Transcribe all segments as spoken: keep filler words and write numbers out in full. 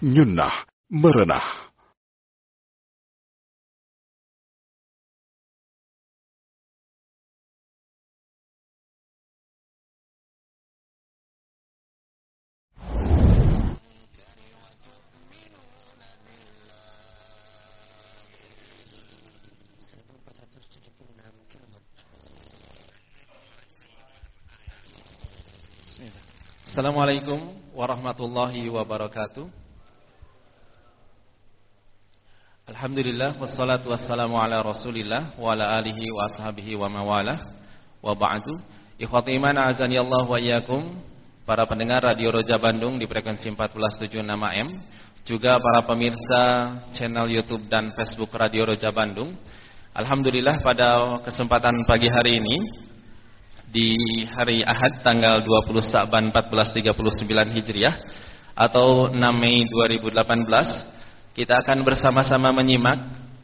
nyunnah merenah. Assalamualaikum warahmatullahi wabarakatuh. Alhamdulillah wassalatu wassalamu ala Rasulillah wa ala alihi wa ashabihi wa mawalah. Wa ba'du. Ikhwati iman azani Allah wa iyyakum, para pendengar Radio Roja Bandung di frekuensi empat belas tujuh puluh enam A M, juga para pemirsa channel YouTube dan Facebook Radio Roja Bandung. Alhamdulillah pada kesempatan pagi hari ini, di hari Ahad tanggal dua puluh Sa'ban empat belas tiga puluh sembilan Hijriah atau enam Mei dua ribu delapan belas, kita akan bersama-sama menyimak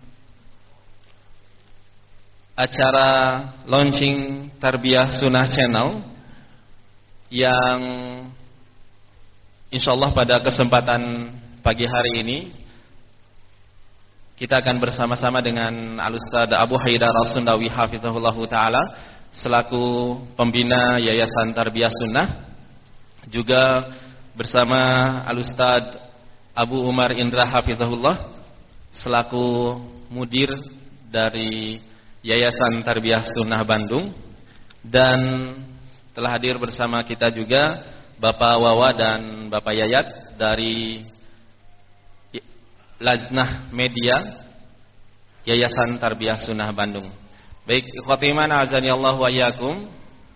acara launching Tarbiyah Sunnah Channel yang insyaallah pada kesempatan pagi hari ini kita akan bersama-sama dengan Al-Ustaz Abu Haidar As-Sundawi hafizahullahu taala selaku pembina Yayasan Tarbiyah Sunnah, juga bersama Al-Ustaz Abu Umar Indra hafizahullah selaku mudir dari Yayasan Tarbiyah Sunnah Bandung, dan telah hadir bersama kita juga Bapak Wawa dan Bapak Yayat dari Lajnah Media Yayasan Tarbiyah Sunnah Bandung. Baik, ikhwati iman azani Allah wa iyyakum.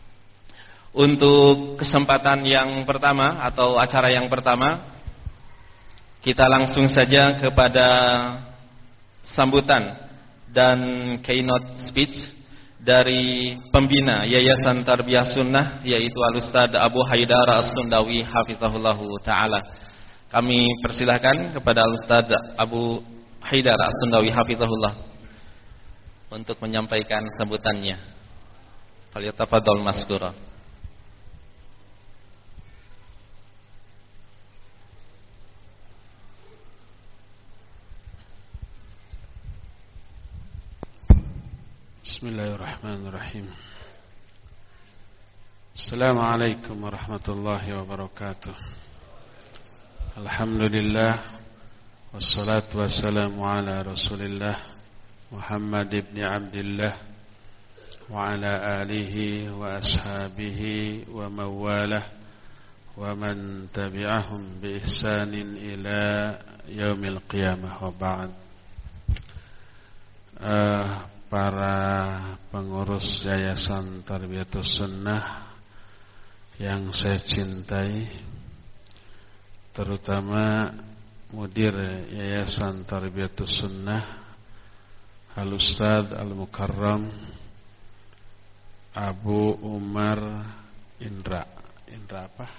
Untuk kesempatan yang pertama atau acara yang pertama, kita langsung saja kepada sambutan dan keynote speech dari pembina Yayasan Tarbiyah Sunnah, yaitu Al-Ustaz Abu Haidar As-Sundawi hafizahullahu taala. Kami persilahkan kepada Al-Ustaz Abu Haidar As-Sundawi hafizahullah untuk menyampaikan sambutannya. Falyatafadhal maskura. Bismillahirrahmanirrahim. Assalamualaikum warahmatullahi wabarakatuh. Alhamdulillah, wassalatu wassalamu ala Rasulillah Muhammad ibn Abdullah wa ala alihi wa ashabihi wa mawalah wa man tabi'ahum bi ihsanin ila yaumil qiyamah wa ba'd. uh, Para pengurus Yayasan Tarbiyatus Sunnah yang saya cintai, terutama mudir Yayasan Tarbiyatus Sunnah Al-Ustaz Al-Mukarram Abu Umar Indra. Indra apa?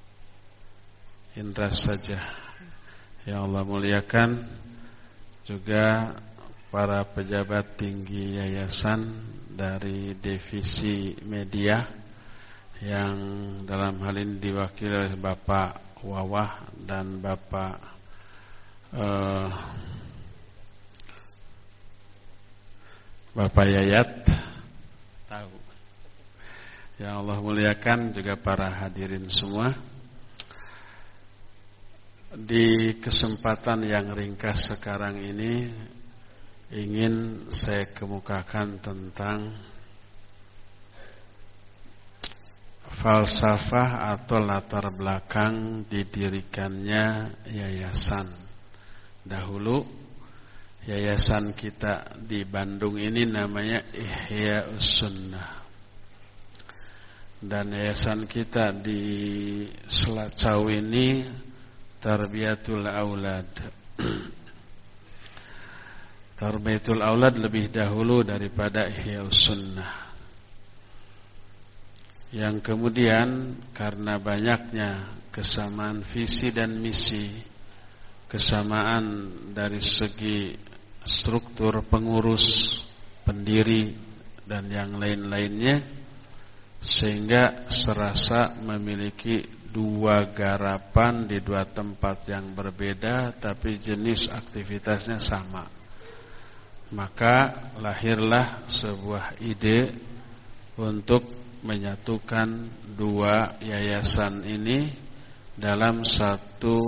Indra saja. Yang Allah muliakan, juga para pejabat tinggi yayasan dari divisi media yang dalam hal ini diwakili oleh Bapak Wawah dan Bapak uh, Bapak Yayat, tahu. Yang Allah muliakan, juga para hadirin semua. Di kesempatan yang ringkas sekarang ini, ingin saya kemukakan tentang falsafah atau latar belakang didirikannya yayasan. Dahulu yayasan kita di Bandung ini namanya Ihya'us Sunnah, dan yayasan kita di Selacau ini Tarbiyatul Aulad. Tarbiyatul Aulad lebih dahulu daripada Ihya'us Sunnah, yang kemudian karena banyaknya kesamaan visi dan misi, kesamaan dari segi struktur pengurus, pendiri, dan yang lain-lainnya, sehingga serasa memiliki dua garapan di dua tempat yang berbeda tapi jenis aktivitasnya sama. Maka lahirlah sebuah ide untuk menyatukan dua yayasan ini dalam satu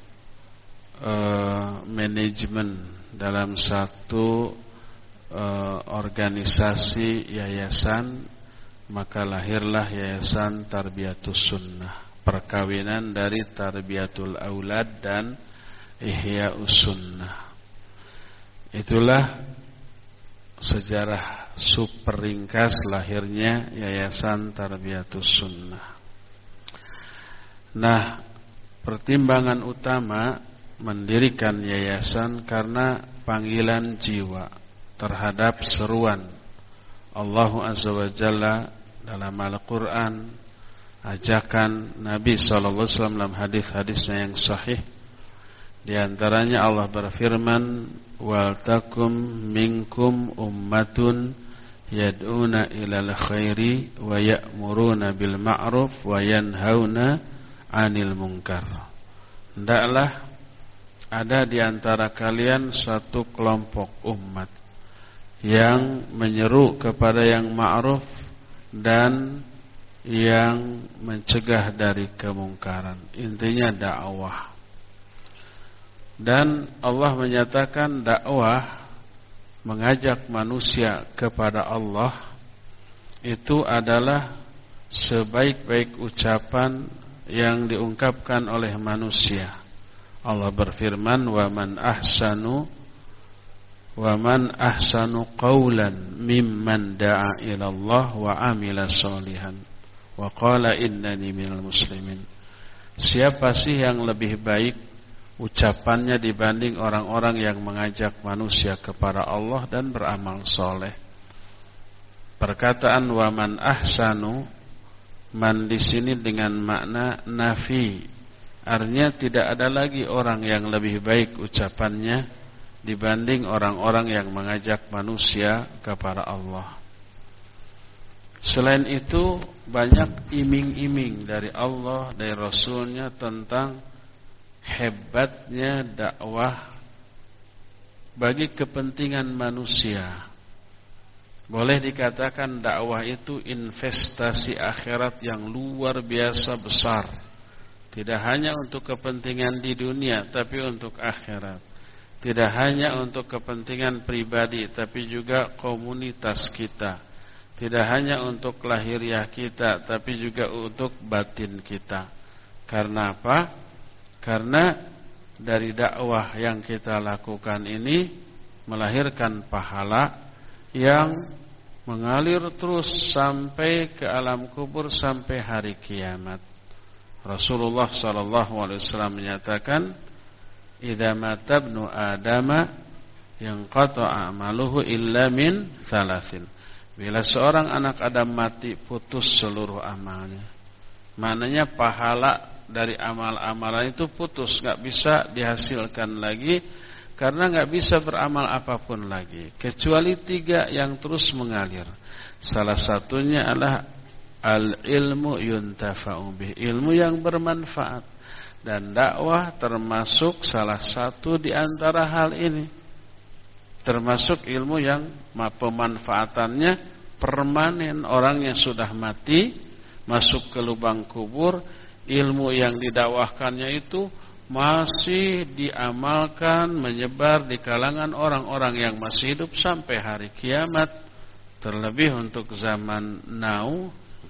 uh, manajemen, dalam satu uh, organisasi yayasan. Maka lahirlah Yayasan Tarbiyatus Sunnah, perkawinan dari Tarbiyatul Aulad dan Ihya'us Sunnah. Itulah sejarah super ringkas lahirnya Yayasan Tarbiyatus Sunnah. Nah, pertimbangan utama mendirikan yayasan karena panggilan jiwa terhadap seruan Allah Azza wa Jalla dalam Al-Quran, ajakan Nabi sallallahu alaihi wasallam dalam hadis-hadisnya yang sahih. Di antaranya Allah berfirman, "Wal takum minkum ummatun yad'una ilal khairi wa ya'muruna bil ma'ruf wa yanhauna 'anil munkar." Hendaklah ada di antara kalian satu kelompok umat yang menyeru kepada yang ma'ruf dan yang mencegah dari kemungkaran. Intinya dakwah. Dan Allah menyatakan dakwah mengajak manusia kepada Allah itu adalah sebaik-baik ucapan yang diungkapkan oleh manusia. Allah berfirman, "Wa man ahsanu wa man ahsanu qawlan mimman da'a ila Allah wa amila sholihan wa qala innani minal muslimin." Siapa sih yang lebih baik ucapannya dibanding orang-orang yang mengajak manusia kepada Allah dan beramal soleh? Perkataan wa man ahsanu, man di sini dengan makna nafi, artinya tidak ada lagi orang yang lebih baik ucapannya dibanding orang-orang yang mengajak manusia kepada Allah. Selain itu banyak iming-iming dari Allah, dari Rasulnya tentang hebatnya dakwah bagi kepentingan manusia. Boleh dikatakan dakwah itu investasi akhirat yang luar biasa besar. Tidak hanya untuk kepentingan di dunia, tapi untuk akhirat. Tidak hanya untuk kepentingan pribadi, tapi juga komunitas kita. Tidak hanya untuk lahiriah kita, tapi juga untuk batin kita. Karena apa? Karena dari dakwah yang kita lakukan ini melahirkan pahala yang mengalir terus sampai ke alam kubur, sampai hari kiamat. Rasulullah sallallahu alaihi wasallam menyatakan, "Idza mata ibnu Adama yanqata amaluhu illa min thalathin." Bila seorang anak Adam mati, putus seluruh amalnya. Maknanya pahala dari amal-amalan itu putus, enggak bisa dihasilkan lagi karena enggak bisa beramal apapun lagi kecuali tiga yang terus mengalir. Salah satunya adalah al-ilmu yuntafa'u bih, ilmu yang bermanfaat. Dan dakwah termasuk salah satu di antara hal ini. Termasuk ilmu yang pemanfaatannya permanen. Orang yang sudah mati masuk ke lubang kubur, ilmu yang didakwahkannya itu masih diamalkan, menyebar di kalangan orang-orang yang masih hidup sampai hari kiamat. Terlebih untuk zaman now,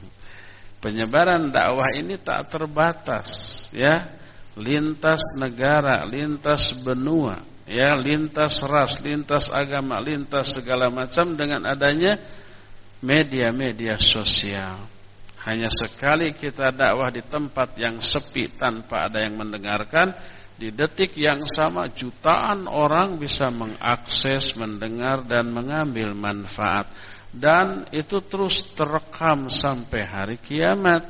penyebaran dakwah ini tak terbatas, ya. Lintas negara, lintas benua, ya, lintas ras, lintas agama, lintas segala macam dengan adanya media-media sosial. Hanya sekali kita dakwah di tempat yang sepi tanpa ada yang mendengarkan, di detik yang sama jutaan orang bisa mengakses, mendengar dan mengambil manfaat. Dan itu terus terekam sampai hari kiamat.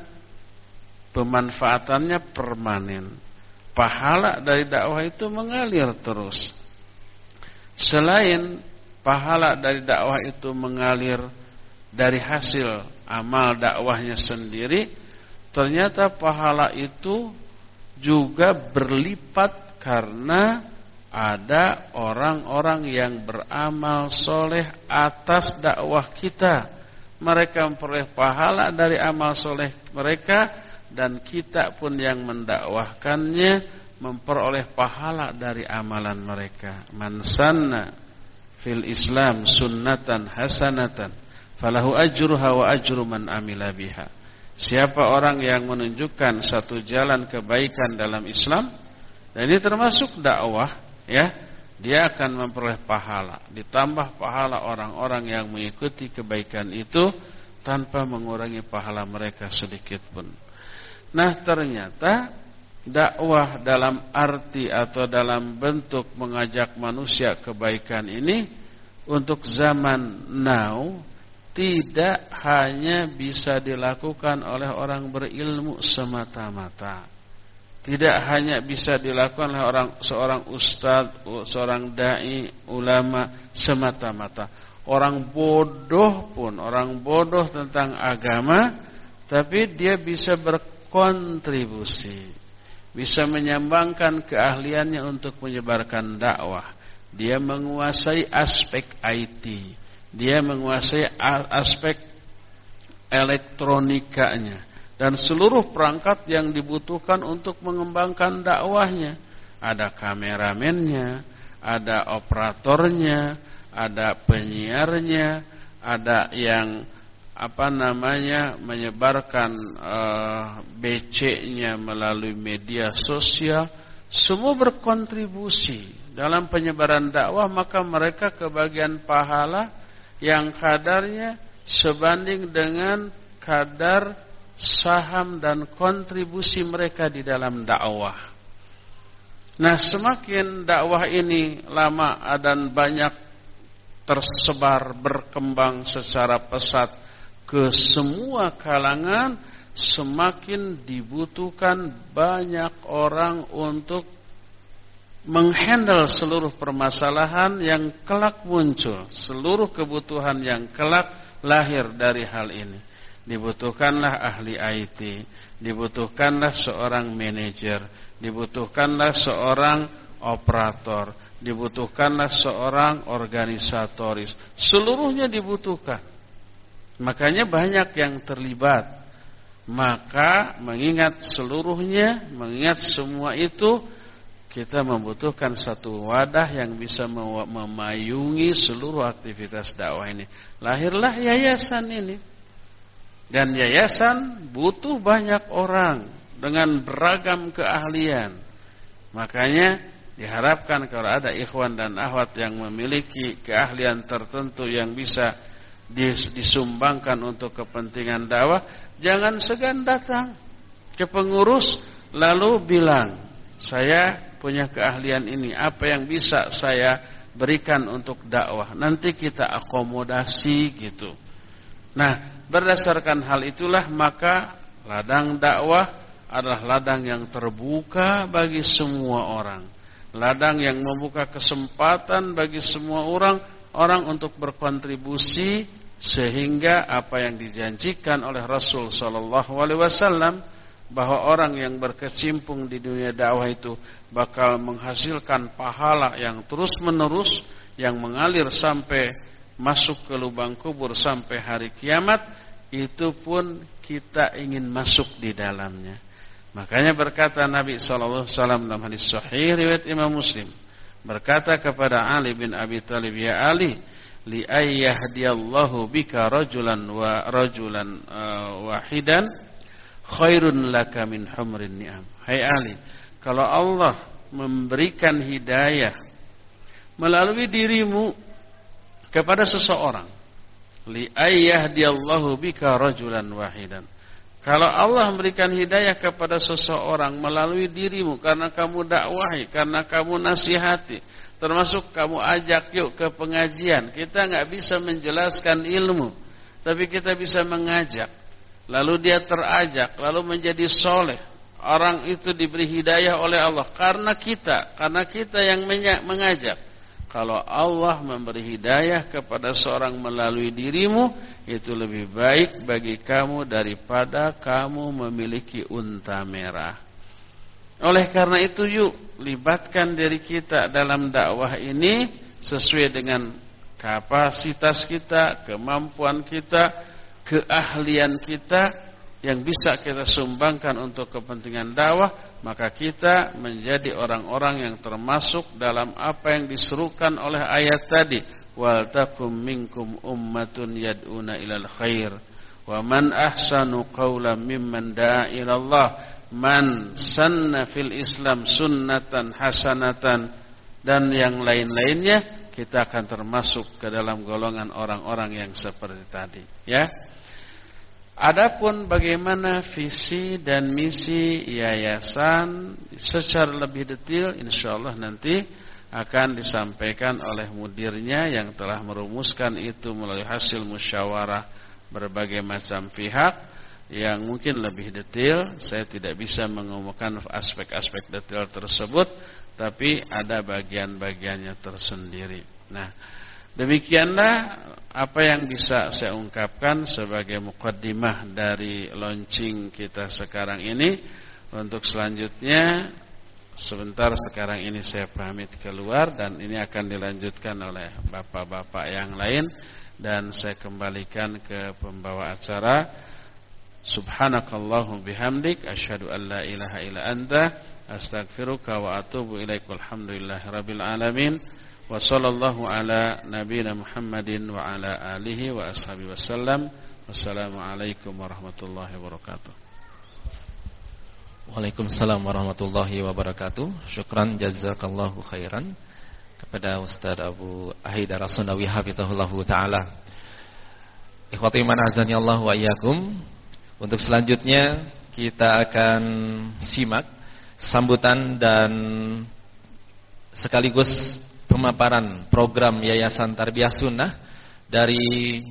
Pemanfaatannya permanen. Pahala dari dakwah itu mengalir terus. Selain pahala dari dakwah itu mengalir dari hasil amal dakwahnya sendiri, ternyata pahala itu juga berlipat karena ada orang-orang yang beramal soleh atas dakwah kita. Mereka memperoleh pahala dari amal soleh mereka, dan kita pun yang mendakwahkannya memperoleh pahala dari amalan mereka. Man sanna fil Islam sunnatan hasanatan falahu ajruha wa ajru man amila biha. Siapa orang yang menunjukkan satu jalan kebaikan dalam Islam, dan ini termasuk dakwah, ya, dia akan memperoleh pahala, ditambah pahala orang-orang yang mengikuti kebaikan itu tanpa mengurangi pahala mereka sedikit pun. Nah, ternyata dakwah dalam arti atau dalam bentuk mengajak manusia kebaikan ini untuk zaman now tidak hanya bisa dilakukan oleh orang berilmu semata-mata. Tidak hanya bisa dilakukan oleh orang, seorang ustaz, seorang dai, ulama semata-mata. Orang bodoh pun, orang bodoh tentang agama, tapi dia bisa berkontribusi, bisa menyambangkan keahliannya untuk menyebarkan dakwah. Dia menguasai aspek I T, dia menguasai aspek elektronikanya dan seluruh perangkat yang dibutuhkan untuk mengembangkan dakwahnya. Ada kameramennya, ada operatornya, ada penyiarnya, ada yang apa namanya menyebarkan uh, B C-nya melalui media sosial. Semua berkontribusi dalam penyebaran dakwah, maka mereka kebagian pahala yang kadarnya sebanding dengan kadar saham dan kontribusi mereka di dalam dakwah. Nah, semakin dakwah ini lama dan banyak tersebar, berkembang secara pesat ke semua kalangan, semakin dibutuhkan banyak orang untuk menghandle seluruh permasalahan yang kelak muncul, seluruh kebutuhan yang kelak lahir dari hal ini. Dibutuhkanlah ahli I T, dibutuhkanlah seorang manajer, dibutuhkanlah seorang operator, dibutuhkanlah seorang organisatoris. Seluruhnya dibutuhkan. Makanya banyak yang terlibat. Maka mengingat seluruhnya, mengingat semua itu, kita membutuhkan satu wadah yang bisa memayungi seluruh aktivitas dakwah ini. Lahirlah yayasan ini. Dan yayasan butuh banyak orang dengan beragam keahlian. Makanya diharapkan kalau ada ikhwan dan akhwat yang memiliki keahlian tertentu yang bisa disumbangkan untuk kepentingan dakwah, jangan segan datang ke pengurus lalu bilang, saya punya keahlian ini, apa yang bisa saya berikan untuk dakwah. Nanti kita akomodasi gitu. Nah, berdasarkan hal itulah maka ladang dakwah adalah ladang yang terbuka bagi semua orang. Ladang yang membuka kesempatan bagi semua orang orang untuk berkontribusi, sehingga apa yang dijanjikan oleh Rasul sallallahu alaihi wasallam bahwa orang yang berkecimpung di dunia dakwah itu bakal menghasilkan pahala yang terus-menerus, yang mengalir sampai masuk ke lubang kubur sampai hari kiamat, itu pun kita ingin masuk di dalamnya. Makanya berkata Nabi sallallahu alaihi wasallam dalam hadis sahih riwayat Imam Muslim, berkata kepada Ali bin Abi Thalib, ya Ali, li ayyahdiyallahu bika rajulan wa rajulan uh, wahidan khairun laka min humrin ni'am. Hai Ali, kalau Allah memberikan hidayah melalui dirimu kepada seseorang, li ayyahdiyallahu bika rajulan wahidan, kalau Allah memberikan hidayah kepada seseorang melalui dirimu, karena kamu dakwahi, karena kamu nasihati, termasuk kamu ajak yuk ke pengajian. Kita nggak bisa menjelaskan ilmu, tapi kita bisa mengajak. Lalu dia terajak, lalu menjadi soleh. Orang itu diberi hidayah oleh Allah karena kita, karena kita yang mengajak. Kalau Allah memberi hidayah kepada seorang melalui dirimu, itu lebih baik bagi kamu daripada kamu memiliki unta merah. Oleh karena itu, yuk libatkan diri kita dalam dakwah ini sesuai dengan kapasitas kita, kemampuan kita, keahlian kita yang bisa kita sumbangkan untuk kepentingan dakwah, maka kita menjadi orang-orang yang termasuk dalam apa yang diserukan oleh ayat tadi, wal takum minkum ummatun yad'una ilal khair wa man ahsanu qawlan mimman da'a ila Allah man sanna fil Islam sunnatan hasanatan, dan yang lain-lainnya. Kita akan termasuk ke dalam golongan orang-orang yang seperti tadi, ya. Adapun bagaimana visi dan misi yayasan secara lebih detail, insyaallah nanti akan disampaikan oleh mudirnya yang telah merumuskan itu melalui hasil musyawarah berbagai macam pihak yang mungkin lebih detail. Saya tidak bisa mengumumkan aspek-aspek detail tersebut, tapi ada bagian-bagiannya tersendiri. Nah, demikianlah apa yang bisa saya ungkapkan sebagai muqaddimah dari launching kita sekarang ini. Untuk selanjutnya, sebentar sekarang ini saya pamit keluar dan ini akan dilanjutkan oleh bapak-bapak yang lain, dan saya kembalikan ke pembawa acara. Subhanakallahu bihamdik asyhadu an la ilaha illa anta astaghfiruka wa atubu ilaik. Alhamdulillahirabbil alamin. Wa sallallahu ala nabiyina Muhammadin wa ala alihi wa ashabihi wasallam. Wassalamualaikum warahmatullahi wabarakatuh. Waalaikumsalam warahmatullahi wabarakatuh. Syukran jazakallahu khairan kepada Ustaz Abu Haidar As-Sundawi hafizahullahu taala. Ikhwati iman azani Allah wa iyyakum. Untuk selanjutnya kita akan simak sambutan dan sekaligus pemaparan program Yayasan Tarbiyah Sunnah dari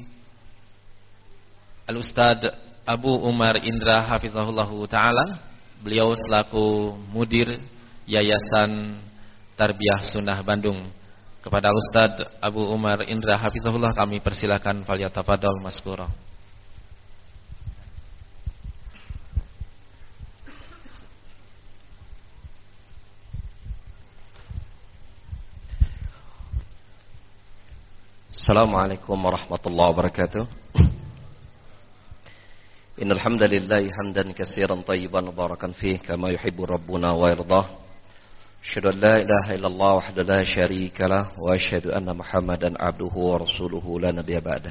Al-Ustaz Abu Umar Indra hafizahullahu taala. Beliau selaku mudir Yayasan Tarbiyah Sunnah Bandung. Kepada Al-Ustaz Abu Umar Indra hafizahullah kami persilakan, falyatafadhal maskura. Assalamualaikum warahmatullahi wabarakatuh. Innal hamdalillah hamdan katsiran tayyiban mubarakan fihi kama yuhibbu rabbuna wa yardah. Asyhadu an la ilaha illallah wahdahu la syarika lah wa asyhadu anna Muhammadan abduhu wa rasuluhu la nabiyya ba'dah.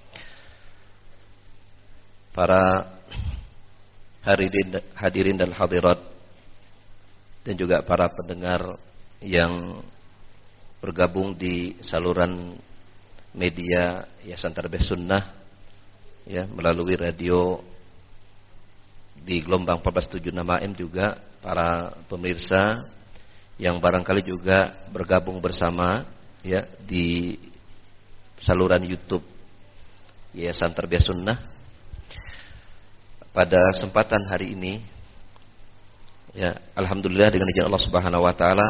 Para hadirin hadirin dan hadirat dan juga para pendengar yang bergabung di saluran media Yayasan Tarbiyah Sunnah, ya, melalui radio di gelombang empat belas tujuh enam A M, juga para pemirsa yang barangkali juga bergabung bersama, ya, di saluran YouTube Yayasan Tarbiyah Sunnah. Pada kesempatan hari ini, ya, alhamdulillah dengan izin Allah Subhanahu wa taala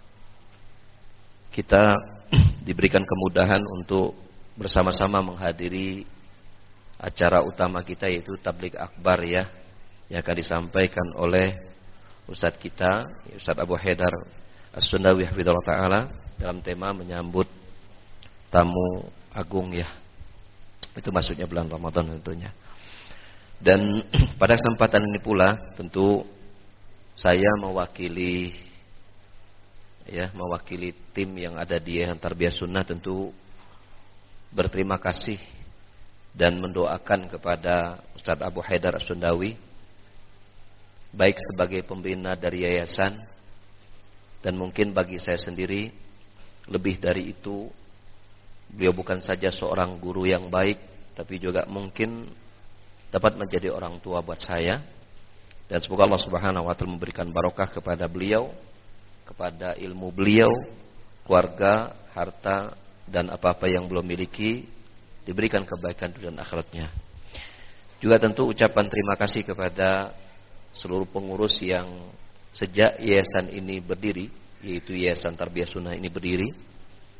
kita diberikan kemudahan untuk bersama-sama menghadiri acara utama kita, yaitu tabligh akbar, ya, yang akan disampaikan oleh Ustadz kita, Ustadz Abu Haidar As-Sundawi hafizahullah taala, dalam tema menyambut tamu agung, ya. Itu maksudnya bulan Ramadan tentunya. Dan pada kesempatan ini pula tentu saya mewakili, ya, mewakili tim yang ada di Yayasan Tarbiyah Sunnah tentu berterima kasih dan mendoakan kepada Ustadz Abu Haidar As-Sundawi, baik sebagai pembina dari yayasan, dan mungkin bagi saya sendiri lebih dari itu, beliau bukan saja seorang guru yang baik, tapi juga mungkin dapat menjadi orang tua buat saya. Dan semoga Allah Subhanahu wa taala memberikan barokah kepada beliau, kepada ilmu beliau, keluarga, harta, dan apa-apa yang belum miliki, diberikan kebaikan dunia dan akhiratnya. Juga tentu ucapan terima kasih kepada seluruh pengurus yang sejak yayasan ini berdiri, yaitu Yayasan Tarbiyah Sunnah ini berdiri,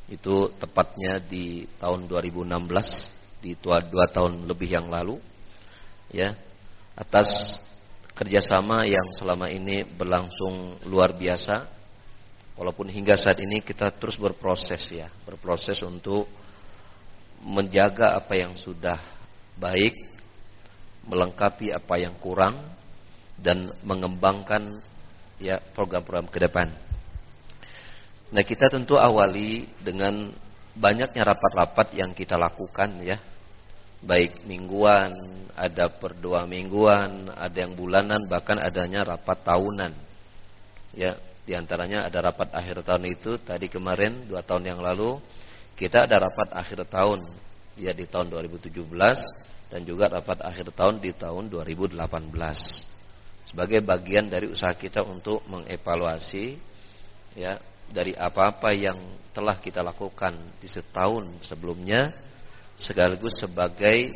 Itu tepatnya di tahun dua ribu enam belas, di dua, dua tahun lebih yang lalu, ya, atas kerjasama yang selama ini berlangsung luar biasa. Walaupun hingga saat ini kita terus berproses, ya, berproses untuk menjaga apa yang sudah baik, melengkapi apa yang kurang, dan mengembangkan, ya, program-program ke depan. Nah, kita tentu awali dengan banyaknya rapat-rapat yang kita lakukan, ya, baik mingguan, ada per dua mingguan, ada yang bulanan, bahkan adanya rapat tahunan, ya. Di antaranya ada rapat akhir tahun itu tadi kemarin dua tahun yang lalu kita ada rapat akhir tahun, ya, di tahun dua ribu tujuh belas, dan juga rapat akhir tahun di tahun dua ribu delapan belas. Sebagai bagian dari usaha kita untuk mengevaluasi, ya, dari apa-apa yang telah kita lakukan di setahun sebelumnya, sekaligus sebagai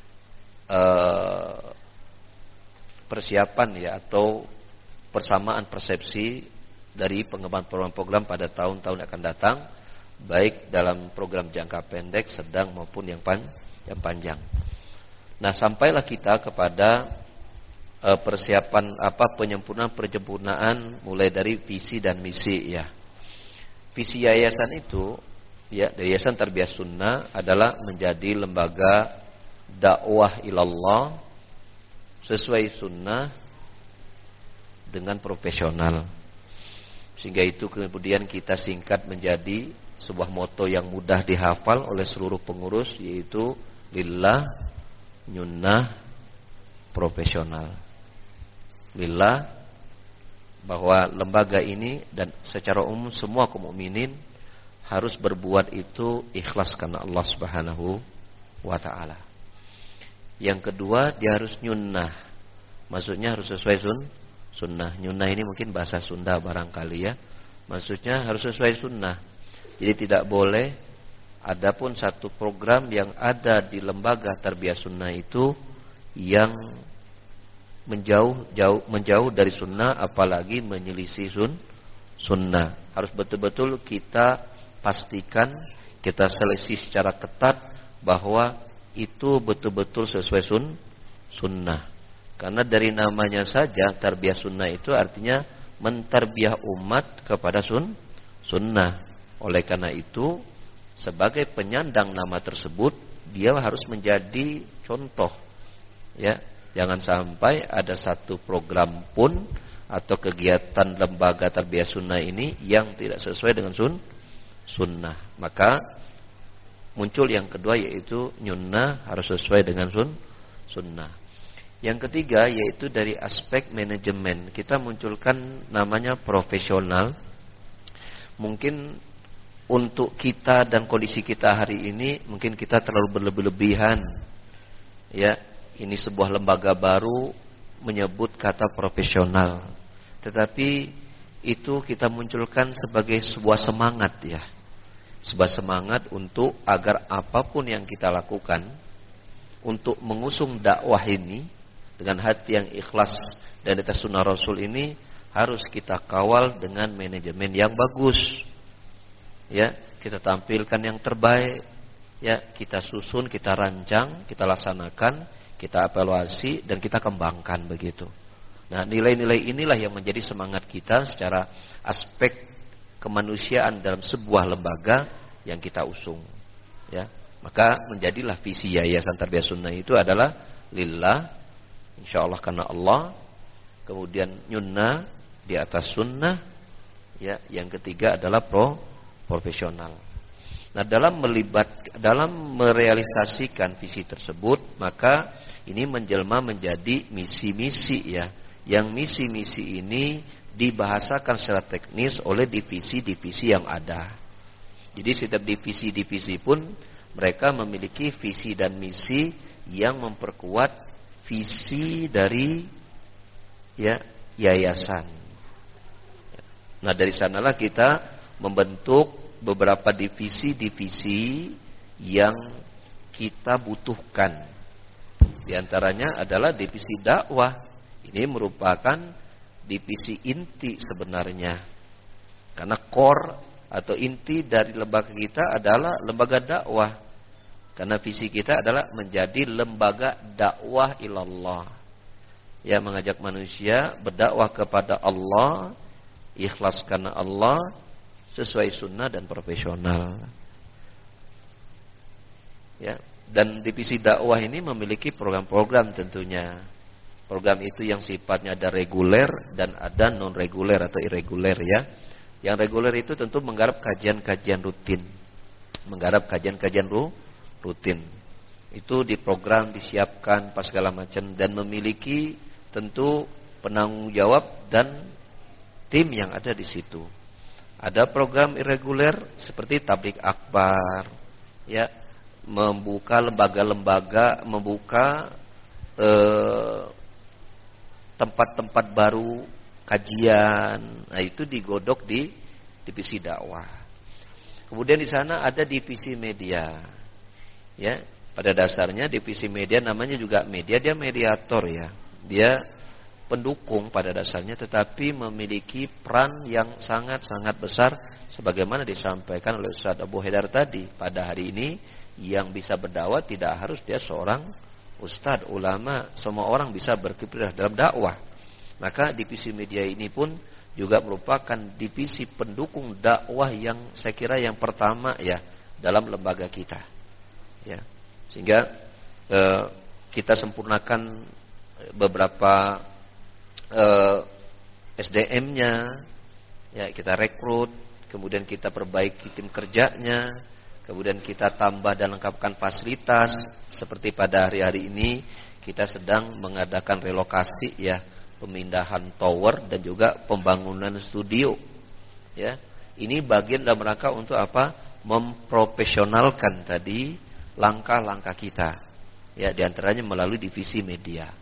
uh, persiapan, ya, atau persamaan persepsi dari pengembangan program-program pada tahun-tahun yang akan datang, baik dalam program jangka pendek, sedang maupun yang, pan, yang panjang. Nah, sampailah kita kepada uh, persiapan apa penyempurnaan penyempurnaan mulai dari visi dan misi, ya. Visi yayasan itu, ya, Yayasan Tarbiyah Sunnah adalah menjadi lembaga dakwah ilallah sesuai sunnah dengan profesional. Sehingga itu kemudian kita singkat menjadi sebuah moto yang mudah dihafal oleh seluruh pengurus, yaitu lillah, nyunnah, profesional. Lillah, bahwa lembaga ini dan secara umum semua kaum mukminin harus berbuat itu ikhlas karena Allah Subhanahu wa taala. Yang kedua, dia harus nyunnah. Maksudnya harus sesuai sun, sunnah. Nyunnah ini mungkin bahasa Sunda barangkali, ya. Maksudnya harus sesuai sunnah. Jadi tidak boleh adapun satu program yang ada di lembaga Tarbiyah Sunnah itu yang menjauh jauh menjauh dari sunnah, apalagi menyelisih sun sunnah. Harus betul-betul kita pastikan, kita seleksi secara ketat bahwa itu betul-betul sesuai sun sunnah. Karena dari namanya saja tarbiyah sunnah itu artinya mentarbiah umat kepada sun sunnah. Oleh karena itu, sebagai penyandang nama tersebut, dia harus menjadi contoh, ya. Jangan sampai ada satu program pun atau kegiatan lembaga tarbiyah sunnah ini yang tidak sesuai dengan sun, sunnah. Maka muncul yang kedua, yaitu nyunnah harus sesuai dengan sun, sunnah. Yang ketiga, yaitu dari aspek manajemen, kita munculkan namanya profesional. Mungkin untuk kita dan kondisi kita hari ini, mungkin kita terlalu berlebih-lebihan, ya. Ini sebuah lembaga baru menyebut kata profesional. Tetapi itu kita munculkan sebagai sebuah semangat, ya. Sebuah semangat untuk agar apapun yang kita lakukan untuk mengusung dakwah ini dengan hati yang ikhlas dan di atas sunnah Rasul ini harus kita kawal dengan manajemen yang bagus. Ya, kita tampilkan yang terbaik, ya, kita susun, kita rancang, kita laksanakan, kita evaluasi, dan kita kembangkan begitu. Nah, nilai-nilai inilah yang menjadi semangat kita secara aspek kemanusiaan dalam sebuah lembaga yang kita usung, ya. Maka menjadilah visi Yayasan Tarbiyah Sunnah itu adalah lillah, insyaallah karena Allah, kemudian nyunnah di atas sunnah, ya. Yang ketiga adalah pro profesional. Nah, dalam melibat dalam merealisasikan visi tersebut, maka ini menjelma menjadi misi-misi, ya. Yang misi-misi ini dibahasakan secara teknis oleh divisi-divisi yang ada. Jadi setiap divisi-divisi pun mereka memiliki visi dan misi yang memperkuat visi dari, ya, yayasan. Nah, dari sanalah kita membentuk beberapa divisi-divisi yang kita butuhkan. Di antaranya adalah divisi dakwah. Ini merupakan divisi inti sebenarnya. Karena core atau inti dari lembaga kita adalah lembaga dakwah. Karena visi kita adalah menjadi lembaga dakwah ilallah. Ya, mengajak manusia berdakwah kepada Allah, ikhlas karena Allah, sesuai sunnah dan profesional. Ya, dan divisi dakwah ini memiliki program-program tentunya. Program itu yang sifatnya ada reguler dan ada non reguler atau irreguler ya. Yang reguler itu tentu menggarap kajian-kajian rutin. Menggarap kajian-kajian rutin. Itu diprogram, disiapkan pas segala macam dan memiliki tentu penanggung jawab dan tim yang ada di situ. Ada program irreguler seperti tabligh akbar, ya, membuka lembaga-lembaga, membuka eh, tempat-tempat baru kajian. Nah, itu digodok di divisi dakwah. Kemudian di sana ada divisi media. Ya, pada dasarnya divisi media namanya juga media, dia mediator ya. Dia pendukung pada dasarnya, tetapi memiliki peran yang sangat-sangat besar sebagaimana disampaikan oleh Ustaz Abu Haidar tadi. Pada hari ini yang bisa berdakwah tidak harus dia seorang ustadz, ulama, semua orang bisa berkiprah dalam dakwah. Maka divisi media ini pun juga merupakan divisi pendukung dakwah yang saya kira yang pertama ya dalam lembaga kita. Ya. Sehingga eh, kita sempurnakan beberapa eh, S D M-nya, ya, kita rekrut, kemudian kita perbaiki tim kerjanya, kemudian kita tambah dan lengkapkan fasilitas. Seperti pada hari-hari ini kita sedang mengadakan relokasi ya, pemindahan tower dan juga pembangunan studio. Ya, ini bagian dalam rangka untuk apa? Memprofesionalkan tadi langkah-langkah kita. Ya, diantaranya melalui divisi media.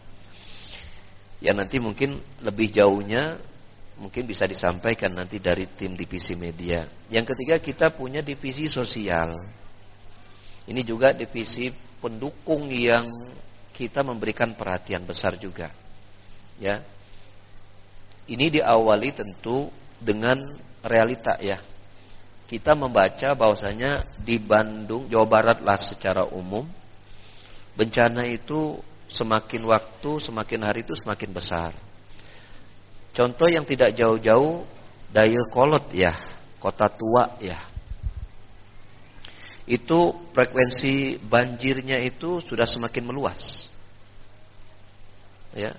Ya, nanti mungkin lebih jauhnya mungkin bisa disampaikan nanti dari tim divisi media. Yang ketiga, kita punya divisi sosial. Ini juga divisi pendukung yang kita memberikan perhatian besar juga. Ya. Ini diawali tentu dengan realita ya. Kita membaca bahwasanya di Bandung, Jawa Barat lah secara umum, bencana itu semakin waktu, semakin hari itu semakin besar. Contoh yang tidak jauh-jauh, Dayakolot ya, Kota Tua ya. Itu frekuensi banjirnya itu sudah semakin meluas. Ya.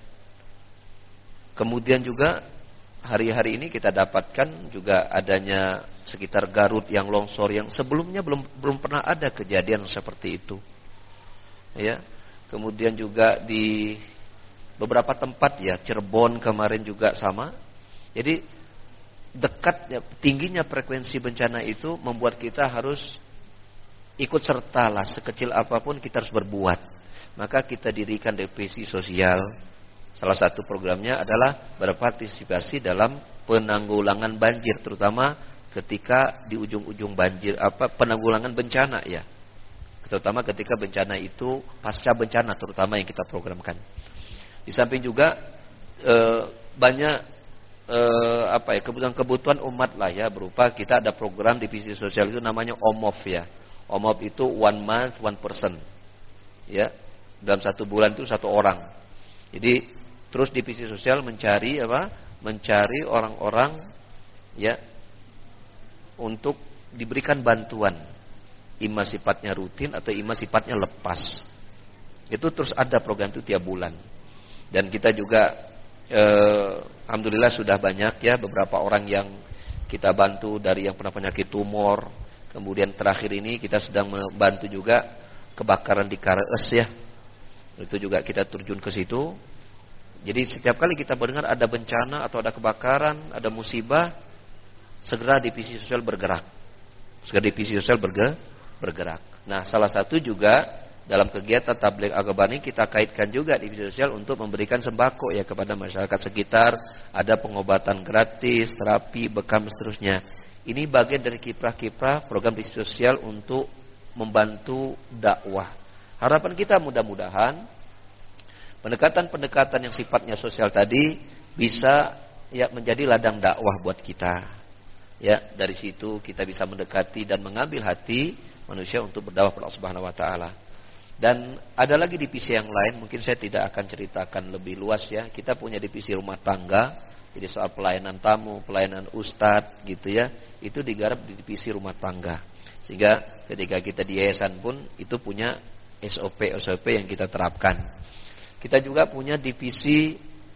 Kemudian juga hari-hari ini kita dapatkan juga adanya sekitar Garut yang longsor yang sebelumnya belum belum pernah ada kejadian seperti itu. Ya. Kemudian juga di beberapa tempat ya, Cirebon kemarin juga sama. Jadi dekatnya, tingginya frekuensi bencana itu membuat kita harus ikut sertalah, sekecil apapun kita harus berbuat. Maka kita dirikan divisi sosial. Salah satu programnya adalah berpartisipasi dalam penanggulangan banjir, terutama ketika di ujung-ujung banjir apa penanggulangan bencana ya. Terutama ketika bencana itu pasca bencana terutama yang kita programkan. Di samping juga e, banyak e, apa ya kebutuhan-kebutuhan umat lah ya, berupa kita ada program divisi sosial itu namanya O M O F ya. O M O F itu one month one person. Ya, dalam satu bulan itu satu orang. Jadi terus divisi sosial mencari apa? Mencari orang-orang ya untuk diberikan bantuan. Ima sifatnya rutin atau ima sifatnya lepas. Itu terus ada program itu tiap bulan. Dan kita juga eh, alhamdulillah sudah banyak ya beberapa orang yang kita bantu dari yang pernah penyakit tumor. Kemudian terakhir ini kita sedang membantu juga kebakaran di Karaes ya. Itu juga kita terjun ke situ. Jadi setiap kali kita mendengar ada bencana atau ada kebakaran, ada musibah, segera divisi sosial bergerak. Segera divisi sosial berge, bergerak. Nah, salah satu juga dalam kegiatan tabligh akbar ini kita kaitkan juga divisi sosial untuk memberikan sembako ya kepada masyarakat sekitar, ada pengobatan gratis, terapi, bekam seterusnya. Ini bagian dari kiprah-kiprah program divisi sosial untuk membantu dakwah. Harapan kita mudah-mudahan pendekatan-pendekatan yang sifatnya sosial tadi bisa ya menjadi ladang dakwah buat kita. Ya, dari situ kita bisa mendekati dan mengambil hati manusia untuk berdakwah kepada Allah Subhanahu wa taala. Dan ada lagi divisi yang lain, mungkin saya tidak akan ceritakan lebih luas ya. Kita punya divisi rumah tangga, jadi soal pelayanan tamu, pelayanan ustadz gitu ya. Itu digarap di divisi rumah tangga. Sehingga ketika kita di yayasan pun itu punya S O P S O P yang kita terapkan. Kita juga punya divisi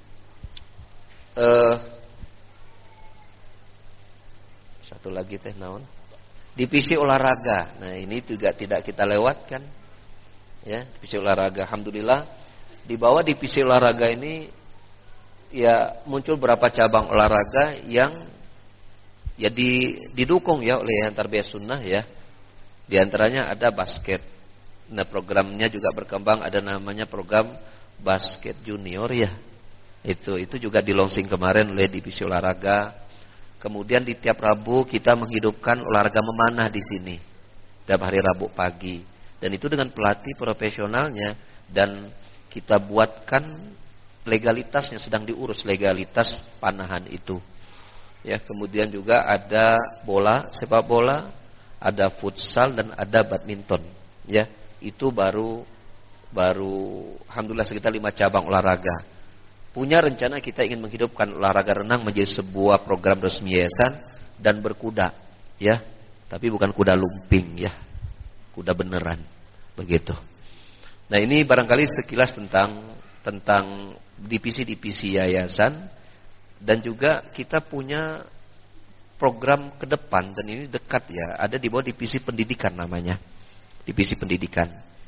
eh, satu lagi teh naon? Divisi olahraga. Nah, ini juga tidak kita lewatkan. Ya, divisi olahraga. Alhamdulillah di bawah divisi olahraga ini ya muncul beberapa cabang olahraga yang ya di, didukung ya oleh Yayasan Tarbiyah Sunnah ya. Di antaranya ada basket. Nah, programnya juga berkembang, ada namanya program basket junior ya. Itu itu juga di launching kemarin oleh divisi olahraga. Kemudian di tiap Rabu kita menghidupkan olahraga memanah di sini. Tiap hari Rabu pagi. Dan itu dengan pelatih profesionalnya, dan kita buatkan legalitasnya, sedang diurus legalitas panahan itu. Ya, kemudian juga ada bola, sepak bola, ada futsal dan ada badminton. Ya, itu baru baru alhamdulillah sekitar lima cabang olahraga. Punya rencana kita ingin menghidupkan olahraga renang menjadi sebuah program resmi yayasan dan berkuda, ya. Tapi bukan kuda lumping ya. Kuda beneran. Begitu. Nah, ini barangkali sekilas tentang tentang divisi-divisi yayasan, dan juga kita punya program ke depan, dan ini dekat ya, ada di bawah divisi pendidikan namanya. Divisi pendidikan.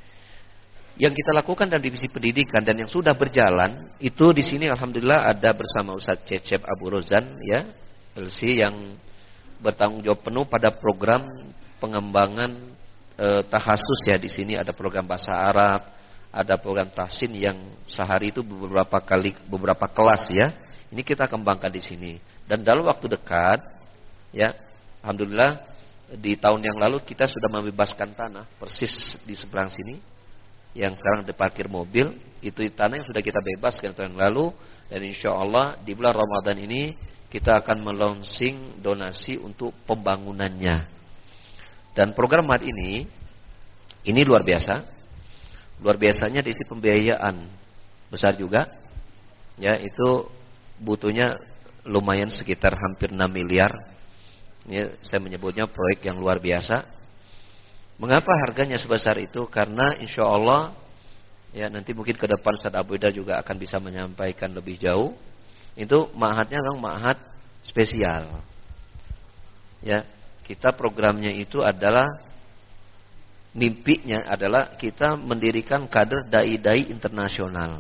Yang kita lakukan dalam divisi pendidikan dan yang sudah berjalan itu di sini alhamdulillah ada bersama Ustadz Cecep Abu Rozan ya, L C, yang bertanggung jawab penuh pada program pengembangan Eh, tahasus ya. Di sini ada program bahasa Arab, ada program tahsin yang sehari itu beberapa kali beberapa kelas ya. Ini kita kembangkan di sini. Dan dalam waktu dekat ya, alhamdulillah di tahun yang lalu kita sudah membebaskan tanah persis di seberang sini yang sekarang diparkir mobil. Itu tanah yang sudah kita bebaskan tahun yang lalu, dan insya Allah di bulan Ramadan ini kita akan melaunching donasi untuk pembangunannya. Dan program M A D ini, ini luar biasa. Luar biasanya di sisi pembiayaan besar juga. Ya, itu butuhnya lumayan sekitar hampir enam miliar. Ya, saya menyebutnya proyek yang luar biasa. Mengapa harganya sebesar itu? Karena insya Allah, ya nanti mungkin ke depan Ustaz Abu Ida juga akan bisa menyampaikan lebih jauh. Itu ma'hadnya memang ma'had spesial. Ya. Kita programnya itu adalah, mimpinya adalah kita mendirikan kader dai-dai internasional.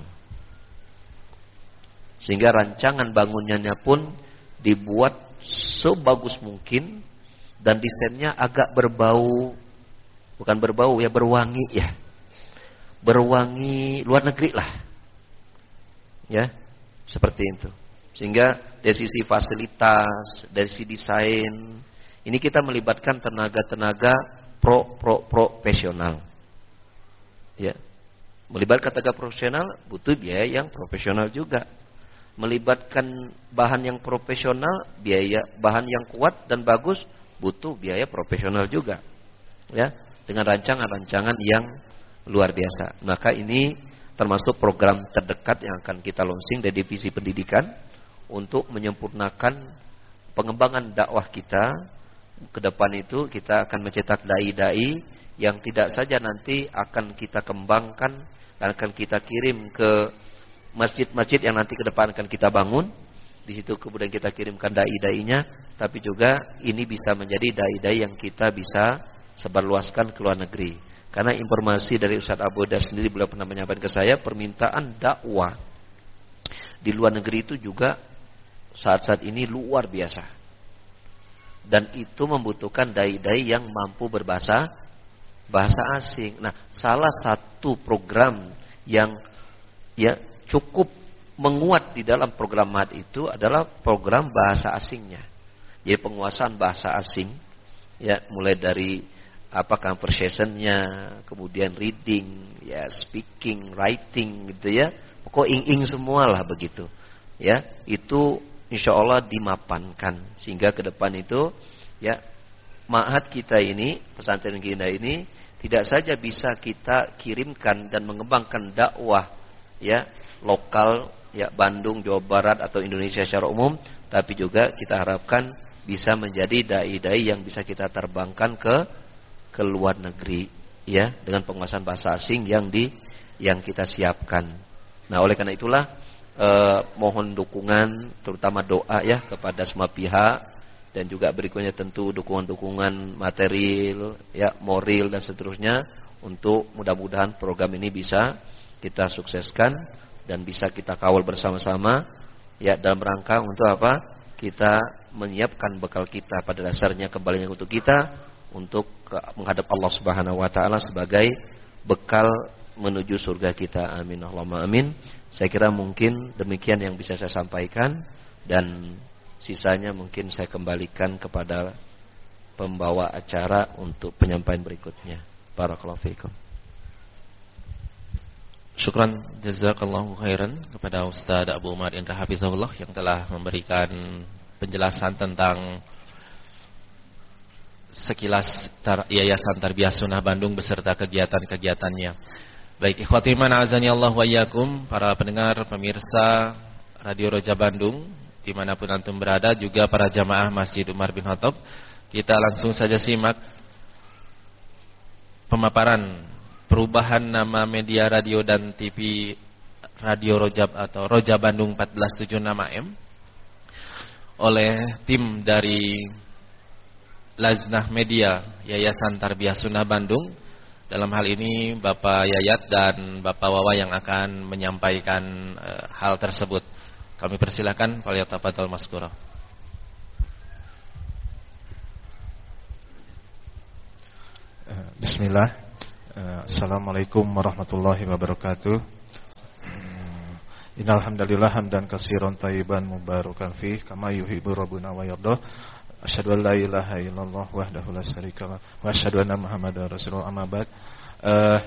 Sehingga rancangan bangunannya pun dibuat sebagus mungkin, dan desainnya agak berbau, bukan berbau ya, berwangi ya. Berwangi luar negeri lah. Ya, seperti itu. Sehingga dari sisi fasilitas, dari sisi desain, ini kita melibatkan tenaga-tenaga pro pro profesional. Ya. Melibatkan tenaga profesional butuh biaya yang profesional juga. Melibatkan bahan yang profesional, biaya bahan yang kuat dan bagus butuh biaya profesional juga. Ya, dengan rancangan-rancangan yang luar biasa. Maka ini termasuk program terdekat yang akan kita launching dari divisi pendidikan untuk menyempurnakan pengembangan dakwah kita. Ke depan itu kita akan mencetak dai-dai yang tidak saja nanti akan kita kembangkan dan akan kita kirim ke masjid-masjid yang nanti ke depan akan kita bangun. Di situ kemudian kita kirimkan dai-dainya, tapi juga ini bisa menjadi dai-dai yang kita bisa sebarluaskan ke luar negeri. Karena informasi dari Ustaz Abu Ida sendiri, beliau pernah menyampaikan ke saya, permintaan dakwah di luar negeri itu juga saat-saat ini luar biasa. Dan itu membutuhkan dai-dai yang mampu berbahasa bahasa asing. Nah, salah satu program yang ya cukup menguat di dalam program M A D itu adalah program bahasa asingnya. Jadi penguasaan bahasa asing, ya mulai dari apa conversationnya, kemudian reading, ya speaking, writing gitu ya, pokok ing-ing semua lah begitu. Ya, itu insya Allah dimapankan sehingga ke depan itu ya ma'had kita ini, pesantren kita ini tidak saja bisa kita kirimkan dan mengembangkan dakwah ya lokal ya Bandung, Jawa Barat atau Indonesia secara umum, tapi juga kita harapkan bisa menjadi dai-dai yang bisa kita terbangkan ke ke luar negeri ya dengan penguasaan bahasa asing yang di yang kita siapkan. Nah, oleh karena itulah eh, mohon dukungan terutama doa ya kepada semua pihak. Dan juga berikutnya tentu dukungan-dukungan material, ya, moral dan seterusnya untuk mudah-mudahan program ini bisa kita sukseskan dan bisa kita kawal bersama-sama, ya, dalam rangka untuk apa? Kita menyiapkan bekal kita pada dasarnya kembalinya untuk kita untuk menghadap Allah Subhanahu Wa Taala sebagai bekal menuju surga kita. Amin Allahumma amin. Saya kira mungkin demikian yang bisa saya sampaikan dan sisanya mungkin saya kembalikan kepada pembawa acara untuk penyampaian berikutnya. Barakallahu fiikum. Syukran jazakallahu khairan kepada Ustaz Abu Umar Indra Hafizahullah yang telah memberikan penjelasan tentang sekilas tar- Yayasan Tarbiyah Sunnah Bandung beserta kegiatan-kegiatannya. Baik, ikhwati iman azani Allah wa iyyakum, para pendengar pemirsa Radio Roja Bandung dimanapun antum berada, juga para jamaah Masjid Umar bin Khattab, kita langsung saja simak pemaparan perubahan nama media radio dan T V Radio Roja atau Roja Bandung empat belas tujuh puluh enam A M oleh tim dari Laznah Media Yayasan Tarbiyah Sunnah Bandung. Dalam hal ini Bapak Yayat dan Bapak Wawa yang akan menyampaikan uh, hal tersebut. Kami persilakan falyatafadhal maskura. Bismillah. Assalamualaikum warahmatullahi wabarakatuh. Innal hamdalillah hamdan katsiran thayyiban mubarakan fih kama yuhibbu rabbuna wa yarda. Asyhadu an la ilaha illallah wahdahu la syarikalah wa asyhadu anna Muhammadar rasulullah, amma ba'd. Uh,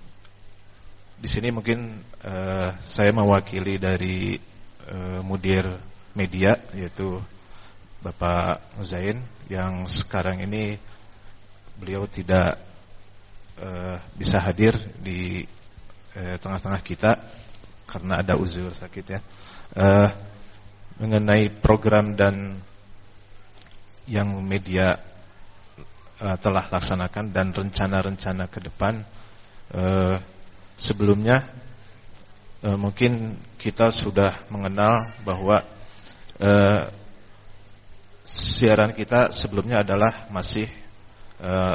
di sini mungkin uh, saya mewakili dari uh, Mudir Media, yaitu Bapak Muzain, yang sekarang ini beliau tidak uh, bisa hadir di uh, tengah-tengah kita karena ada uzur sakit ya. Uh, mengenai program dan yang media uh, telah laksanakan dan rencana-rencana ke depan, uh, sebelumnya uh, mungkin kita sudah mengenal bahwa uh, siaran kita sebelumnya adalah masih uh,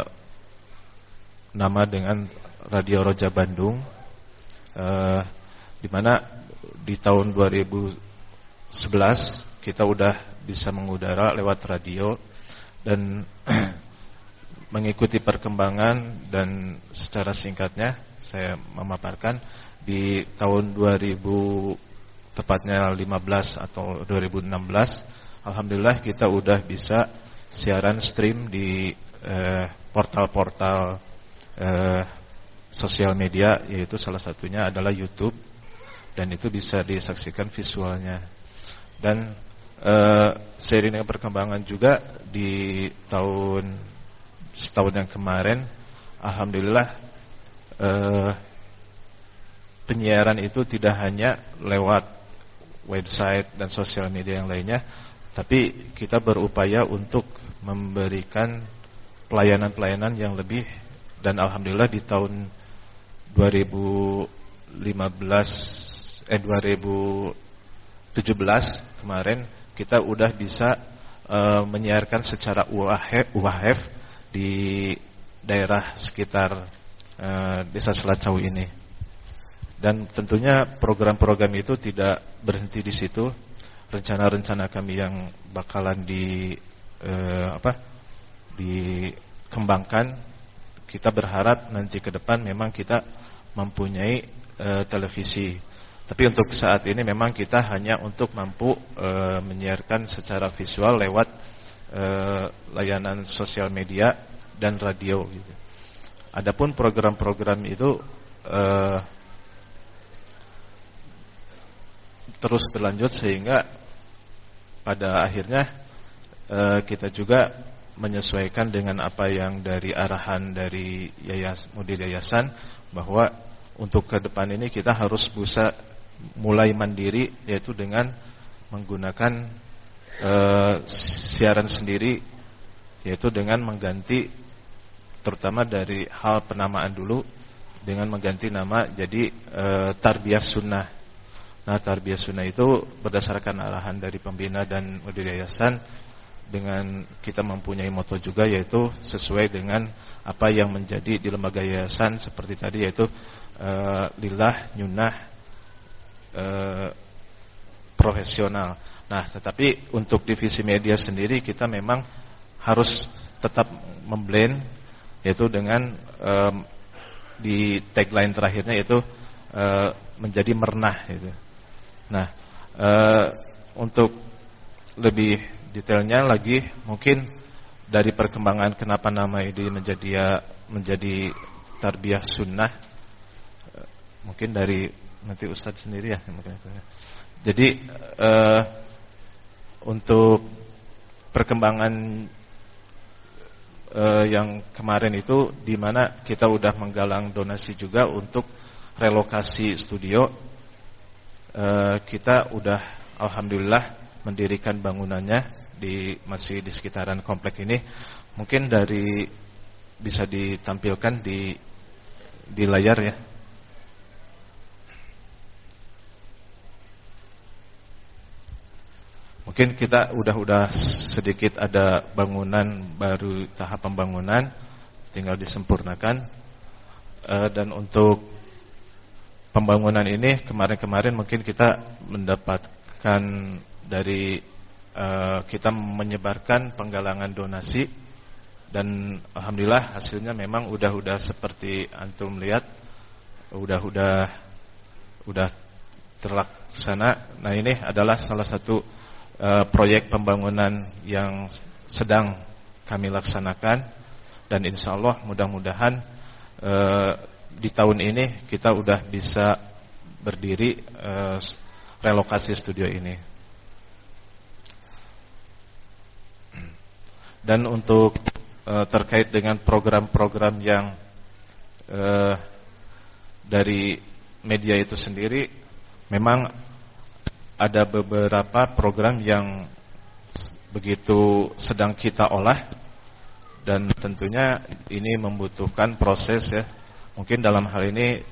nama dengan Radio Roja Bandung, uh, di mana di tahun dua ribu sebelas kita udah bisa mengudara lewat radio dan mengikuti perkembangan. Dan secara singkatnya saya memaparkan di tahun dua ribu, tepatnya lima belas atau dua ribu enam belas, alhamdulillah kita udah bisa siaran stream di eh, portal-portal eh, sosial media, yaitu salah satunya adalah YouTube, dan itu bisa disaksikan visualnya. Dan uh, seiring dengan perkembangan juga di tahun setahun yang kemarin, alhamdulillah uh, penyiaran itu tidak hanya lewat website dan sosial media yang lainnya, tapi kita berupaya untuk memberikan pelayanan-pelayanan yang lebih. Dan alhamdulillah di tahun dua ribu lima belas eh dua ribu tujuh belas kemarin kita udah bisa uh, menyiarkan secara U H F di daerah sekitar uh, Desa Selacau ini. Dan tentunya program-program itu tidak berhenti di situ. Rencana-rencana kami yang bakalan di uh, apa? dikembangkan, kita berharap nanti ke depan memang kita mempunyai uh, televisi. Tapi untuk saat ini memang kita hanya untuk mampu e, menyiarkan secara visual lewat e, layanan sosial media dan radio gitu. Adapun program-program itu e, terus berlanjut sehingga pada akhirnya uh, kita juga menyesuaikan dengan apa yang dari arahan dari yayas, mudir yayasan, bahwa untuk ke depan ini kita harus bisa mulai mandiri, yaitu dengan menggunakan uh, siaran sendiri, yaitu dengan mengganti terutama dari hal penamaan dulu, dengan mengganti nama jadi e, Tarbiyah Sunnah. Nah, Tarbiyah Sunnah itu berdasarkan arahan dari pembina dan mudir yayasan, dengan kita mempunyai moto juga, yaitu sesuai dengan apa yang menjadi di lembaga yayasan seperti tadi, yaitu e, lillah, nyunah, e, profesional. Nah, tetapi untuk divisi media sendiri kita memang harus tetap memblend, yaitu dengan um, di tagline terakhirnya yaitu uh, menjadi merenah gitu. Nah, uh, untuk lebih detailnya lagi, mungkin dari perkembangan kenapa nama ini menjadi ya, menjadi Tarbiyah Sunnah, uh, mungkin dari nanti Ustadz sendiri ya. Jadi uh, untuk perkembangan Uh, yang kemarin itu, di mana kita udah menggalang donasi juga untuk relokasi studio. Uh, kita udah alhamdulillah mendirikan bangunannya di masih di sekitaran komplek ini. Mungkin dari bisa ditampilkan di di layar ya. Mungkin kita udah-udah sedikit ada bangunan baru, tahap pembangunan tinggal disempurnakan. E, dan untuk pembangunan ini kemarin-kemarin mungkin kita mendapatkan dari e, kita menyebarkan penggalangan donasi, dan alhamdulillah hasilnya memang udah-udah seperti antum lihat, udah-udah udah terlaksana. Nah, ini adalah salah satu Uh, proyek pembangunan yang sedang kami laksanakan, dan insya Allah mudah-mudahan uh, di tahun ini kita udah bisa berdiri uh, relokasi studio ini. Dan untuk uh, terkait dengan program-program yang uh, dari media itu sendiri, memang ada beberapa program yang begitu sedang kita olah, dan tentunya ini membutuhkan proses ya. Mungkin dalam hal ini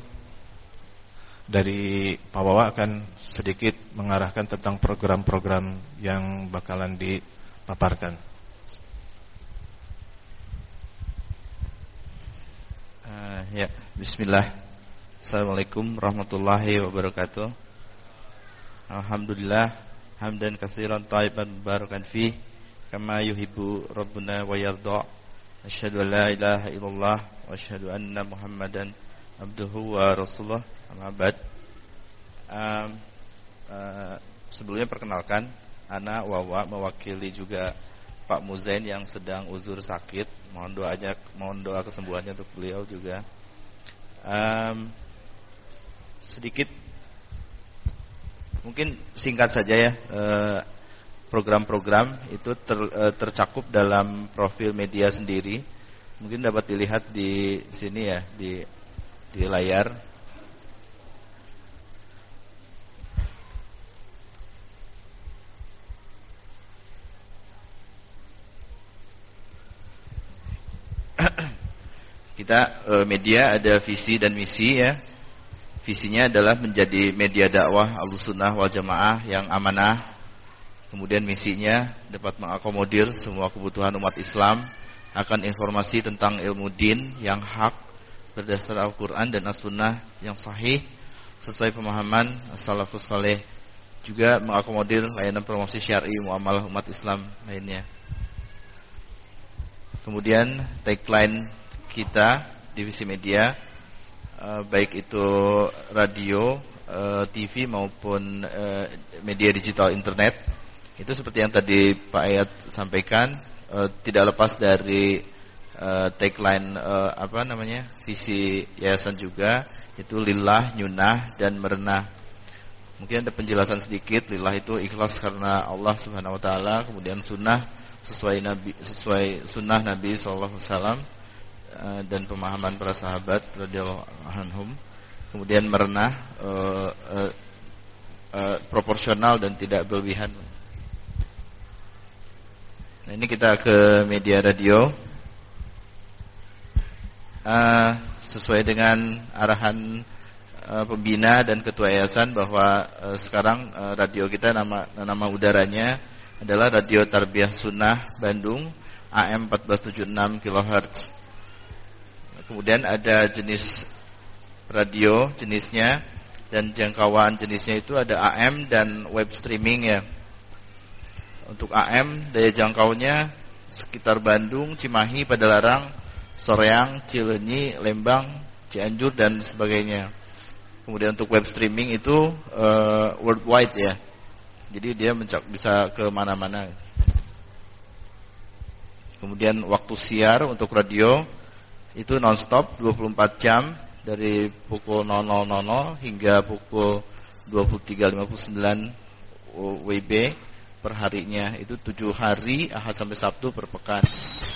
dari Pak Wawa akan sedikit mengarahkan tentang program-program yang bakalan dipaparkan. Uh, ya, Bismillah. Assalamualaikum warahmatullahi wabarakatuh. Alhamdulillah, hamdan katsiran thayyiban mubarakan fi kama yuhibbu rabbuna wa yarda. Asyhadu an la ilaha illallah wa asyhadu anna Muhammadan abduhu wa rasuluh. Amma ba'd. Um, uh, sebelumnya perkenalkan, ana Wawa mewakili juga Pak Muzain yang sedang uzur sakit. Mohon doanya, mohon doa kesembuhannya untuk beliau juga. Um, sedikit mungkin singkat saja ya, program-program itu ter, tercakup dalam profil media sendiri. Mungkin dapat dilihat di sini ya, di di layar. Kita media ada visi dan misi ya. Visinya adalah menjadi media dakwah Ahlussunnah wal Jamaah yang amanah. Kemudian misinya dapat mengakomodir semua kebutuhan umat Islam akan informasi tentang ilmu din yang hak berdasar Al-Quran dan As-Sunnah yang sahih sesuai pemahaman As-Salafus Saleh. Juga mengakomodir layanan promosi syar'i muamalah umat Islam lainnya. Kemudian tagline kita divisi media, Uh, baik itu radio, uh, T V maupun uh, media digital internet, itu seperti yang tadi Pak Ayat sampaikan, uh, tidak lepas dari uh, tagline uh, apa namanya visi yayasan juga, itu lillah, nyunah, dan merenah. Mungkin ada penjelasan sedikit. Lillah itu ikhlas karena Allah Subhanahu wa taala, kemudian sunnah sesuai nabi sesuai sunnah Nabi sallallahu alaihi wasallam dan pemahaman para sahabat radhiyallahu anhum. Kemudian merenah uh, uh, uh, proporsional dan tidak berlebihan. Nah, ini kita ke media radio. Uh, sesuai dengan arahan uh, pembina dan ketua yayasan bahwa uh, sekarang uh, radio kita nama nama udaranya adalah Radio Tarbiyah Sunnah Bandung A M empat belas tujuh puluh enam kilohertz. Kemudian ada jenis radio jenisnya dan jangkauan jenisnya itu ada A M dan web streaming ya. Untuk A M daya jangkaunya sekitar Bandung, Cimahi, Padalarang, Soreang, Cileunyi, Lembang, Cianjur dan sebagainya. Kemudian untuk web streaming itu uh, worldwide ya. Jadi dia mencak, bisa ke mana-mana. Kemudian waktu siar untuk radio itu nonstop dua puluh empat jam dari pukul nol nol nol nol hingga pukul dua puluh tiga lima puluh sembilan W B per harinya. Itu tujuh hari Ahad sampai Sabtu per pekan.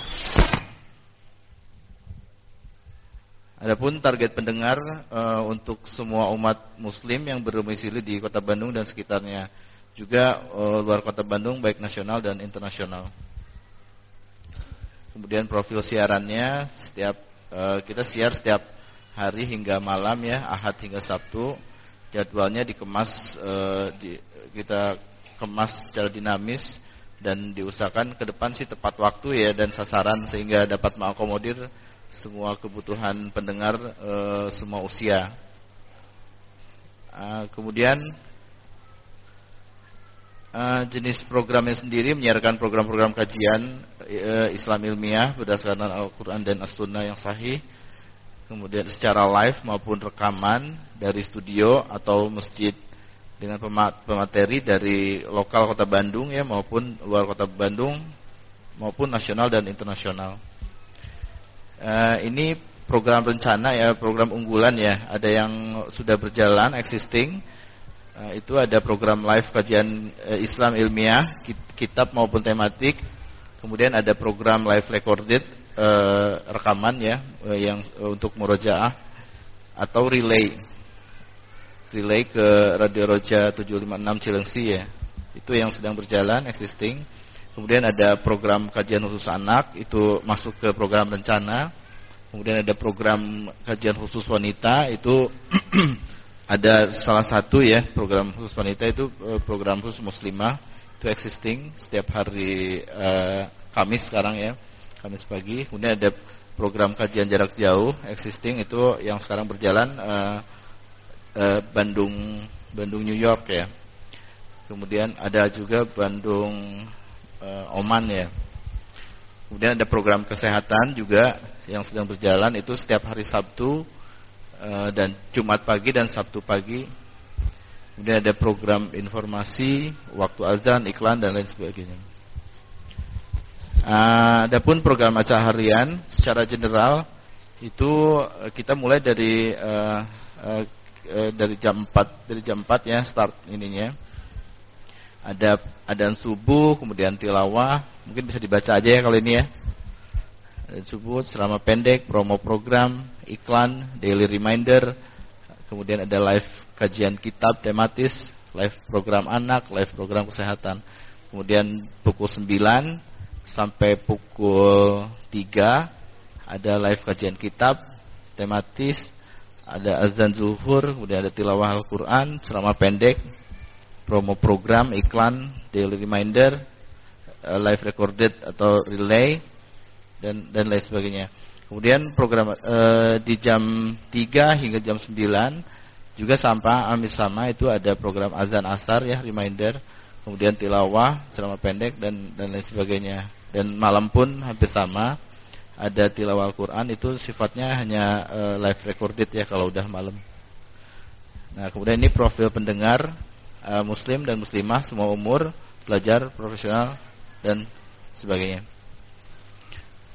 Adapun target pendengar e, untuk semua umat muslim yang berdomisili di Kota Bandung dan sekitarnya, juga e, luar Kota Bandung baik nasional dan internasional. Kemudian profil siarannya setiap e, kita siar setiap hari hingga malam ya, Ahad hingga Sabtu. Jadwalnya dikemas e, di, kita kemas secara dinamis dan diusahakan ke depan sih tepat waktu ya dan sasaran sehingga dapat mengakomodir semua kebutuhan pendengar e, semua usia. E, kemudian e, jenis programnya sendiri menyiarkan program-program kajian e, Islam ilmiah berdasarkan Al-Quran dan As-Sunnah yang sahih. Kemudian secara live maupun rekaman dari studio atau masjid dengan pemateri dari lokal Kota Bandung ya maupun luar Kota Bandung maupun nasional dan internasional. Uh, ini program rencana ya, program unggulan ya. Ada yang sudah berjalan existing. Uh, itu ada program live kajian uh, Islam ilmiah, kitab maupun tematik. Kemudian ada program live recorded uh, rekaman ya uh, yang uh, untuk murojaah atau relay. Relay ke Radio Roja tujuh lima enam Cilengsi ya. Itu yang sedang berjalan existing. Kemudian ada program kajian khusus anak, itu masuk ke program rencana. Kemudian ada program kajian khusus wanita, itu ada salah satu ya, program khusus wanita itu program khusus muslimah, itu existing setiap hari eh, Kamis sekarang ya, Kamis pagi. Kemudian ada program kajian jarak jauh existing, itu yang sekarang berjalan eh, eh, Bandung Bandung New York ya. Kemudian ada juga Bandung Oman ya. Kemudian ada program kesehatan juga yang sedang berjalan, itu setiap hari Sabtu e, dan Jumat pagi dan Sabtu pagi. Kemudian ada program informasi, waktu azan, iklan dan lain sebagainya. Adapun program acara harian secara general itu kita mulai dari e, e, dari jam empat dari jam empat ya start ininya. Ada adzan subuh, kemudian tilawah, mungkin bisa dibaca aja ya kalau ini ya. Adzan subuh, ceramah pendek, promo program, iklan, daily reminder, kemudian ada live kajian kitab tematis, live program anak, live program kesehatan. Kemudian pukul sembilan sampai pukul tiga ada live kajian kitab tematis, ada azan zuhur, kemudian ada tilawah Al-Quran, ceramah pendek, promo program, iklan, daily reminder, uh, live recorded atau relay dan dan lain sebagainya. Kemudian program uh, di jam tiga hingga jam sembilan juga sama hampir sama, itu ada program azan asar ya, reminder, kemudian tilawah, ceramah pendek dan dan lain sebagainya. Dan malam pun hampir sama, ada tilawah Al-Quran, itu sifatnya hanya uh, live recorded ya kalau udah malam. Nah, kemudian ini profil pendengar Muslim dan muslimah semua umur, pelajar, profesional dan sebagainya.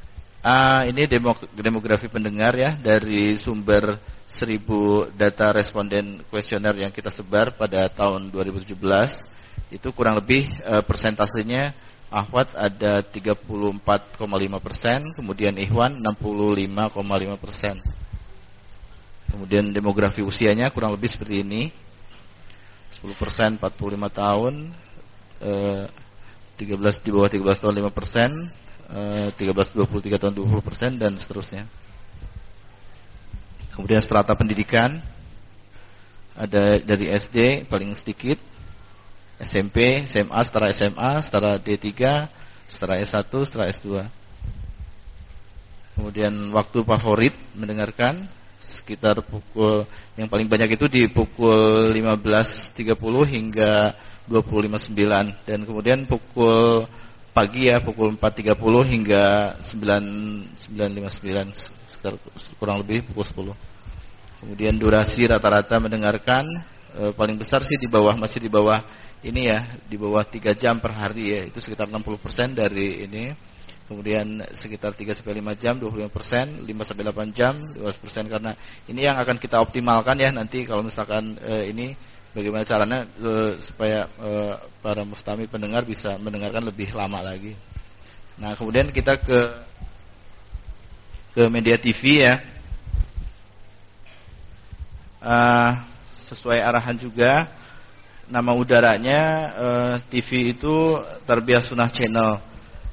Uh, ini demo, demografi pendengar ya dari sumber seribu data responden kuesioner yang kita sebar pada tahun dua ribu tujuh belas. Itu kurang lebih uh, persentasenya Ahwat ada tiga puluh empat koma lima persen, kemudian Ikhwan enam puluh lima koma lima persen. Kemudian demografi usianya kurang lebih seperti ini. sepuluh persen empat puluh lima tahun, uh, tiga belas di bawah tiga belas tahun lima persen, tiga belas dua puluh tiga tahun dua puluh persen dan seterusnya. Kemudian strata pendidikan ada dari S D paling sedikit, S M P, S M A, setara S M A, setara D tiga, setara S satu, setara S dua. Kemudian waktu favorit mendengarkan sekitar pukul yang paling banyak itu di pukul lima belas tiga puluh hingga dua puluh lima sembilan, dan kemudian pukul pagi ya pukul empat tiga puluh hingga sembilan lima sembilan, sekitar kurang lebih pukul sepuluh. Kemudian durasi rata-rata mendengarkan e, paling besar sih di bawah, masih di bawah ini ya, di bawah tiga jam per hari ya, itu sekitar enam puluh persen dari ini. Kemudian sekitar tiga sampai lima jam dua puluh lima persen, lima sampai delapan jam dua puluh persen, karena ini yang akan kita optimalkan ya nanti kalau misalkan e, ini bagaimana caranya e, supaya e, para mustami pendengar bisa mendengarkan lebih lama lagi. Nah, kemudian kita ke ke media T V ya. Uh, sesuai arahan juga, nama udaranya uh, T V itu Tarbiyah Sunnah Channel.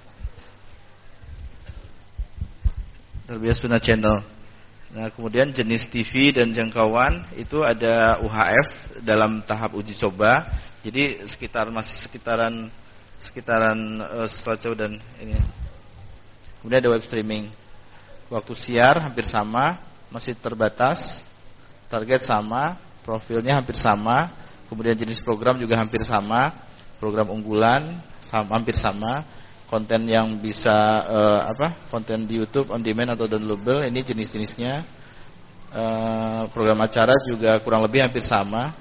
Tarbiyah Sunnah Channel. Nah, kemudian jenis T V dan jangkauan itu ada U H F dalam tahap uji coba. Jadi sekitar masih sekitaran sekitaran uh, Selacau dan ini. Kemudian ada web streaming. Waktu siar hampir sama, masih terbatas. Target sama, profilnya hampir sama. Kemudian jenis program juga hampir sama. Program unggulan sama, hampir sama. Konten yang bisa uh, apa? Konten di YouTube on demand atau downloadable, ini jenis-jenisnya. Uh, program acara juga kurang lebih hampir sama.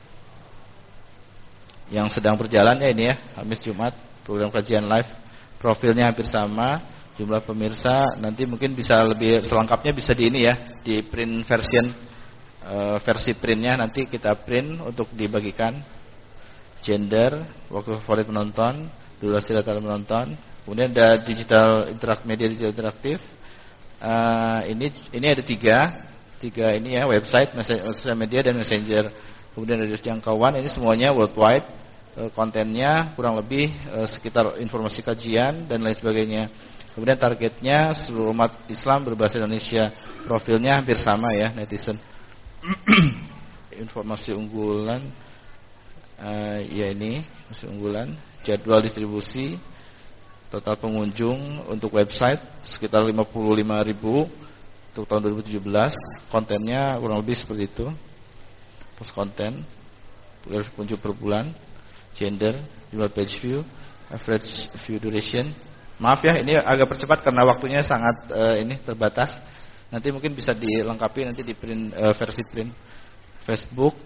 Yang sedang berjalan ya ini ya, Kamis Jumat, program kajian live, profilnya hampir sama. Jumlah pemirsa nanti mungkin bisa lebih selengkapnya bisa di ini ya, di print version, uh, versi printnya nanti kita print untuk dibagikan. Gender, waktu favorit penonton, durasi rata-rata menonton. Kemudian ada digital interak media digital interaktif. Uh, ini ini ada tiga, tiga ini ya, website, sosial media dan messenger. Kemudian ada jangkauan, ini semuanya worldwide. Uh, kontennya kurang lebih uh, sekitar informasi kajian dan lain sebagainya. Kemudian targetnya seluruh umat Islam berbahasa Indonesia. Profilnya hampir sama ya, netizen. Informasi unggulan, uh, ya ini informasi unggulan. Jadwal distribusi, total pengunjung untuk website sekitar lima puluh lima ribu untuk tahun dua ribu tujuh belas. Kontennya kurang lebih seperti itu. Post konten, pengunjung per bulan, gender, jumlah page view, average view duration. Maaf ya, ini agak percepat karena waktunya sangat uh, ini terbatas. Nanti mungkin bisa dilengkapi nanti di print, uh, versi print. Facebook,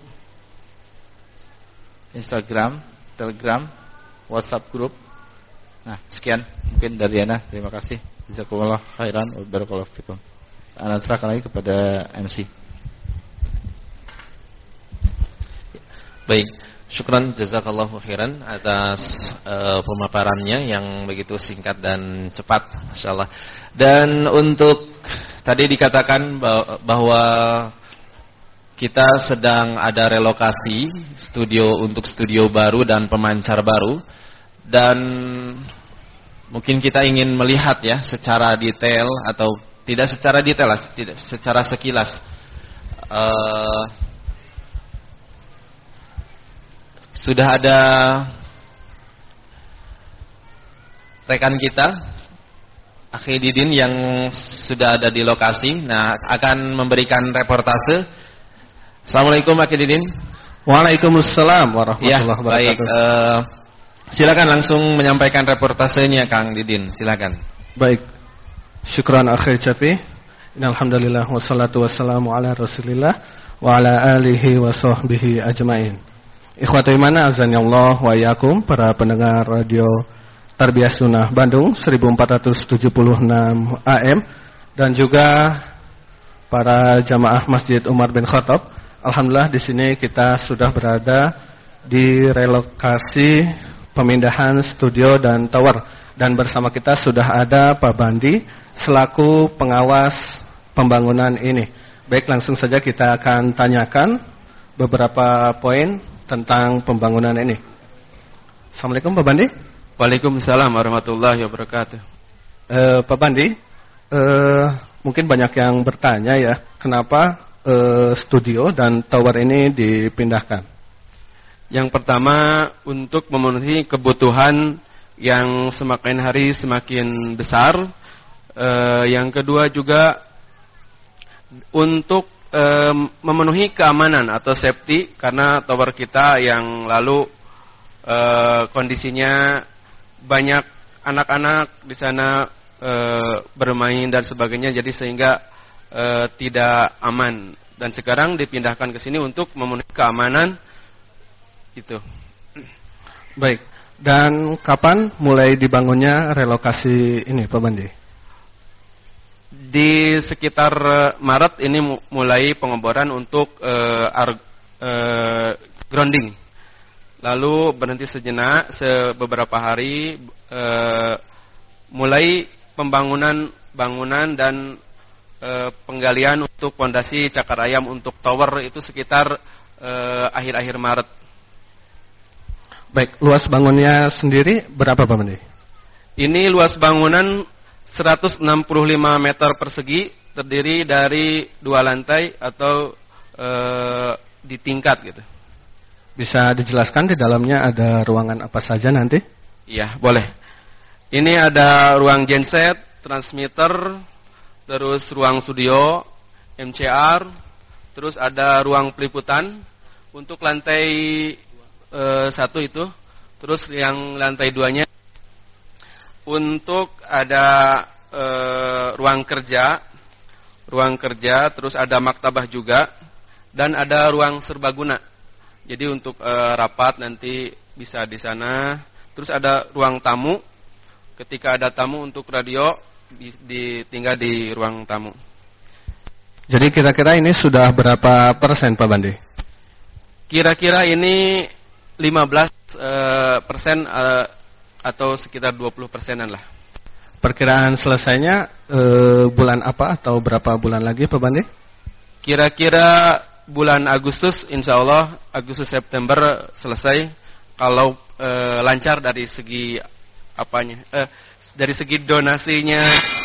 Instagram, Telegram, WhatsApp group. Nah, sekian mungkin dari Ana. Terima kasih. Jazakumullah khairan wa barakallahu fikum. Ana serahkan lagi kepada M C. Baik. Syukran jazakallahu khairan atas uh, pemaparannya yang begitu singkat dan cepat, insyaallah. Dan untuk tadi dikatakan bahwa kita sedang ada relokasi studio untuk studio baru dan pemancar baru, dan mungkin kita ingin melihat ya secara detail atau tidak secara detail, tidak secara sekilas. Uh, Sudah ada rekan kita Akhi Didin yang sudah ada di lokasi. Nah, akan memberikan reportase. Assalamualaikum Akhi Didin. Waalaikumsalam warahmatullahi wabarakatuh. Baik, uh, silakan langsung menyampaikan reportasenya Kang Didin, silakan. Baik. Syukran Akhi Capi. Innalhamdulillah wassalatu wassalamu ala Rasulillah wa ala alihi wa sahbihi ajmain. Ikhwatu iman azanillah wa iyyakum, para pendengar radio Tarbiyah Sunnah Bandung seribu empat ratus tujuh puluh enam A M dan juga para jamaah Masjid Umar bin Khattab. Alhamdulillah di sini kita sudah berada di relokasi pemindahan studio dan tower, dan bersama kita sudah ada Pak Bandi selaku pengawas pembangunan ini. Baik, langsung saja kita akan tanyakan beberapa poin tentang pembangunan ini. Assalamualaikum Pak Bandi. Waalaikumsalam warahmatullahi wabarakatuh. Uh, Pak Bandi, uh, mungkin banyak yang bertanya ya, kenapa uh, studio dan tower ini dipindahkan? Yang pertama untuk memenuhi kebutuhan yang semakin hari semakin besar. Uh, yang kedua juga untuk uh, memenuhi keamanan atau safety, karena tower kita yang lalu uh, kondisinya banyak anak-anak di sana e, bermain dan sebagainya, jadi sehingga e, tidak aman. Dan sekarang dipindahkan ke sini untuk memenuhi keamanan itu. Baik. Dan kapan mulai dibangunnya relokasi ini, Pak Bandi? Di sekitar Maret ini mulai pengeboran untuk e, ar, e, grounding. Lalu berhenti sejenak beberapa hari, e, mulai pembangunan bangunan dan e, penggalian untuk pondasi cakar ayam untuk tower itu sekitar e, akhir-akhir Maret. Baik, luas bangunnya sendiri berapa Pak Bandi? Ini luas bangunan seratus enam puluh lima meter persegi, terdiri dari dua lantai atau e, di tingkat gitu. Bisa dijelaskan di dalamnya ada ruangan apa saja nanti? Iya, boleh. Ini ada ruang genset, transmitter, terus ruang studio, M C R, terus ada ruang peliputan untuk lantai e, satu itu, terus yang lantai duanya untuk ada e, ruang kerja, ruang kerja, terus ada maktabah juga, dan ada ruang serbaguna. Jadi untuk e, rapat nanti bisa di sana. Terus ada ruang tamu. Ketika ada tamu untuk radio ditinggal di ruang tamu. Jadi kira-kira ini sudah berapa persen Pak Bandi? Kira-kira ini lima belas persen e, atau sekitar dua puluh persenan lah. Perkiraan selesainya e, bulan apa atau berapa bulan lagi Pak Bandi? Kira-kira bulan Agustus, insya Allah Agustus September selesai kalau e, lancar dari segi apanya, e, dari segi donasinya.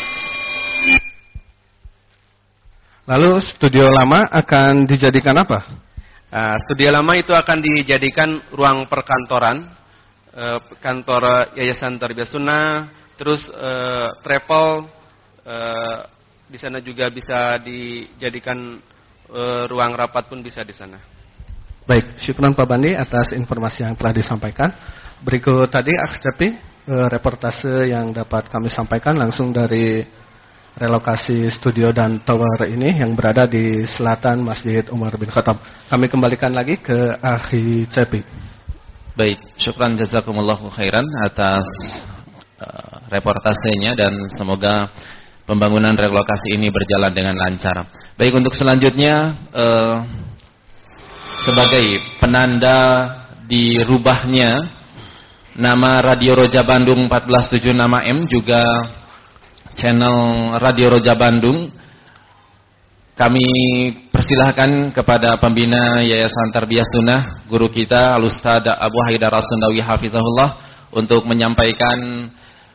Lalu studio lama akan dijadikan apa? Nah, studio lama itu akan dijadikan ruang perkantoran, e, kantor Yayasan Tarbiyah Sunnah, terus e, travel, e, di sana juga bisa dijadikan Uh, ruang rapat pun bisa di sana. Baik, syukran Pak Bandi atas informasi yang telah disampaikan. Berikut tadi aksepi uh, reportase yang dapat kami sampaikan langsung dari relokasi studio dan tower ini yang berada di selatan Masjid Umar bin Khattab. Kami kembalikan lagi ke Akhi Cepi. Baik, syukran jazakumullahu khairan atas uh, reportasenya dan semoga pembangunan relokasi ini berjalan dengan lancar. Baik, untuk selanjutnya eh, sebagai penanda dirubahnya nama Radio Roja Bandung empat belas tujuh nama M, juga channel Radio Roja Bandung, kami persilahkan kepada pembina Yayasan Tarbiyah Sunnah, guru kita Al-Ustaz Abu Haidar As-Sundawi Hafizahullah, untuk menyampaikan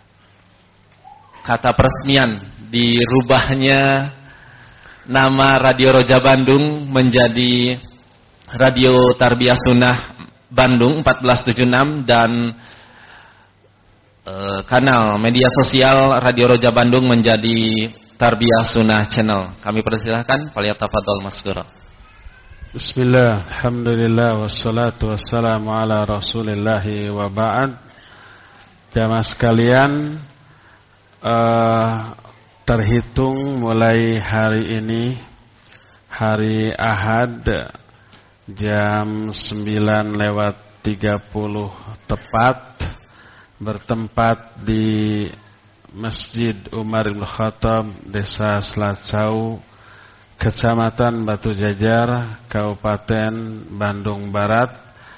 kata peresmian dirubahnya nama Radio Roja Bandung menjadi Radio Tarbiyah Sunnah Bandung empat belas tujuh enam dan e, kanal media sosial Radio Roja Bandung menjadi Tarbiyah Sunnah Channel. Kami persilahkan, falyatafadhal maskur. Bismillah, alhamdulillah, wassalatu wassalamu ala rasulillahi wa ba'd. Jamaah sekalian, uh, terhitung mulai hari ini, hari Ahad, jam sembilan lewat tiga puluh tepat, bertempat di Masjid Umar bin Khattab, Desa Selacau, Kecamatan Batu Jajar, Kabupaten Bandung Barat.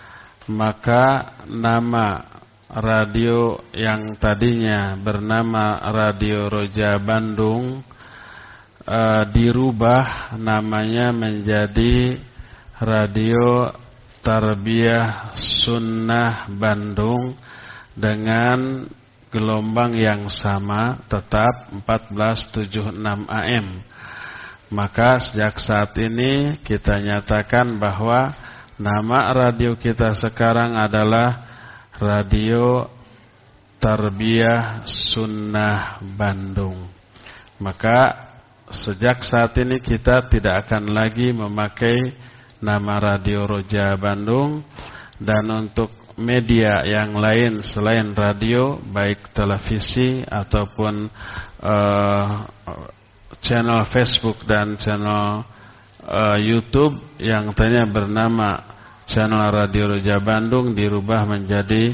Maka nama radio yang tadinya bernama Radio Roja Bandung e, dirubah namanya menjadi Radio Tarbiyah Sunnah Bandung dengan gelombang yang sama, tetap empat belas tujuh puluh enam A M. Maka sejak saat ini kita nyatakan bahwa nama radio kita sekarang adalah Radio Tarbiyah Sunnah Bandung. Maka sejak saat ini kita tidak akan lagi memakai nama Radio Roja Bandung. Dan untuk media yang lain selain radio, baik televisi ataupun uh, channel Facebook dan channel uh, YouTube yang tadinya bernama channel Radio Roja Bandung dirubah menjadi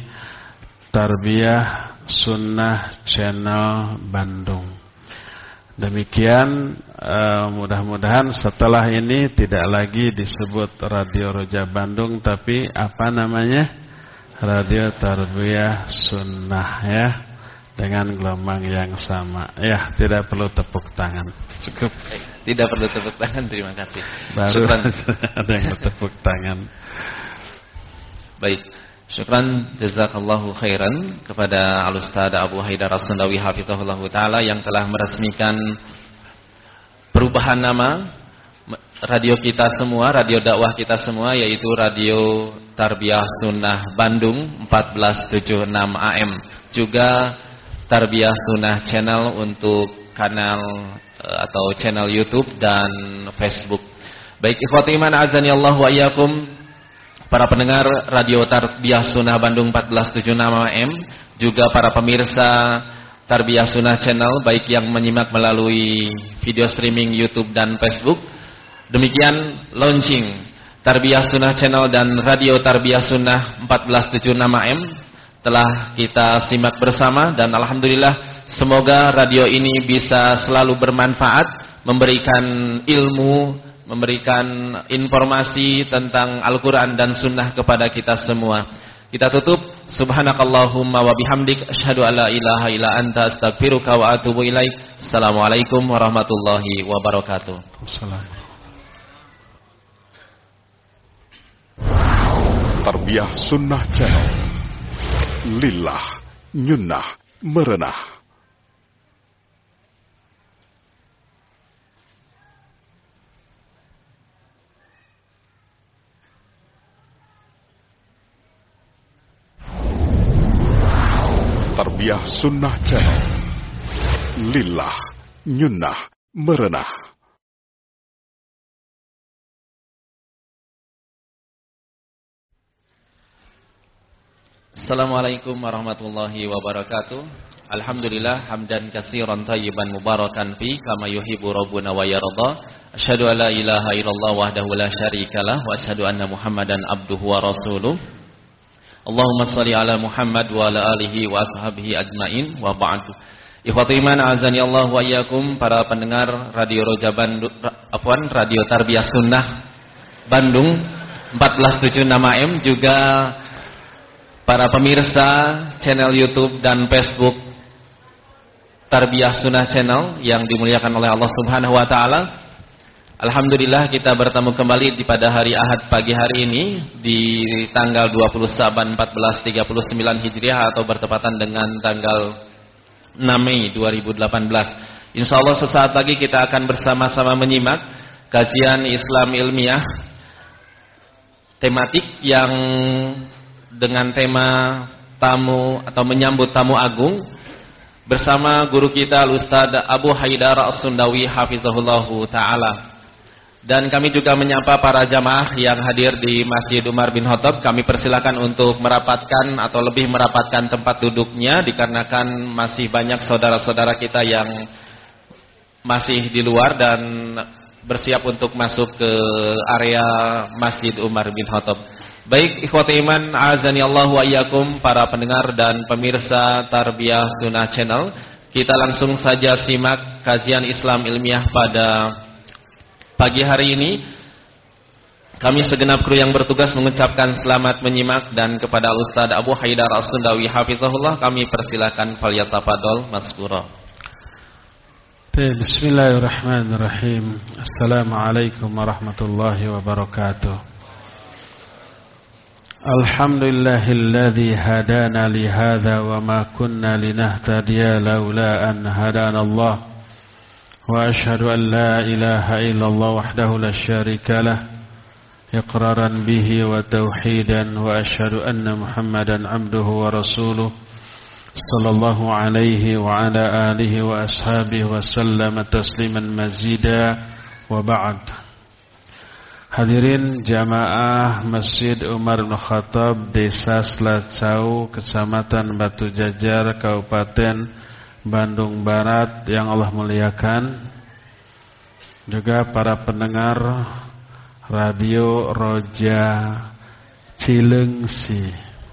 Tarbiyah Sunnah Channel Bandung. Demikian, uh, mudah-mudahan setelah ini tidak lagi disebut Radio Roja Bandung, tapi apa namanya? Radio Tarbiyah Sunnah, ya, dengan gelombang yang sama. Ya, tidak perlu tepuk tangan. Cukup. Tidak perlu tepuk tangan, terima kasih. Baru ada yang tepuk tangan. Baik, syukran jazakallahu khairan kepada Al-Ustaz Abu Haidar As-Sundawi hafizahullah taala yang telah meresmikan perubahan nama radio kita semua, radio dakwah kita semua, yaitu Radio Tarbiyah Sunnah Bandung empat belas tujuh puluh enam A M. Juga Tarbiyah Sunnah Channel untuk kanal atau channel YouTube dan Facebook. Baik, ikhwati iman azani Allah wa iyyakum, para pendengar Radio Tarbiyah Sunnah Bandung empat belas tujuh puluh enam A M, juga para pemirsa Tarbiyah Sunnah Channel baik yang menyimak melalui video streaming YouTube dan Facebook. Demikian launching Tarbiyah Sunnah Channel dan Radio Tarbiyah Sunnah empat belas tujuh puluh enam A M telah kita simak bersama, dan alhamdulillah semoga radio ini bisa selalu bermanfaat, memberikan ilmu, memberikan informasi tentang Al-Quran dan Sunnah kepada kita semua. Kita tutup, subhanakallahumma wa bihamdik, asyhadu an la ilaha illa anta, astaghfiruka wa atubu ilaik. Assalamualaikum warahmatullahi wabarakatuh. Assalamualaikum. Tarbiyah Sunnah Channel, lillah, nyunnah, merenah. Tarbiyah Sunnah Channel, lillah, nyunnah, merenah. Assalamualaikum warahmatullahi wabarakatuh. Alhamdulillah hamdan katsiran thayyiban mubarakan fi kama yuhibbu rabbuna wa yarda. Asyhadu an la ilaha illallah wahdahu la syarikalah wa asyhadu anna Muhammadan abduhu wa rasuluh. Allahumma shalli ala Muhammad wa ala alihi wa ashabihi ajmain, wa ba'du. Ikhwati iman azani Allah wa iyyakum, para pendengar Radio Roja Bandung, afwan, Radio Tarbiyah Sunnah Bandung empat belas tujuh puluh enam A M, juga para pemirsa channel YouTube dan Facebook Tarbiyah Sunnah Channel yang dimuliakan oleh Allah Subhanahu wa taala. Alhamdulillah kita bertemu kembali di pada hari Ahad pagi hari ini di tanggal dua puluh Saban empat belas tiga puluh sembilan Hijriah atau bertepatan dengan tanggal enam Mei dua ribu delapan belas. Insyaallah sesaat lagi kita akan bersama-sama menyimak kajian Islam ilmiah tematik yang dengan tema tamu atau menyambut tamu agung bersama guru kita Al-Ustaz Abu Haidar As-Sundawi hafizahullahu taala. Dan kami juga menyapa para jamaah yang hadir di Masjid Umar bin Khattab. Kami persilakan untuk merapatkan atau lebih merapatkan tempat duduknya, dikarenakan masih banyak saudara-saudara kita yang masih di luar dan bersiap untuk masuk ke area Masjid Umar bin Khattab. Baik, ikhwati iman, azani Allah wa iyyakum, para pendengar dan pemirsa Tarbiyah Sunnah Channel. Kita langsung saja simak kajian Islam ilmiah pada pagi hari ini. Kami segenap kru yang bertugas mengucapkan selamat menyimak, dan kepada Ustaz Abu Haidar As-Sundawi hafizahullah kami persilakan falyatafadhol mazkura. Bismillahirrahmanirrahim. Assalamualaikum warahmatullahi wabarakatuh. Alhamdulillahilladzi hadana li hadza wa ma kunna linahtadiya laula an hadana Allah. Wa asyhadu an la ilaha illallah wahdahu la syarika lah iqraran bihi wa tauhidan, wa asyhadu anna Muhammadan abduhu wa rasuluh sallallahu alaihi wa ala alihi wa ashabihi wa sallama tasliman mazida, wa ba'd. Hadirin jamaah Masjid Umar bin Khattab, Desa Selacau, Kecamatan Batu Jajar, Kabupaten Bandung Barat yang Allah muliakan, juga para pendengar Radio Roja Cilengsi.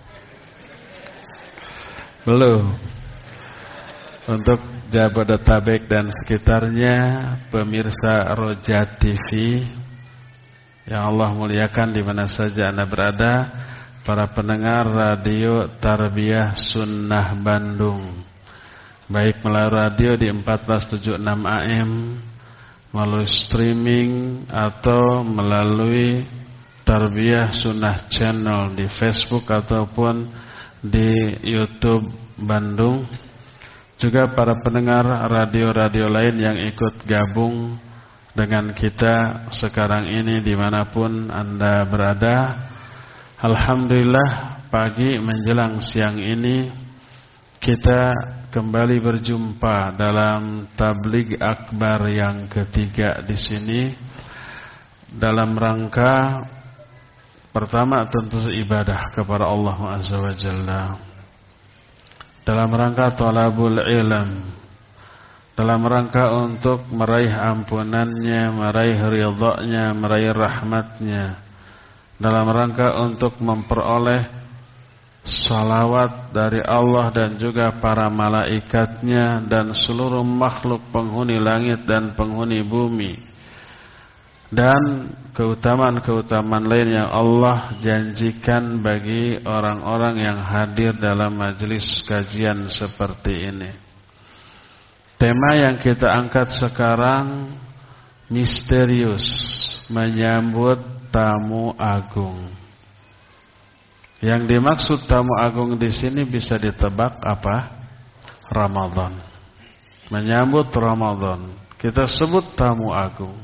Belum. Untuk Jabodetabek dan sekitarnya, pemirsa Roja T V yang Allah muliakan di mana saja Anda berada, para pendengar Radio Tarbiyah Sunnah Bandung, baik melalui radio di empat belas tujuh puluh enam A M, melalui streaming atau melalui Tarbiyah Sunnah Channel di Facebook ataupun di YouTube Bandung, juga para pendengar radio-radio lain yang ikut gabung dengan kita sekarang ini dimanapun Anda berada. Alhamdulillah, pagi menjelang siang ini kita kembali berjumpa dalam tabligh akbar yang ketiga di sini, dalam rangka pertama tentu ibadah kepada Allah Azza wa Jalla, dalam rangka thalabul ilm, dalam rangka untuk meraih ampunannya, meraih ridha-Nya, meraih rahmatnya, dalam rangka untuk memperoleh salawat dari Allah dan juga para malaikatnya dan seluruh makhluk penghuni langit dan penghuni bumi, dan keutamaan-keutamaan lain yang Allah janjikan bagi orang-orang yang hadir dalam majelis kajian seperti ini. Tema yang kita angkat sekarang misterius, menyambut tamu agung. Yang dimaksud tamu agung di sini bisa ditebak apa? Ramadan. Menyambut Ramadan, kita sebut tamu agung,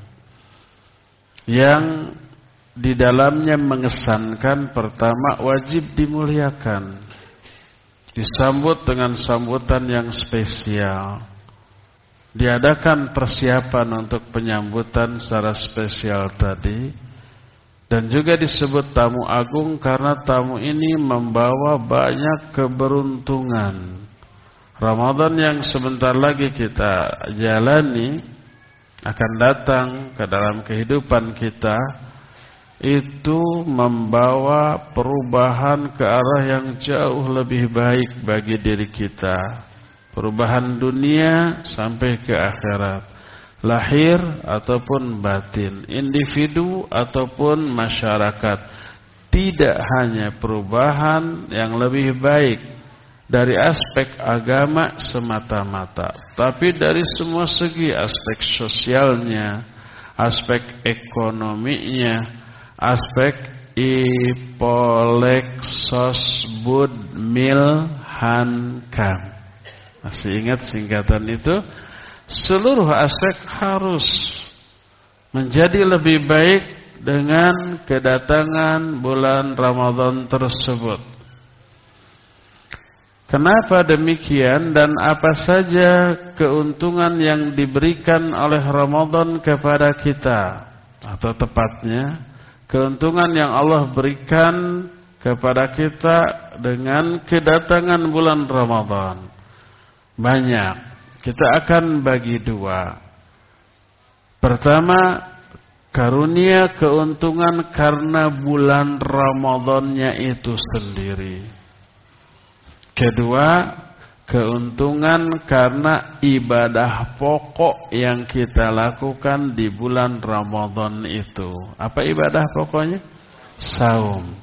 yang di dalamnya mengesankan pertama wajib dimuliakan, disambut dengan sambutan yang spesial. Diadakan persiapan untuk penyambutan secara spesial tadi, dan juga disebut tamu agung karena tamu ini membawa banyak keberuntungan. Ramadan yang sebentar lagi kita jalani akan datang ke dalam kehidupan kita, itu membawa perubahan ke arah yang jauh lebih baik bagi diri kita. Perubahan dunia sampai ke akhirat, lahir ataupun batin, individu ataupun masyarakat. Tidak hanya perubahan yang lebih baik dari aspek agama semata-mata, tapi dari semua segi, aspek sosialnya, aspek ekonominya, aspek ipolek sosbud mil hankam. Masih ingat singkatan itu? Seluruh aspek harus menjadi lebih baik dengan kedatangan bulan Ramadan tersebut. Kenapa demikian dan apa saja keuntungan yang diberikan oleh Ramadan kepada kita? Atau tepatnya, keuntungan yang Allah berikan kepada kita dengan kedatangan bulan Ramadan. Banyak. Kita akan bagi dua. Pertama, karunia keuntungan karena bulan Ramadannya itu sendiri. Kedua, keuntungan karena ibadah pokok yang kita lakukan di bulan Ramadan itu. Apa ibadah pokoknya? Saum.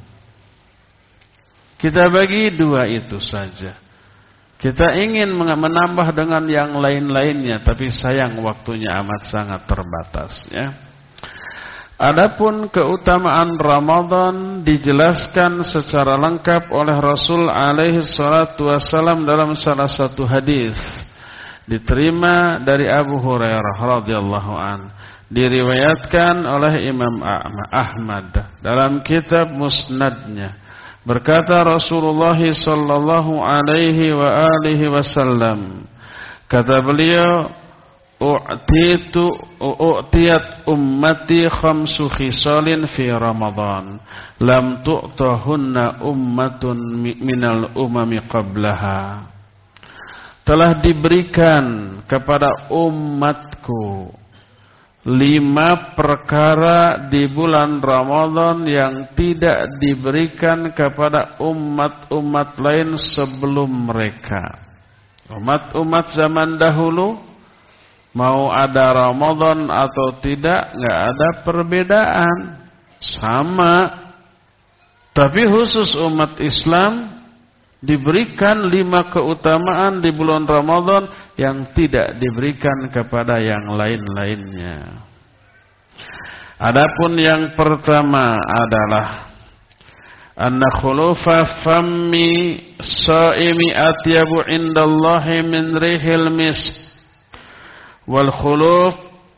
Kita bagi dua itu saja. Kita ingin menambah dengan yang lain-lainnya, tapi sayang waktunya amat sangat terbatas, ya. Adapun keutamaan Ramadan dijelaskan secara lengkap oleh Rasul alaihi salatu wassalam dalam salah satu hadis diterima dari Abu Hurairah radhiyallahu an, diriwayatkan oleh Imam Ahmad dalam kitab Musnadnya. Berkata Rasulullah sallallahu alaihi wa alihi wasallam, kata beliau, u'titu u'tiyat ummati khamsu khisalin fi Ramadan lam tu'tahunna ummatun minal umami qablaha. Telah diberikan kepada umatku lima perkara di bulan Ramadan yang tidak diberikan kepada umat-umat lain sebelum mereka. Umat-umat zaman dahulu mau ada Ramadan atau tidak, nggak ada perbedaan, sama. Tapi khusus umat Islam diberikan lima keutamaan di bulan Ramadan yang tidak diberikan kepada yang lain-lainnya. Adapun yang pertama adalah anna khulufa fammi shaimi atyabu indallahi min rihil misk wal khuluf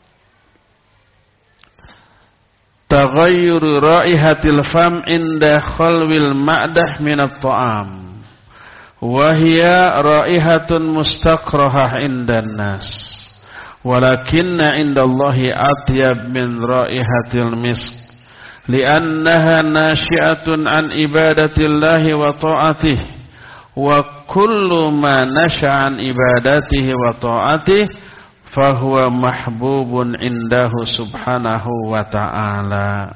taghayyur raihatil fam inda khalwil ma'dah min at-ta'am wa hiya raihatun mustakrahah indan nas walakinna indallahi atyab min raihatil misk li'annaha nashi'atun an ibadatillahi wa ta'atihi wa kullu ma nasha'a an ibadatihi wa ta'atihi fahuwa mahbubun indahu subhanahu wa ta'ala.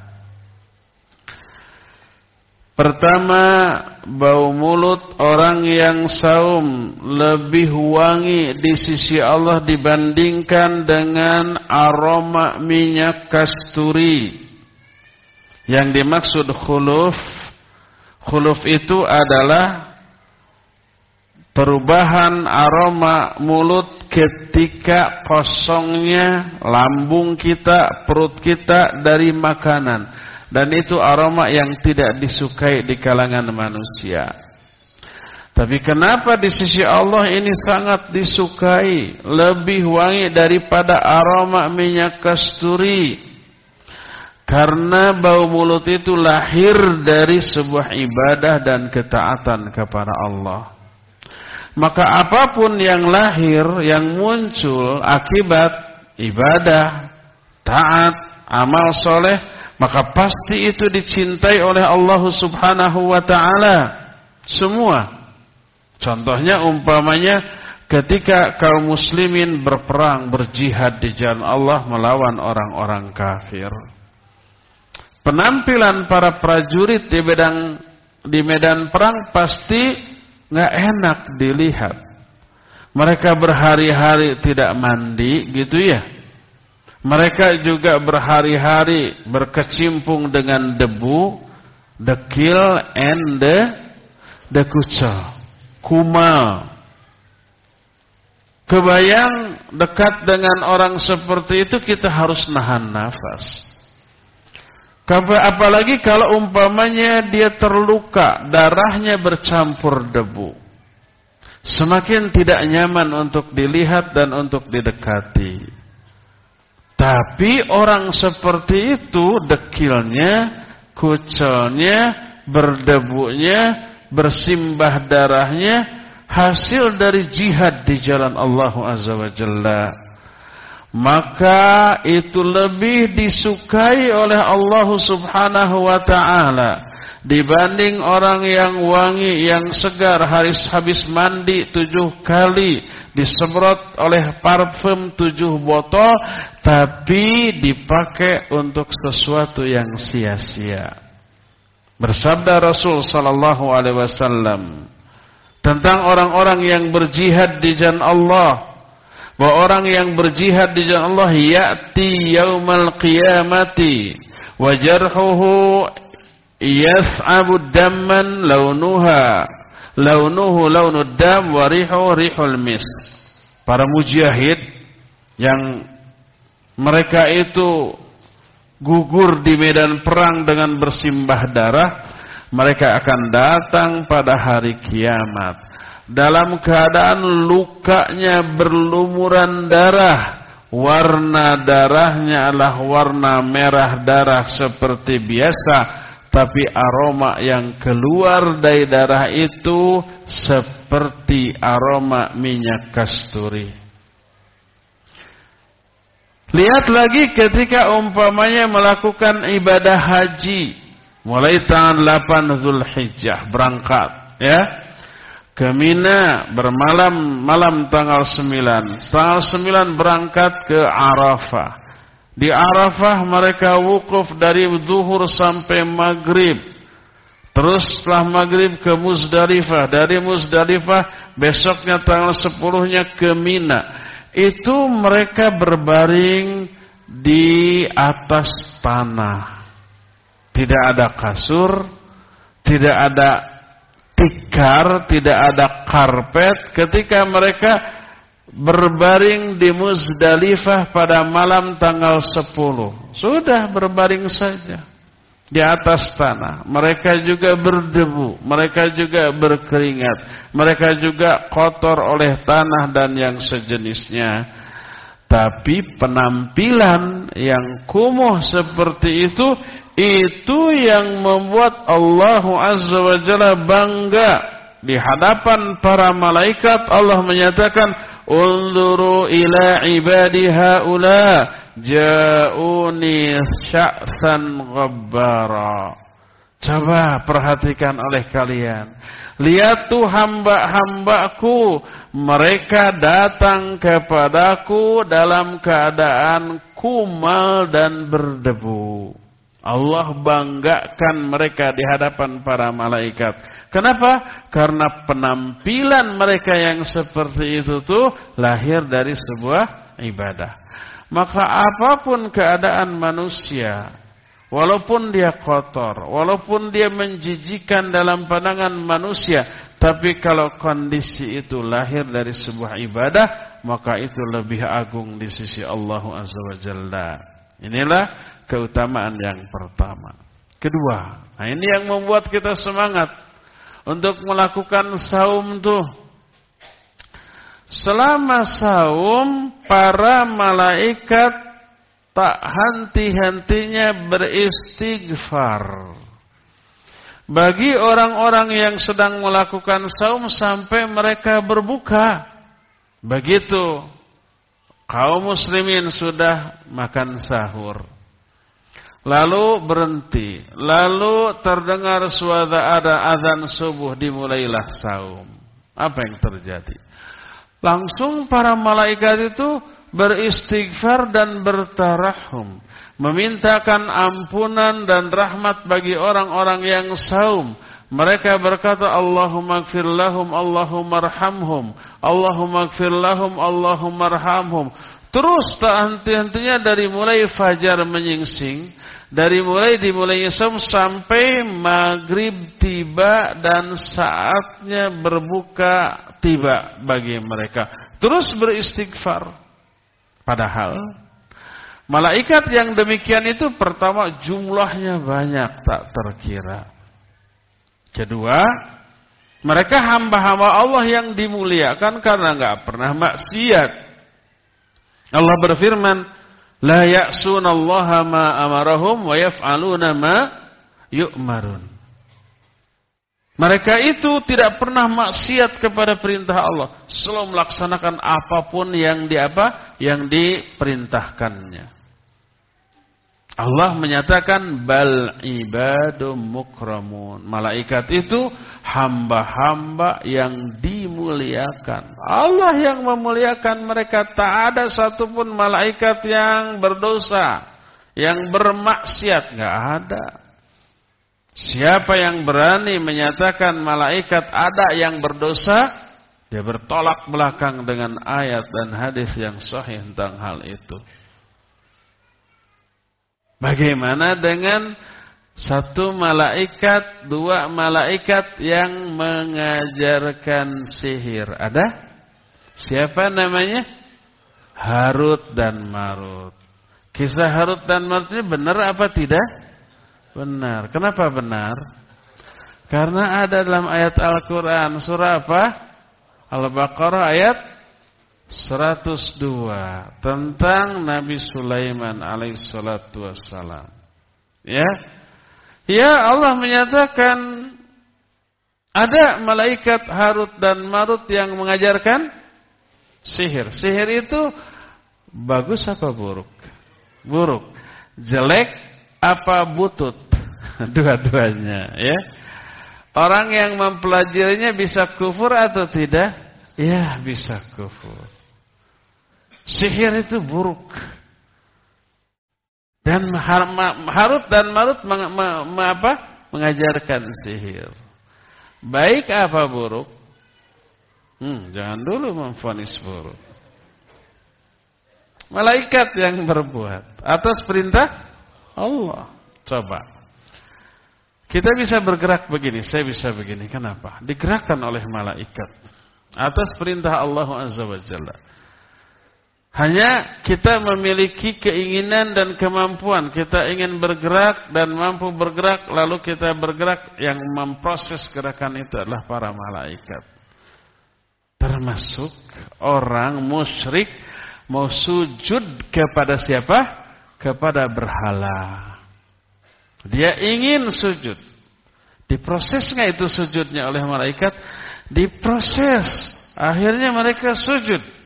Pertama, bau mulut orang yang saum lebih wangi di sisi Allah dibandingkan dengan aroma minyak kasturi. Yang dimaksud khuluf, khuluf itu adalah perubahan aroma mulut ketika kosongnya lambung kita, perut kita dari makanan. Dan itu aroma yang tidak disukai di kalangan manusia. Tapi kenapa di sisi Allah ini sangat disukai, lebih wangi daripada aroma minyak kasturi? Karena bau mulut itu lahir dari sebuah ibadah dan ketaatan kepada Allah. Maka apapun yang lahir, yang muncul akibat ibadah, taat, amal soleh, maka pasti itu dicintai oleh Allah subhanahu wa ta'ala. Semua. Contohnya umpamanya ketika kaum muslimin berperang, berjihad di jalan Allah melawan orang-orang kafir. Penampilan para prajurit di medan, di medan perang pasti nggak enak dilihat. Mereka berhari-hari tidak mandi, gitu ya. Mereka juga berhari-hari berkecimpung dengan debu, dekil, and the dekuca, kumal. Kebayang dekat dengan orang seperti itu kita harus nahan nafas. Apalagi kalau umpamanya dia terluka, darahnya bercampur debu. Semakin tidak nyaman untuk dilihat dan untuk didekati. Tapi orang seperti itu dekilnya, kucelnya, berdebunya, bersimbah darahnya hasil dari jihad di jalan Allah Azza wa Jalla. Maka itu lebih disukai oleh Allah Subhanahu wa ta'ala dibanding orang yang wangi, yang segar, habis habis mandi tujuh kali, disemprot oleh parfum tujuh botol, tapi dipakai untuk sesuatu yang sia-sia. Bersabda Rasul sallallahu alaihi wasallam tentang orang-orang yang berjihad di jalan Allah, bahwa orang yang berjihad di jalan Allah ya'ti yaumal qiyamati wa jarhuhu yas'abu damman launuha launuhu launud dam wa rihu rihul mis. Para mujahid yang mereka itu gugur di medan perang dengan bersimbah darah, mereka akan datang pada hari kiamat dalam keadaan lukanya berlumuran darah. Warna darahnya adalah warna merah darah seperti biasa, tapi aroma yang keluar dari darah itu seperti aroma minyak kasturi. Lihat lagi ketika umpamanya melakukan ibadah haji, mulai tanggal delapan Zulhijjah berangkat ya ke Mina, bermalam malam tanggal sembilan. Tanggal sembilan berangkat ke Arafah. Di Arafah mereka wukuf dari zuhur sampai maghrib. Terus setelah maghrib ke Muzdalifah. Dari Muzdalifah besoknya tanggal sepuluhnya ke Mina. Itu mereka berbaring di atas tanah. Tidak ada kasur, tidak ada tikar, tidak ada karpet. Ketika mereka berbaring di Muzdalifah pada malam tanggal sepuluh, sudah berbaring saja di atas tanah. Mereka juga berdebu, mereka juga berkeringat, mereka juga kotor oleh tanah dan yang sejenisnya. Tapi penampilan yang kumuh seperti itu, itu yang membuat Allah Azza wa Jalla bangga. Di hadapan para malaikat Allah menyatakan, unzuru ila ibadi haula ja'uni sya'san ghabbara. Coba perhatikan oleh kalian. Lihat tuh hamba-hambaku, mereka datang kepadaku dalam keadaan kumal dan berdebu. Allah banggakan mereka di hadapan para malaikat. Kenapa? Karena penampilan mereka yang seperti itu tuh lahir dari sebuah ibadah. Maka apapun keadaan manusia, walaupun dia kotor, walaupun dia menjijikan dalam pandangan manusia, tapi kalau kondisi itu lahir dari sebuah ibadah, maka itu lebih agung di sisi Allah Azza wa Jalla. Inilah keutamaan yang pertama. Kedua, nah ini yang membuat kita semangat untuk melakukan saum tuh. Selama saum, para malaikat tak henti-hentinya beristighfar bagi orang-orang yang sedang melakukan saum sampai mereka berbuka. Begitu kaum muslimin sudah makan sahur, lalu berhenti, lalu terdengar suara azan subuh, dimulailah saum. Apa yang terjadi? Langsung para malaikat itu beristighfar dan bertarahum, memintakan ampunan dan rahmat bagi orang-orang yang saum. Mereka berkata, Allahumma gfir lahum, Allahumma arhamhum, Allahumma gfir lahum, Allahumma arhamhum. Terus tak henti-hentinya dari mulai fajar menyingsing, dari mulai dimulainya saum sampai maghrib tiba dan saatnya berbuka tiba bagi mereka. Terus beristighfar. Padahal malaikat yang demikian itu, pertama jumlahnya banyak tak terkira. Kedua, mereka hamba-hamba Allah yang dimuliakan karena enggak pernah maksiat. Allah berfirman, la ya'sunallaha ma amarahum wa yaf'aluna ma yu'marun. Mereka itu tidak pernah maksiat kepada perintah Allah, selalu melaksanakan apapun yang di apa? Yang diperintahkannya. Allah menyatakan bal ibadum mukramun. Malaikat itu hamba-hamba yang dimuliakan. Allah yang memuliakan mereka. Tak ada satupun malaikat yang berdosa, yang bermaksiat, enggak ada. Siapa yang berani menyatakan malaikat ada yang berdosa, dia bertolak belakang dengan ayat dan hadis yang sahih tentang hal itu. Bagaimana dengan satu malaikat, dua malaikat yang mengajarkan sihir? Ada? Siapa namanya? Harut dan Marut. Kisah Harut dan Marut ini benar apa tidak? Benar. Kenapa benar? Karena ada dalam ayat Al-Quran. Surah apa? Al-Baqarah ayat seratus dua tentang Nabi Sulaiman alaihissalatu wassalam. Ya, ya Allah menyatakan ada malaikat Harut dan Marut yang mengajarkan sihir. Sihir itu bagus apa buruk? Buruk. Jelek apa butut? Dua-duanya. Ya. Orang yang mempelajarinya bisa kufur atau tidak? Ya, bisa kufur. Sihir itu buruk. Dan Harut dan Marut meng, me, me, apa? mengajarkan sihir. Baik apa buruk? Hmm, jangan dulu memvonis buruk. Malaikat yang berbuat atas perintah Allah. Coba. Kita bisa bergerak begini, saya bisa begini. Kenapa? Digerakkan oleh malaikat atas perintah Allah Azza wa Jalla. Hanya kita memiliki keinginan dan kemampuan. Kita ingin bergerak dan mampu bergerak, lalu kita bergerak. Yang memproses gerakan itu adalah para malaikat. Termasuk orang musyrik mau sujud kepada siapa? Kepada berhala. Dia ingin sujud. Diprosesnya itu sujudnya oleh malaikat. Diproses. Akhirnya mereka sujud.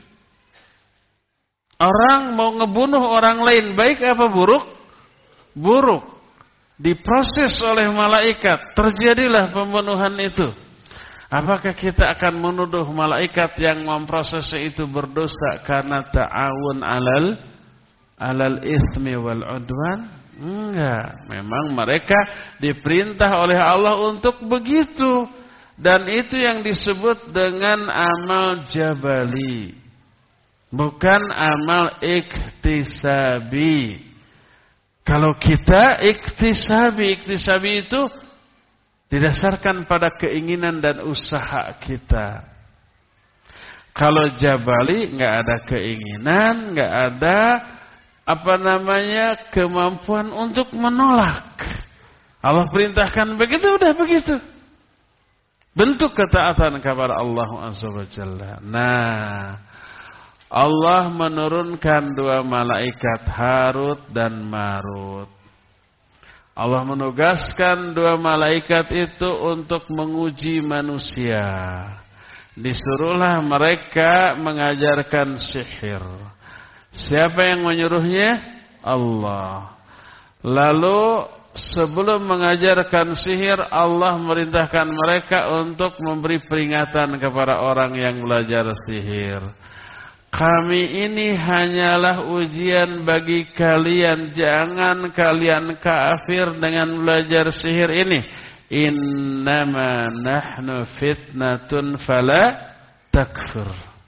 Orang mau ngebunuh orang lain, baik apa buruk? Buruk. Diproses oleh malaikat, terjadilah pembunuhan itu. Apakah kita akan menuduh malaikat yang memprosesnya itu berdosa karena ta'awun alal alal itsmi wal udwan? Enggak, memang mereka diperintah oleh Allah untuk begitu. Dan itu yang disebut dengan amal jabali. Bukan amal iktisabi. Kalau kita iktisabi, iktisabi itu didasarkan pada keinginan dan usaha kita. Kalau jabali nggak ada keinginan, nggak ada apa namanya kemampuan untuk menolak. Allah perintahkan begitu, udah begitu. Bentuk ketaatan kepada Allah Azza wa Jalla. Nah, Allah menurunkan dua malaikat Harut dan Marut. Allah menugaskan dua malaikat itu untuk menguji manusia. Disuruhlah mereka mengajarkan sihir. Siapa yang menyuruhnya? Allah. Lalu sebelum mengajarkan sihir, Allah merintahkan mereka untuk memberi peringatan kepada orang yang belajar sihir. Kami ini hanyalah ujian bagi kalian. Jangan kalian kafir dengan belajar sihir ini. Innama nahnu fitnatun fala takfur.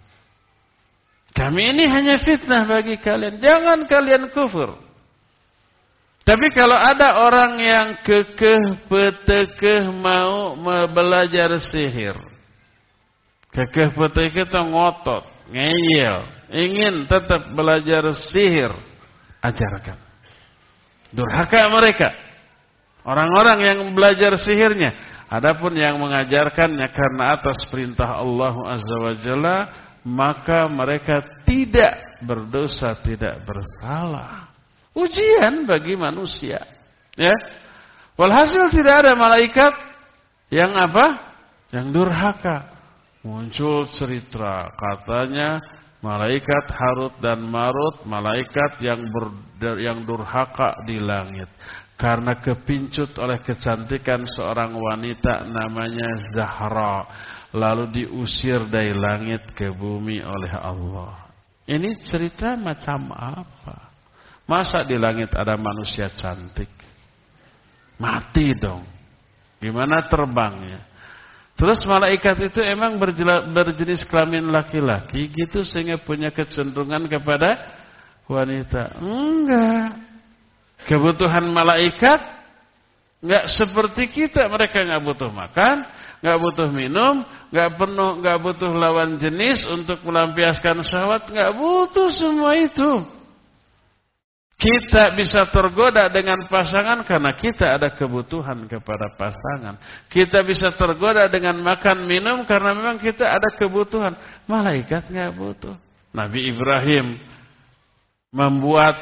Kami ini hanya fitnah bagi kalian. Jangan kalian kufur. Tapi kalau ada orang yang kekeh petekeh mau belajar sihir. Kekeh petekeh itu ngotot, ngeyel, ingin tetap belajar sihir, ajarkan. Durhaka mereka. Orang-orang yang belajar sihirnya. Adapun yang mengajarkannya karena atas perintah Allah Azza wa Jalla, maka mereka tidak berdosa, tidak bersalah. Ujian bagi manusia. Ya. Walhasil tidak ada malaikat yang apa? Yang durhaka. Muncul cerita, katanya Malaikat Harut dan Marut, malaikat yang ber, yang durhaka di langit karena kepincut oleh kecantikan seorang wanita namanya Zahra, lalu diusir dari langit ke bumi oleh Allah. Ini cerita macam apa? Masa di langit ada manusia cantik? Mati dong. Gimana terbangnya? Terus malaikat itu emang berjenis kelamin laki-laki gitu sehingga punya kecenderungan kepada wanita? Enggak. Kebutuhan malaikat enggak seperti kita. Mereka enggak butuh makan, enggak butuh minum, enggak penuh, enggak butuh lawan jenis untuk melampiaskan syahwat, enggak butuh semua itu. Kita bisa tergoda dengan pasangan karena kita ada kebutuhan kepada pasangan. Kita bisa tergoda dengan makan minum karena memang kita ada kebutuhan. Malaikat nggak butuh. Nabi Ibrahim membuat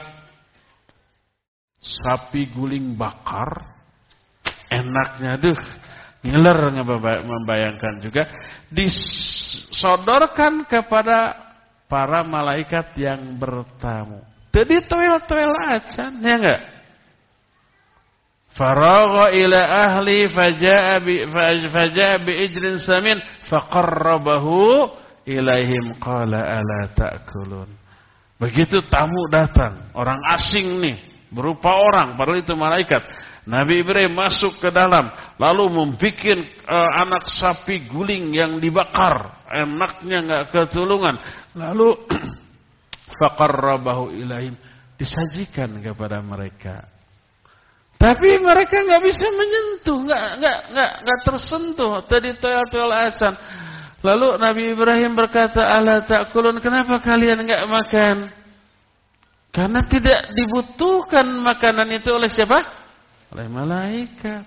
sapi guling bakar, enaknya duh, ngiler membayangkan juga. Disodorkan kepada para malaikat yang bertamu. Jadi toel-toel acan, ya enggak? Faragha ila ahli faja'a bi faja'a bi ijrin samin faqarrabahu ilaihim qala ala ta'kulun. Begitu tamu datang, orang asing nih, berupa orang, padahal itu malaikat. Nabi Ibrahim masuk ke dalam, lalu membuat uh, anak sapi guling yang dibakar, enaknya enggak ketulungan. Lalu faqarrabahu ilaihim, disajikan kepada mereka. Tapi mereka enggak bisa menyentuh, enggak enggak enggak enggak tersentuh. Tadi toel-toel azan. Lalu Nabi Ibrahim berkata, "Ala ta'kulun, kenapa kalian enggak makan?" Karena tidak dibutuhkan makanan itu oleh siapa? Oleh malaikat.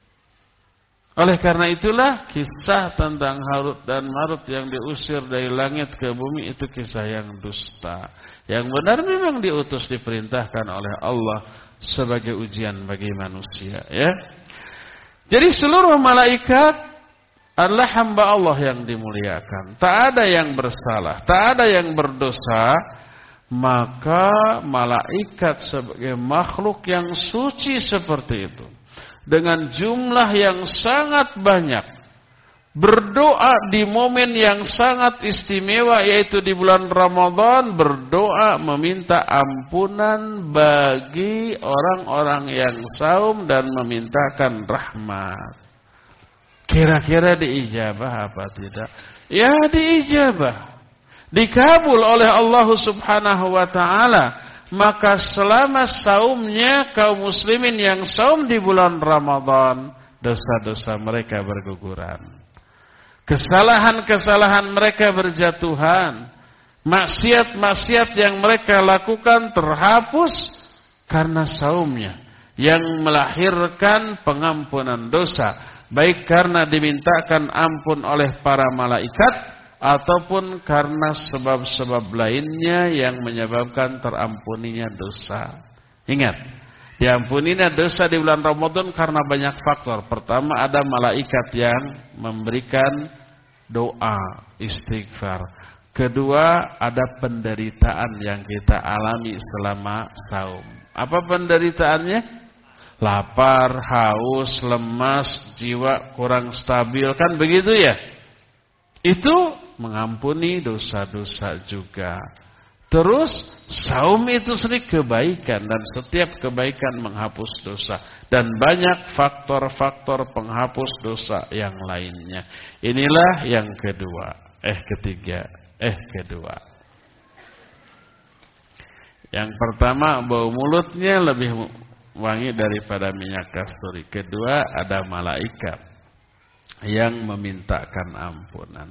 Oleh karena itulah kisah tentang Harut dan Marut yang diusir dari langit ke bumi itu kisah yang dusta. Yang benar memang diutus, diperintahkan oleh Allah sebagai ujian bagi manusia. Ya. Jadi seluruh malaikat adalah hamba Allah yang dimuliakan. Tak ada yang bersalah, tak ada yang berdosa. Maka malaikat sebagai makhluk yang suci seperti itu, dengan jumlah yang sangat banyak, berdoa di momen yang sangat istimewa, yaitu di bulan Ramadan, berdoa meminta ampunan bagi orang-orang yang saum dan memintakan rahmat. Kira-kira diijabah apa tidak? Ya, diijabah. Dikabul oleh Allah Subhanahu wa ta'ala. Maka selama saumnya kaum muslimin yang saum di bulan Ramadan, dosa-dosa mereka berguguran, kesalahan-kesalahan mereka berjatuhan, maksiat-maksiat yang mereka lakukan terhapus karena saumnya, yang melahirkan pengampunan dosa, baik karena dimintakan ampun oleh para malaikat ataupun karena sebab-sebab lainnya yang menyebabkan terampuninya dosa. Ingat, diampuninya dosa di bulan Ramadan karena banyak faktor. Pertama, ada malaikat yang memberikan doa, istighfar. Kedua, ada penderitaan yang kita alami selama saum. Apa penderitaannya? Lapar, haus, lemas, jiwa kurang stabil, kan begitu ya? Itu mengampuni dosa-dosa juga. Terus saum itu sendiri kebaikan, dan setiap kebaikan menghapus dosa, dan banyak faktor-faktor penghapus dosa yang lainnya. Inilah yang kedua, eh ketiga, eh kedua. Yang pertama, bau mulutnya lebih wangi daripada minyak kasturi. Kedua, ada malaikat yang memintakan ampunan.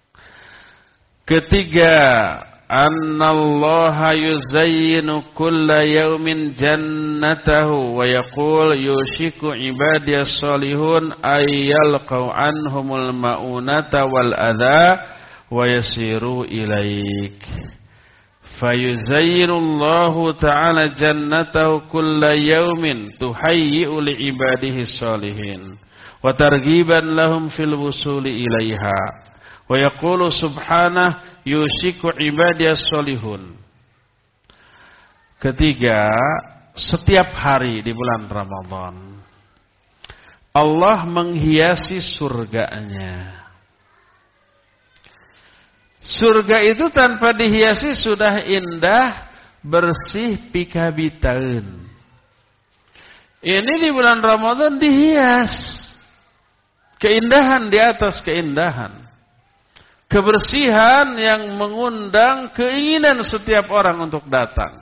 Ketiga, annallaha yuzayyinu kulla yawmin jannatahu wa yaqul yushiku ibadiyas salihun ay yalqaw anhumul maunata wal adha wa yasiru ilaik. Fayuzayyinu Allahu ta'ala jannatahu kulla yawmin tuhayyi'u li ibadihi salihin wa targhiban lahum fil wusuli ilaiha. Wa yaqulu subhanahu yushiku ibadiyas solihun. Ketiga, setiap hari di bulan Ramadan Allah menghiasi surganya. Surga itu tanpa dihiasi sudah indah, bersih, pikabitaun. Ini di bulan Ramadan dihias. Keindahan di atas keindahan. Kebersihan yang mengundang keinginan setiap orang untuk datang.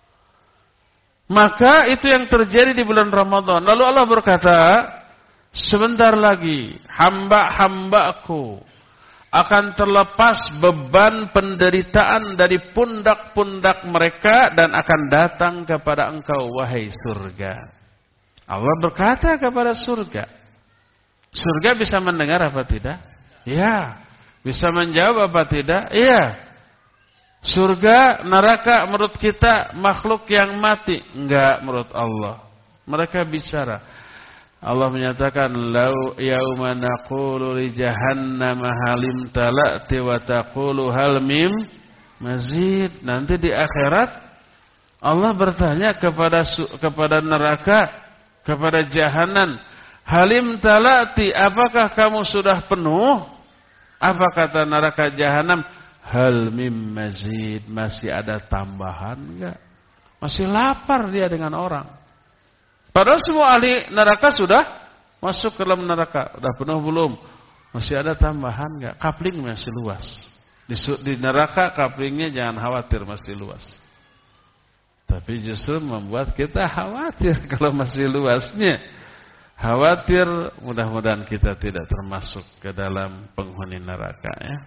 Maka itu yang terjadi di bulan Ramadan. Lalu Allah berkata, sebentar lagi hamba-hambaku akan terlepas beban penderitaan dari pundak-pundak mereka dan akan datang kepada engkau wahai surga. Allah berkata kepada surga. Surga bisa mendengar apa tidak? Ya. Bisa menjawab apa tidak? Iya. Surga, neraka menurut kita makhluk yang mati. Enggak menurut Allah. Mereka bicara. Allah menyatakan, "Lau yauma naqulu li jahannam halim tala'ti wa taqulu hal mim mazid." Nanti di akhirat Allah bertanya kepada kepada neraka, kepada jahanam, "Halim tala'ti, apakah kamu sudah penuh?" Apa kata neraka jahanam? Hal mim mazid, masih ada tambahan enggak? Masih lapar dia dengan orang. Padahal semua ahli neraka sudah masuk ke dalam neraka. Sudah penuh belum? Masih ada tambahan enggak? Kapling masih luas. Di, di neraka kaplingnya jangan khawatir, masih luas. Tapi justru membuat kita khawatir kalau masih luasnya. Khawatir mudah-mudahan kita tidak termasuk ke dalam penghuni neraka ya.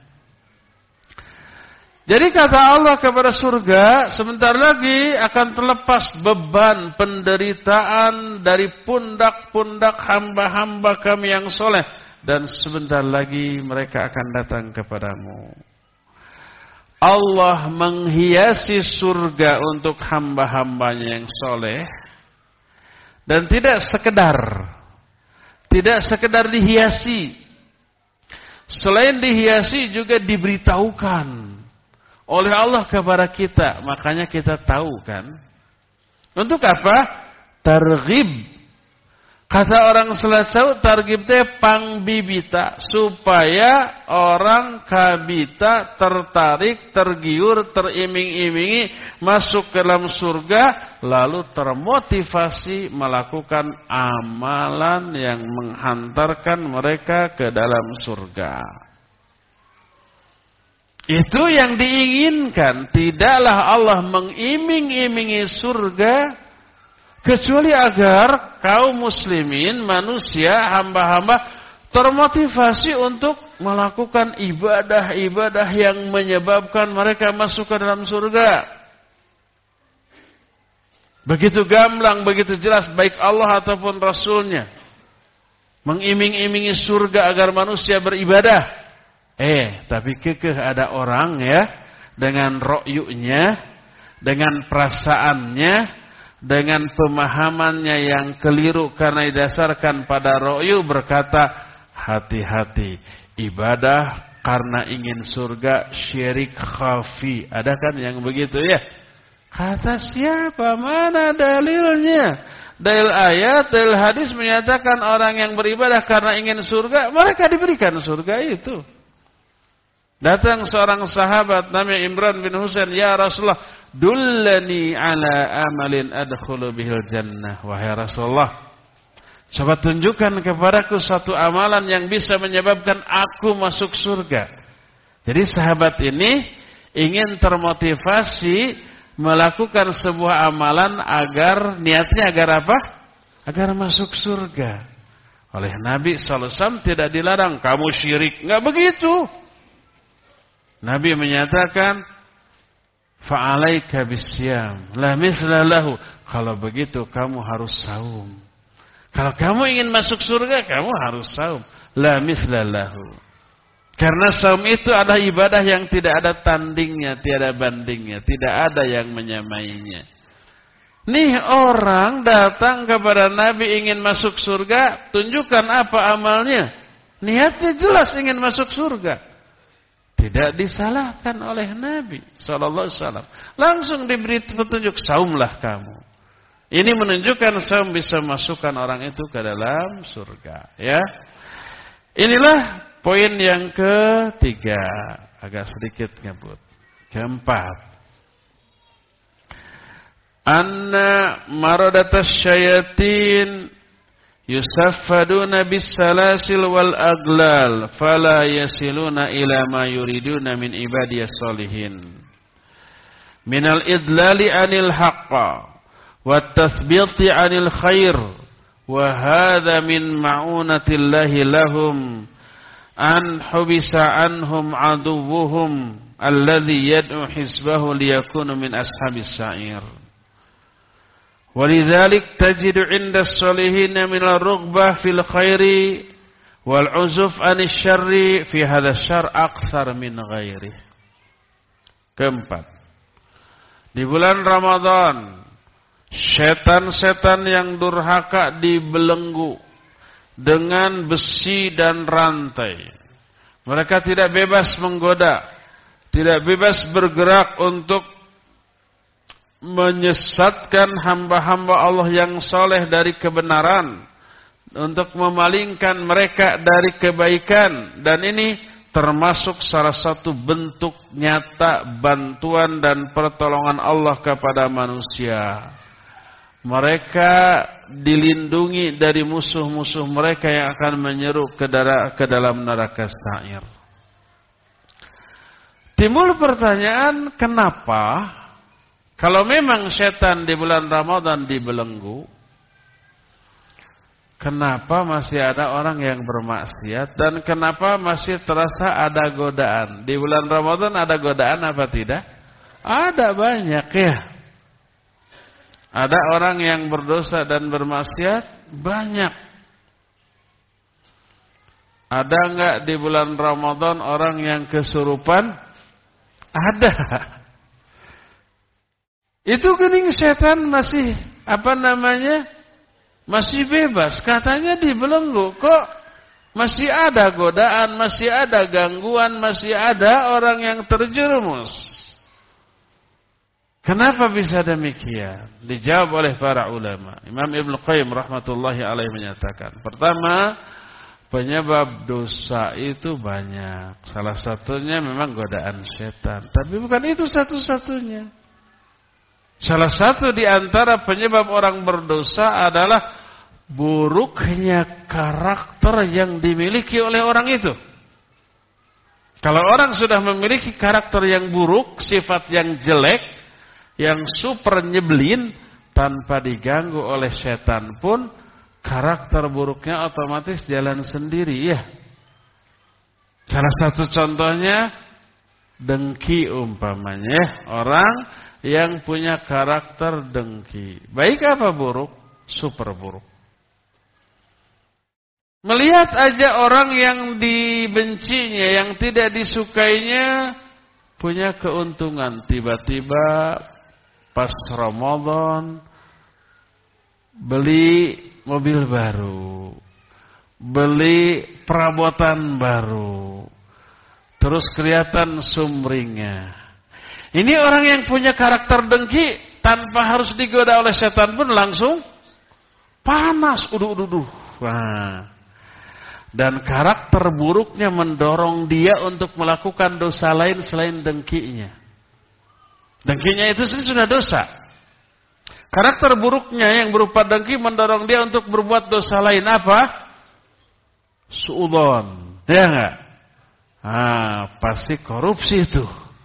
Jadi kata Allah kepada surga, sebentar lagi akan terlepas beban penderitaan dari pundak-pundak hamba-hamba kami yang soleh. Dan sebentar lagi mereka akan datang kepadamu. Allah menghiasi surga untuk hamba-hambanya yang soleh. Dan tidak sekedar, tidak sekedar dihiasi. Selain dihiasi juga diberitahukan oleh Allah kepada kita. Makanya kita tahu kan. Untuk apa? Targhib. Kata orang Selat targhib teh pangbibita. Supaya orang kabita tertarik, tergiur, teriming-imingi masuk ke dalam surga. Lalu termotivasi melakukan amalan yang menghantarkan mereka ke dalam surga. Itu yang diinginkan. Tidaklah Allah mengiming-imingi surga kecuali agar kaum muslimin, manusia, hamba-hamba termotivasi untuk melakukan ibadah-ibadah yang menyebabkan mereka masuk ke dalam surga. Begitu gamblang, begitu jelas baik Allah ataupun Rasulnya mengiming-imingi surga agar manusia beribadah. Eh, tapi kekeh ada orang ya, dengan ro'yunya, dengan perasaannya, dengan pemahamannya yang keliru karena didasarkan pada ro'yu berkata, hati-hati, ibadah karena ingin surga syirik khafi. Ada kan yang begitu ya? Kata siapa? Mana dalilnya? Dalil ayat, dalil hadis menyatakan orang yang beribadah karena ingin surga, mereka diberikan surga itu. Datang seorang sahabat namanya Imran bin Husain, "Ya Rasulullah, dullani ala amalin adkhulu bihil jannah." Wahai Rasulullah, coba tunjukkan kepadaku satu amalan yang bisa menyebabkan aku masuk surga. Jadi sahabat ini ingin termotivasi melakukan sebuah amalan agar niatnya agar apa? Agar masuk surga. Oleh Nabi sallallahu alaihi wasallam tidak dilarang kamu syirik, enggak begitu. Nabi menyatakan, fa'alaika bisyam, la misla lahu. Kalau begitu kamu harus saum. Kalau kamu ingin masuk surga, kamu harus saum. La misla lahu. Karena saum itu adalah ibadah yang tidak ada tandingnya, tiada bandingnya, tidak ada yang menyamainya. Nih orang datang kepada Nabi ingin masuk surga, tunjukkan apa amalnya. Niatnya jelas ingin masuk surga. tidak disalahkan oleh Nabi sallallahu alaihi wasallam. Langsung diberi petunjuk, saumlah kamu. Ini menunjukkan saum bisa masukkan orang itu ke dalam surga, ya. Inilah poin yang ketiga, agak sedikit ngebut. Keempat, anna maradatas syayatin yusaffaduna bis salasil wal aglal fala yasiluna ila ma yuriduna min ibadiyas solihin minal idlali anil haqqa wat tathbiti anil khair wa hadha min ma'unatillahi lahum an hubisa anhum aduwwuhum alladhi yad'u hizbahu liyakunu min ashabis sa'ir. Walidhalik tajidu 'inda as-salihin min ar-rughbah fil khairi wal 'uzuf 'anil syarri fi hadha asy-syarr akthar min ghairihi. Keempat, di bulan Ramadan setan-setan yang durhaka dibelenggu dengan besi dan rantai. Mereka tidak bebas menggoda, tidak bebas bergerak untuk menyesatkan hamba-hamba Allah yang soleh dari kebenaran, untuk memalingkan mereka dari kebaikan. Dan ini termasuk salah satu bentuk nyata bantuan dan pertolongan Allah kepada manusia. Mereka dilindungi dari musuh-musuh mereka yang akan menyeru ke, darah, ke dalam neraka sa'ir. Timbul pertanyaan, kenapa kalau memang setan di bulan Ramadan dibelenggu, kenapa masih ada orang yang bermaksiat dan kenapa masih terasa ada godaan? Di bulan Ramadan ada godaan apa tidak? Ada banyak, ya. Ada orang yang berdosa dan bermaksiat banyak. Ada enggak di bulan Ramadan orang yang kesurupan? Ada. Itu gening setan masih apa namanya? Masih bebas. Katanya dibelenggu. Kok masih ada godaan, masih ada gangguan, masih ada orang yang terjerumus. Kenapa bisa demikian? Dijawab oleh para ulama. Imam Ibnu Qayyim rahmatullahi alaihi menyatakan, pertama, penyebab dosa itu banyak. Salah satunya memang godaan setan. Tapi bukan itu satu-satunya. Salah satu di antara penyebab orang berdosa adalah buruknya karakter yang dimiliki oleh orang itu. Kalau orang sudah memiliki karakter yang buruk, sifat yang jelek, yang super nyebelin, tanpa diganggu oleh setan pun karakter buruknya otomatis jalan sendiri, ya. Salah satu contohnya dengki umpamanya, orang yang punya karakter dengki, baik apa buruk? Super buruk. Melihat aja orang yang dibencinya, yang tidak disukainya punya keuntungan, tiba-tiba pas Ramadan beli mobil baru, beli perabotan baru, terus kelihatan sumringnya. Ini orang yang punya karakter dengki, tanpa harus digoda oleh setan pun langsung panas, uduh-uduh. Nah, dan karakter buruknya mendorong dia untuk melakukan dosa lain selain dengkinya. Dengkinya itu sudah dosa. Karakter buruknya yang berupa dengki mendorong dia untuk berbuat dosa lain. Apa? Suudzon. Ya enggak? Ah, pasti korupsi itu.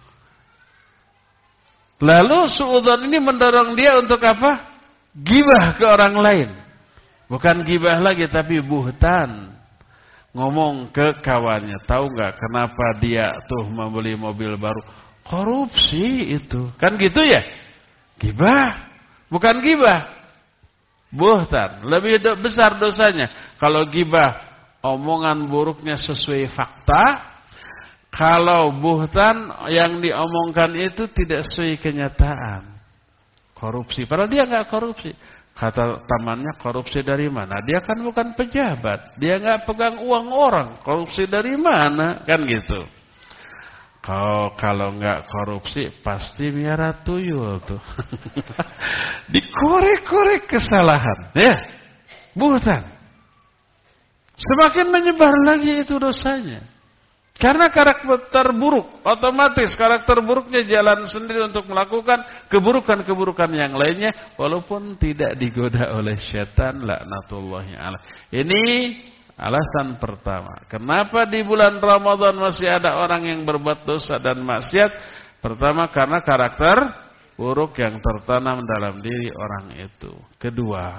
Lalu suudzon ini mendorong dia untuk apa? Gibah ke orang lain. Bukan gibah lagi, tapi buhtan. Ngomong ke kawannya, tahu enggak kenapa dia tuh membeli mobil baru? Korupsi itu. Kan gitu ya? Gibah. Bukan gibah. Buhtan. Lebih do- besar dosanya. Kalau gibah, omongan buruknya sesuai fakta. Kalau buhtan, yang diomongkan itu tidak sesuai kenyataan. Korupsi. Padahal dia enggak korupsi. Kata temannya, korupsi dari mana? Dia kan bukan pejabat. Dia enggak pegang uang orang. Korupsi dari mana? Kan gitu. Kau kalau nggak korupsi pasti miara tuyul tuh. Dikorek-korek kesalahan, ya, bukan. Semakin menyebar lagi itu dosanya. Karena karakter buruk, otomatis karakter buruknya jalan sendiri untuk melakukan keburukan-keburukan yang lainnya, walaupun tidak digoda oleh syaitan laknatullahi alaih. Ini alasan pertama. Kenapa di bulan Ramadan masih ada orang yang berbuat dosa dan maksiat? Pertama, karena karakter buruk yang tertanam dalam diri orang itu. Kedua,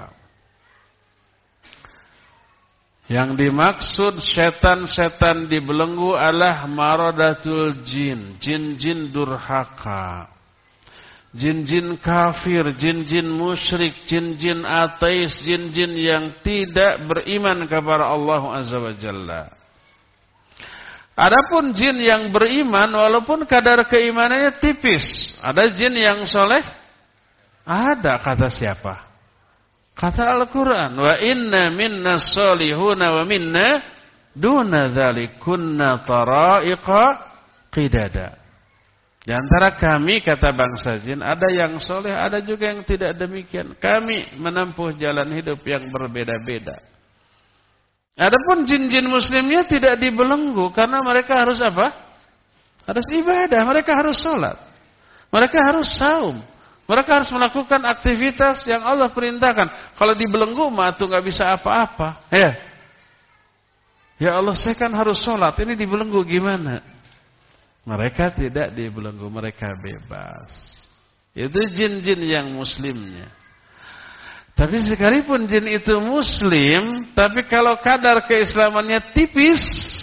yang dimaksud setan-setan dibelenggu adalah maradatul jin, jin-jin durhaka, jin-jin kafir, jin-jin musyrik, jin-jin ateis, jin-jin yang tidak beriman kepada Allah Azza wa Jalla. Adapun jin yang beriman, walaupun kadar keimanannya tipis. Ada jin yang soleh? Ada, kata siapa? Kata Al-Quran, wa inna minna solihuna wa minna duna dhalik kunna tara'iqa qidada. Di antara kami, kata bangsa jin, ada yang soleh, ada juga yang tidak demikian. Kami menempuh jalan hidup yang berbeda-beda. Adapun jin-jin muslimnya tidak dibelenggu, karena mereka harus apa? Harus ibadah, mereka harus sholat, mereka harus saum. Mereka harus melakukan aktivitas yang Allah perintahkan. Kalau dibelenggu mah tuh nggak bisa apa-apa. Ya, ya Allah, saya kan harus sholat. Ini dibelenggu gimana? Mereka tidak dibelenggu, mereka bebas. Itu jin-jin yang muslimnya. Tapi sekalipun jin itu muslim, tapi kalau kadar keislamannya tipis,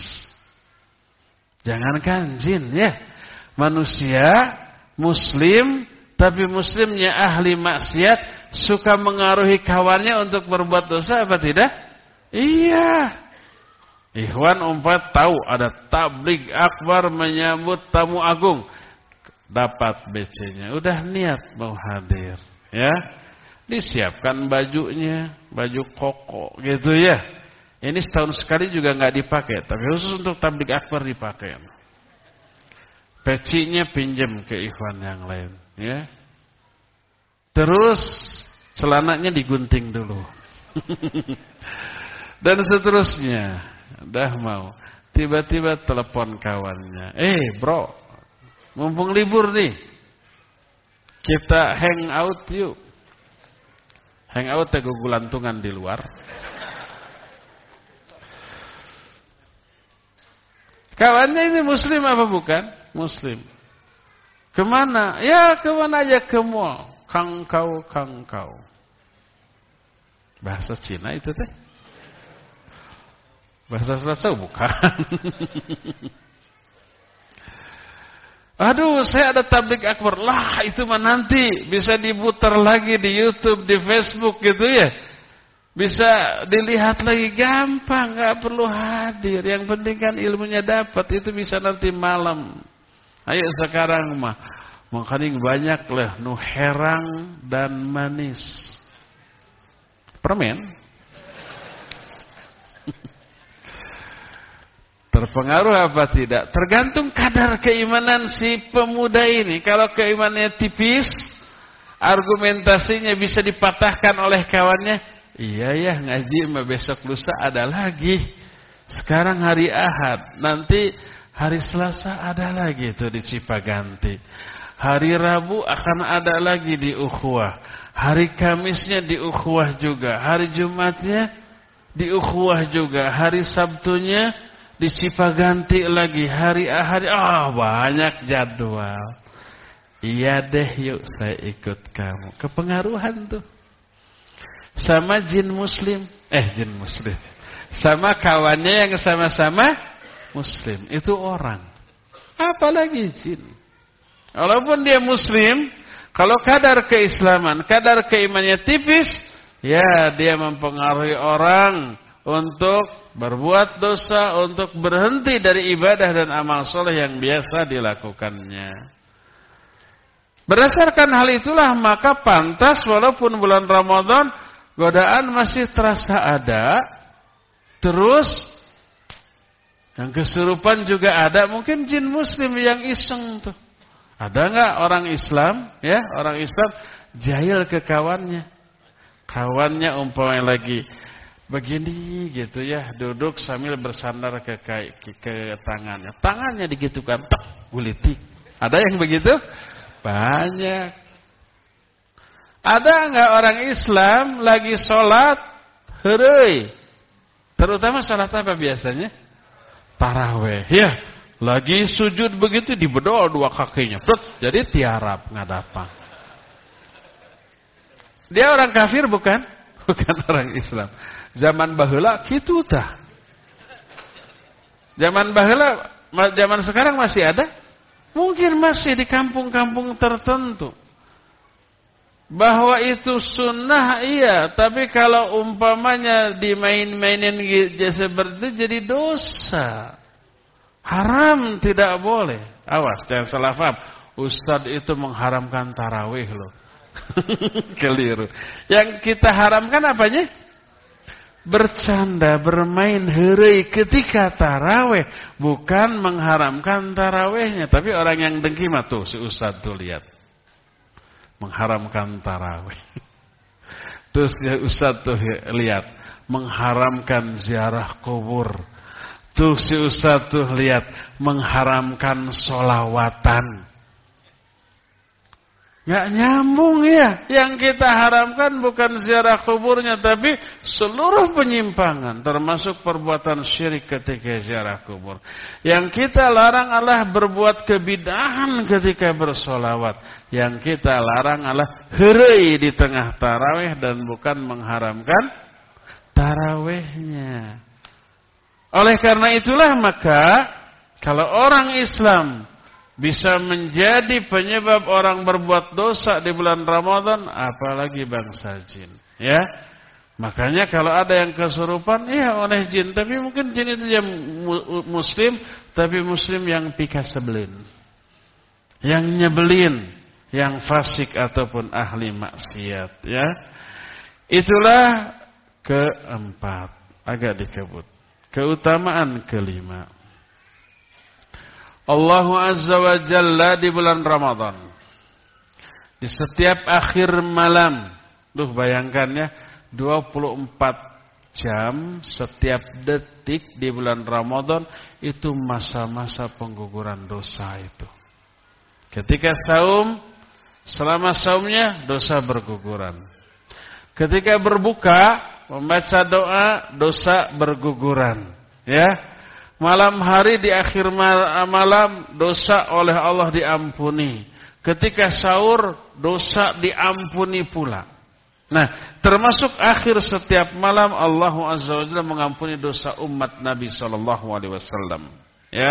jangankan jin ya, manusia muslim. Tapi muslimnya ahli maksiat, suka mengaruhi kawannya untuk berbuat dosa, apa tidak? Iya. Ikhwan umpet tahu ada tabligh akbar menyambut tamu agung, dapat B C-nya, udah niat mau hadir, ya, disiapkan bajunya, baju koko, gitu ya. Ini setahun sekali juga nggak dipakai, tapi khusus untuk tabligh akbar dipakai. Pecinya pinjam ke ikhwan yang lain, ya. Terus celananya digunting dulu. Dan seterusnya. Dah mau. Tiba-tiba telepon kawannya. Eh bro, mumpung libur nih, kita hang out yuk. Hang out ya gugulantungan di luar. Kawannya ini muslim apa bukan? Muslim. Kemana? Ya kemana aja, ke mall. Kangkau, kangkau. Bahasa Cina itu teh. Bahasa Selatan bukan. Aduh, saya ada tabligh akbar. Lah, itu mah nanti bisa diputar lagi di YouTube, di Facebook gitu ya. Bisa dilihat lagi, gampang, nggak perlu hadir. Yang penting kan ilmunya dapat, itu bisa nanti malam. Ayo sekarang mah, makanya banyak lah nu herang dan manis. Permen. Terpengaruh apa tidak? Tergantung kadar keimanan si pemuda ini. Kalau keimanannya tipis, argumentasinya bisa dipatahkan oleh kawannya. Iya ya, ngaji mah besok lusa ada lagi. Sekarang hari Ahad, nanti hari Selasa ada lagi itu di Cipaganti. Hari Rabu akan ada lagi di Ukhuwah. Hari Kamisnya di Ukhuwah juga. Hari Jumatnya di Ukhuwah juga. Hari Sabtunya di Cipaganti lagi. Hari Ahad, ah oh, banyak jadwal. Iya deh, yuk saya ikut kamu. Kepengaruhan tuh. Sama jin muslim. Eh jin muslim. Sama kawannya yang sama-sama muslim. Itu orang. Apalagi jin. Walaupun dia muslim, kalau kadar keislaman, kadar keimannya tipis, ya dia mempengaruhi orang untuk berbuat dosa, untuk berhenti dari ibadah dan amal soleh yang biasa dilakukannya. Berdasarkan hal itulah maka pantas walaupun bulan Ramadan godaan masih terasa ada, terus Yang kesurupan juga ada, mungkin jin muslim yang iseng tuh. Ada nggak orang Islam, ya orang Islam jahil ke kawannya, kawannya umpamanya lagi begini gitu ya, duduk sambil bersandar ke ke, ke tangannya, tangannya digitukan, tek, gulitik. Ada yang begitu? Banyak. Ada nggak orang Islam lagi sholat, heureuy, terutama sholat apa biasanya? Taraweh, ya. Lagi sujud begitu dibedol dua kakinya, Plut, jadi tiarap ngadapang. Dia orang kafir bukan? Bukan orang Islam. Zaman baheula kitu tah. Zaman baheula, zaman sekarang masih ada? Mungkin masih di kampung-kampung tertentu. Bahwa itu sunnah iya, tapi kalau umpamanya dimain-mainin seperti itu jadi dosa. Haram, tidak boleh. Awas, jangan salah paham. Ustadz itu mengharamkan tarawih loh. Keliru. Yang kita haramkan apanya? Bercanda, bermain heureuy ketika tarawih. Bukan mengharamkan tarawihnya. Tapi orang yang dengki mah tuh, si Ustadz tuh lihat. Mengharamkan tarawih. Terus si Ustadz tuh lihat. Mengharamkan ziarah kubur. Tuh si Ustadz tuh lihat, mengharamkan sholawatan. Gak nyambung ya. Yang kita haramkan bukan ziarah kuburnya, tapi seluruh penyimpangan, termasuk perbuatan syirik ketika ziarah kubur. Yang kita larang adalah berbuat kebidahan ketika bersolawat. Yang kita larang adalah heureuy di tengah tarawih dan bukan mengharamkan tarawihnya. Oleh karena itulah maka kalau orang Islam bisa menjadi penyebab orang berbuat dosa di bulan Ramadan, apalagi bangsa jin, ya. Makanya kalau ada yang kesurupan, ya oleh jin, tapi mungkin jin itu yang muslim, tapi muslim yang pika sebelin, yang nyebelin, yang fasik ataupun ahli maksiat, ya. Itulah keempat, agak dikebut. Keutamaan kelima, Allah Azza wa Jalla di bulan Ramadan, di setiap akhir malam, duh bayangkan ya, dua puluh empat jam setiap detik di bulan Ramadan itu masa-masa pengguguran dosa itu. Ketika saum, selama saumnya dosa berguguran. Ketika berbuka, membaca doa, dosa berguguran, ya. Malam hari di akhir malam, dosa oleh Allah diampuni. Ketika sahur, dosa diampuni pula. Nah, termasuk akhir setiap malam Allah Azza wa Jalla mengampuni dosa umat Nabi sallallahu alaihi wasallam, ya.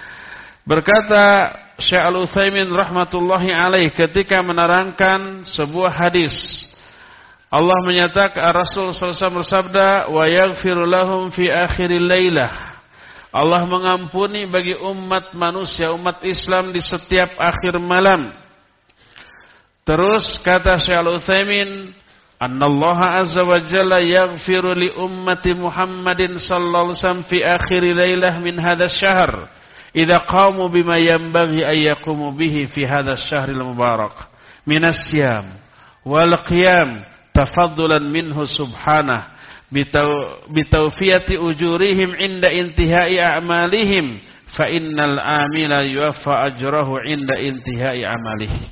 Berkata Syekh Al-Utsaimin rahmatullahi alaih ketika menerangkan sebuah hadis, Allah menyatakan, Rasul sallallahu alaihi wasallam bersabda, wa yaghfiru lahum fi akhiril lailah. Allah mengampuni bagi umat manusia, umat Islam di setiap akhir malam. Terus kata Syekh Al-Utsaimin, annallaha azza wa jalla yaghfiru li ummati Muhammadin sallallahu alaihi wasallam fi akhiril lailah min hadzal syahr idza qamu bima yanbaghi ay yaqumu bihi fi hadzal syahril mubarak minas siyam wal qiyam tafaddulan minhu subhanah bitawfiyati ujurihim inda intihai a'malihim fa innal amila yuwaffa ajrahu inda intihai amalihi.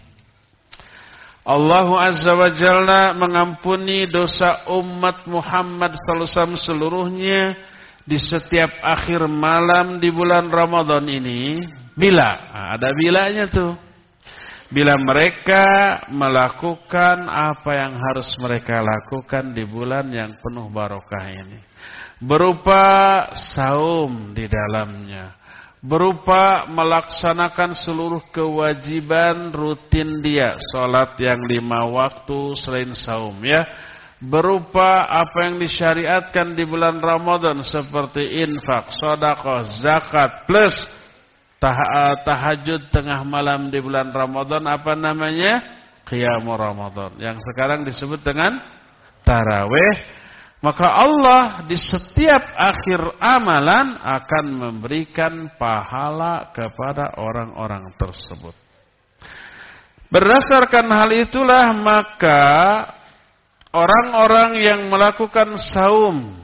Allah Azza wa Jalla mengampuni dosa umat Muhammad sallallahu alaihi wasallam seluruhnya di setiap akhir malam di bulan Ramadan ini. Bila, nah, ada bilanya tuh. Bila mereka melakukan apa yang harus mereka lakukan di bulan yang penuh barokah ini. Berupa saum di dalamnya. Berupa melaksanakan seluruh kewajiban rutin dia. Salat yang lima waktu selain saum, ya. Berupa apa yang disyariatkan di bulan Ramadan seperti infak, sedekah, zakat, plus tahajud tengah malam di bulan Ramadan, apa namanya? Qiyamul Ramadan, yang sekarang disebut dengan tarawih. maka Allah di setiap akhir amalan akan memberikan pahala kepada orang-orang tersebut. Berdasarkan hal itulah maka orang-orang yang melakukan saum,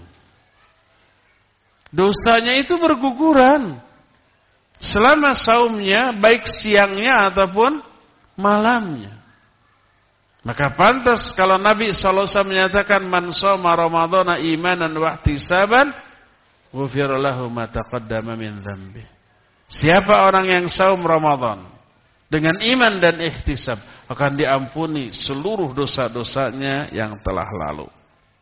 dosanya itu berguguran selama saumnya, baik siangnya ataupun malamnya. Maka pantas kalau Nabi sallallahu alaihi wasallam menyatakan man shoma ramadhana imanan wa ihtisaban ghufira lahu ma taqaddama min dzambi. Siapa orang yang saum Ramadan dengan iman dan ihtisab, akan diampuni seluruh dosa-dosanya yang telah lalu.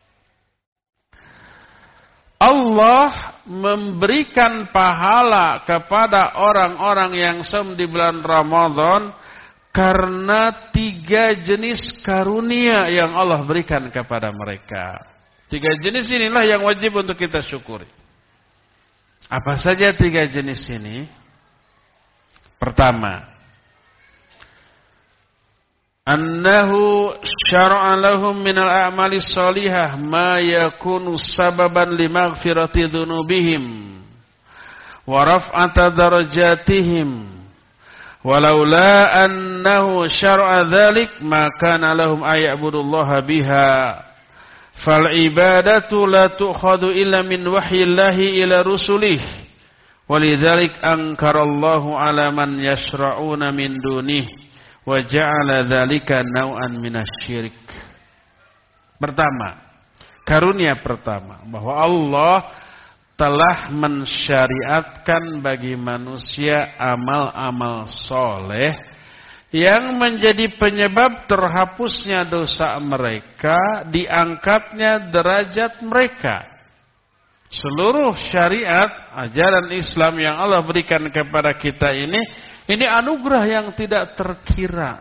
Allah memberikan pahala kepada orang-orang yang saum di bulan Ramadan karena tiga jenis karunia yang Allah berikan kepada mereka. Tiga jenis inilah yang wajib untuk kita syukuri. Apa saja tiga jenis ini? Pertama, annahu syara'a lahum minal a'mali shalihah ma yakunu sababan limaghfirati dzunubihim wa raf'ata darajatihim. Walaula annahu syara'a dzalik ma kana lahum ayyabudullaha biha fal ibadatu la tu'khadhu illa min wahyillahi ila rusulih walidzalik ankarallahu ala man yashra'una min dunihi wa ja'ala dzalika naw'an minasyirik. Pertama, karunia pertama bahwa Allah telah mensyariatkan bagi manusia amal-amal soleh yang menjadi penyebab terhapusnya dosa mereka, diangkatnya derajat mereka. Seluruh syariat, ajaran Islam yang Allah berikan kepada kita ini, ini anugerah yang tidak terkira.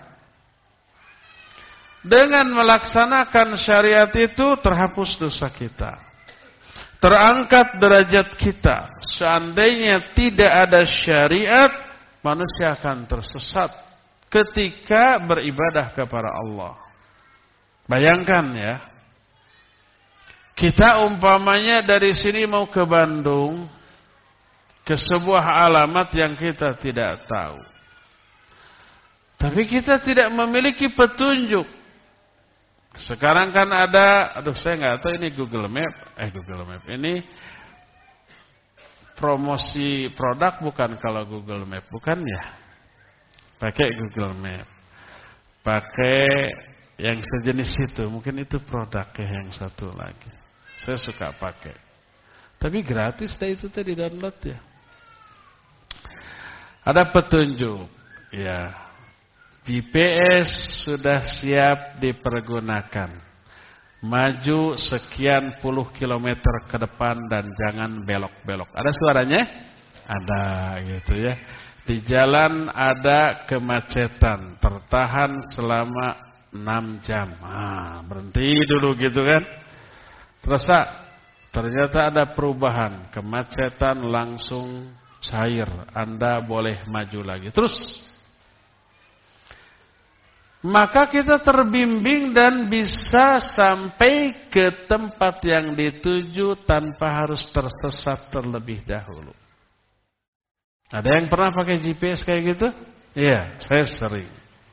Dengan melaksanakan syariat itu terhapus dosa kita, terangkat derajat kita. Seandainya tidak ada syariat, manusia akan tersesat ketika beribadah kepada Allah. Bayangkan ya, kita umpamanya dari sini mau ke Bandung, ke sebuah alamat yang kita tidak tahu, tapi kita tidak memiliki petunjuk. Sekarang kan ada, aduh saya nggak tahu ini Google Map, eh Google Map ini promosi produk bukan kalau Google Map, bukan ya? Pakai Google Map, pakai yang sejenis itu, mungkin itu produknya yang satu lagi. Saya suka pakai, tapi gratis dah itu tadi download ya. Ada petunjuk, ya. G P S sudah siap dipergunakan. Maju sekian puluh kilometer ke depan dan jangan belok-belok. Ada suaranya? Ada gitu ya. Di jalan ada kemacetan, tertahan selama enam jam. Ah, berhenti dulu gitu kan. Terus ternyata ada perubahan, kemacetan langsung cair. Anda boleh maju lagi. Terus maka kita terbimbing dan bisa sampai ke tempat yang dituju tanpa harus tersesat terlebih dahulu. Ada yang pernah pakai G P S kayak gitu? Iya, saya sering.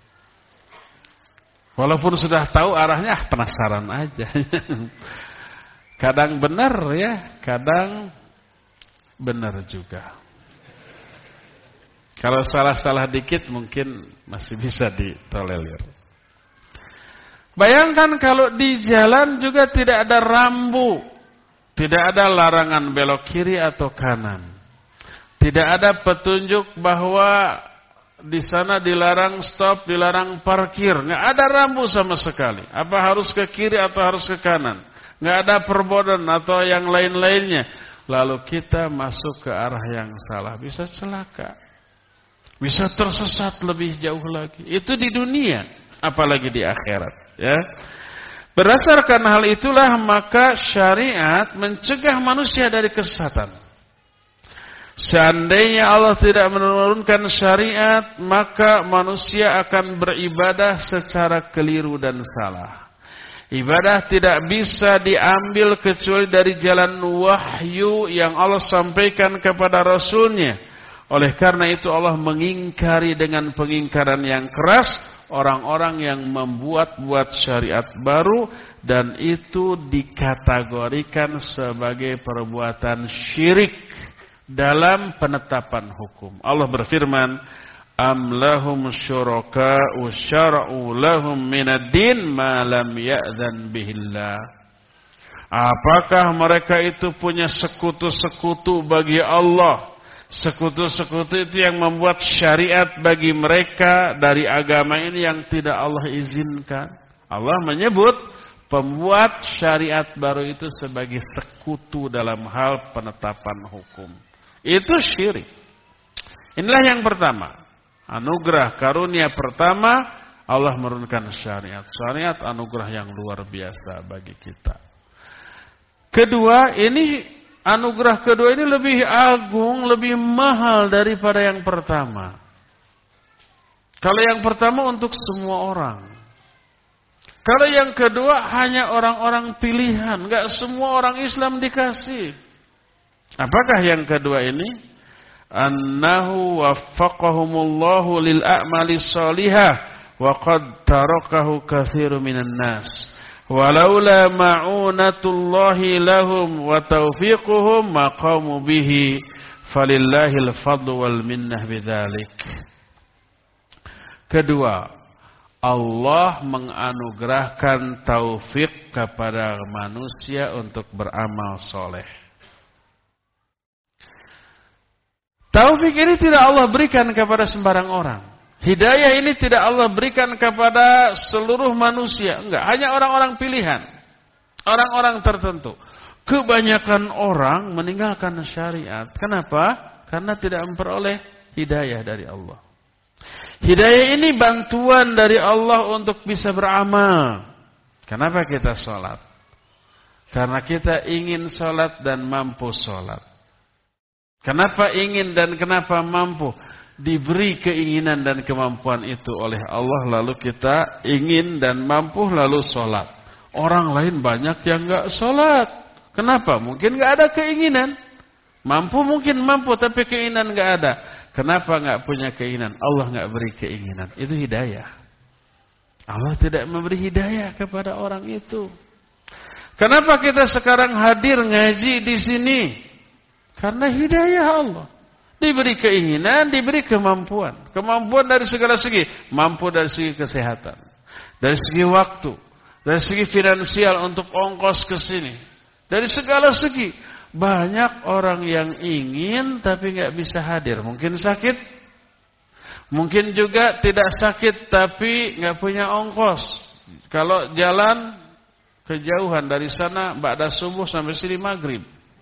Walaupun sudah tahu arahnya, ah, penasaran aja. Kadang benar ya, kadang benar juga. Kalau salah-salah dikit mungkin masih bisa ditolerir. Bayangkan kalau di jalan juga tidak ada rambu, tidak ada larangan belok kiri atau kanan, tidak ada petunjuk bahwa di sana dilarang stop, dilarang parkir, nggak ada rambu sama sekali. Apa harus ke kiri atau harus ke kanan? Nggak ada perbodan atau yang lain-lainnya. Lalu kita masuk ke arah yang salah, bisa celaka. Bisa tersesat lebih jauh lagi. Itu di dunia, apalagi di akhirat. Ya. Berdasarkan hal itulah maka syariat mencegah manusia dari kesesatan. Seandainya Allah tidak menurunkan syariat, maka manusia akan beribadah secara keliru dan salah. Ibadah tidak bisa diambil kecuali dari jalan wahyu yang Allah sampaikan kepada Rasulnya. Oleh karena itu Allah mengingkari dengan pengingkaran yang keras orang-orang yang membuat-buat syariat baru, dan itu dikategorikan sebagai perbuatan syirik dalam penetapan hukum. Allah berfirman, Am lahum syuraka'u syara'u lahum minad din ma lam ya'zan bihillah. Apakah mereka itu punya sekutu-sekutu bagi Allah? Sekutu-sekutu itu yang membuat syariat bagi mereka dari agama ini yang tidak Allah izinkan. Allah menyebut pembuat syariat baru itu sebagai sekutu dalam hal penetapan hukum. Itu syirik. Inilah yang pertama. Anugerah karunia pertama, Allah menurunkan syariat. Syariat anugerah yang luar biasa bagi kita. Kedua, ini anugerah kedua ini lebih agung, lebih mahal daripada yang pertama. Kalau yang pertama untuk semua orang. Kalau yang kedua hanya orang-orang pilihan, enggak semua orang Islam dikasih. Apakah yang kedua ini? Annahu waffaqahumullahu lil a'mali shalihah wa qad tarakahu katsirun minan nas walaula ma'unatullahi lahum wa taufiquhum maqamu bihi falillahil fadlu wal minnah bidzalik. Kedua, Allah menganugerahkan taufik kepada manusia untuk beramal soleh. Taufik ini tidak Allah berikan kepada sembarang orang. Hidayah ini tidak Allah berikan kepada seluruh manusia. Enggak, hanya orang-orang pilihan. Orang-orang tertentu. Kebanyakan orang meninggalkan syariat. Kenapa? Karena tidak memperoleh hidayah dari Allah. Hidayah ini bantuan dari Allah untuk bisa beramal. Kenapa kita sholat? Karena kita ingin sholat dan mampu sholat. Kenapa ingin dan kenapa mampu? Diberi keinginan dan kemampuan itu oleh Allah, lalu kita ingin dan mampu lalu sholat. Orang lain banyak yang enggak sholat. Kenapa? Mungkin enggak ada keinginan. Mampu mungkin mampu, tapi keinginan enggak ada. Kenapa enggak punya keinginan? Allah enggak beri keinginan. Itu hidayah. Allah tidak memberi hidayah kepada orang itu. Kenapa kita sekarang hadir ngaji di sini? Karena hidayah Allah. Diberi keinginan, diberi kemampuan. Kemampuan dari segala segi. Mampu dari segi kesehatan. Dari segi waktu. Dari segi finansial untuk ongkos ke sini. Dari segala segi. Banyak orang yang ingin tapi nggak bisa hadir. Mungkin sakit. Mungkin juga tidak sakit tapi nggak punya ongkos. Kalau jalan kejauhan dari sana ba'da subuh sampai sini maghrib.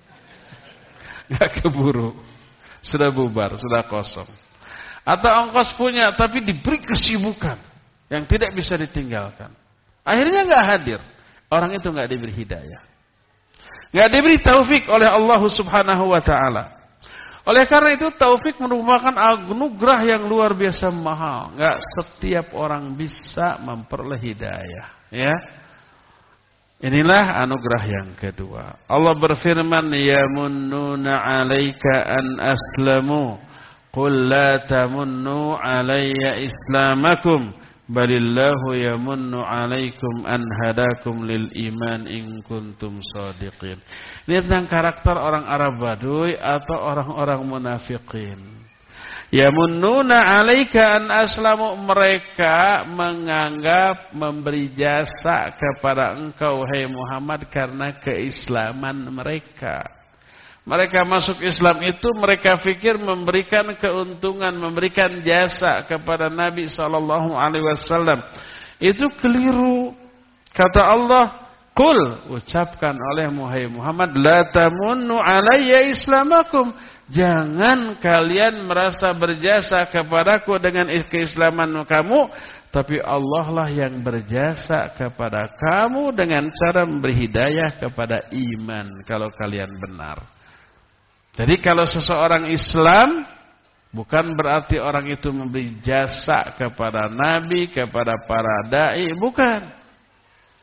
Gak keburu, sudah bubar, sudah kosong. Atau ongkos punya, tapi diberi kesibukan yang tidak bisa ditinggalkan. Akhirnya gak hadir. Orang itu gak diberi hidayah. Gak diberi taufik oleh Allah subhanahu wa ta'ala. Oleh karena itu taufik merupakan anugerah yang luar biasa mahal. Gak setiap orang bisa memperoleh hidayah. Ya. Inilah anugerah yang kedua. Allah berfirman, yamunnuna 'alaika an aslamu qul la tamunnu 'alayya islamakum balillahu yamunnu 'alaikum an hadakum lil iman in kuntum shadiqin. Ini tentang karakter orang Arab Baduy atau orang-orang munafikin. Yamunnuna 'alaika an aslamu, mereka menganggap memberi jasa kepada engkau hai Muhammad karena keislaman mereka. Mereka masuk Islam itu mereka pikir memberikan keuntungan, memberikan jasa kepada Nabi sallallahu alaihi wasallam. Itu keliru. Kata Allah, "Qul," ucapkan oleh Muhammad, "la tamunnu 'alayya islamakum." Jangan kalian merasa berjasa kepadaku dengan keislaman kamu, tapi Allah lah yang berjasa kepada kamu dengan cara memberi hidayah kepada iman kalau kalian benar. Jadi kalau seseorang Islam, bukan berarti orang itu memberi jasa kepada Nabi, kepada para dai, bukan.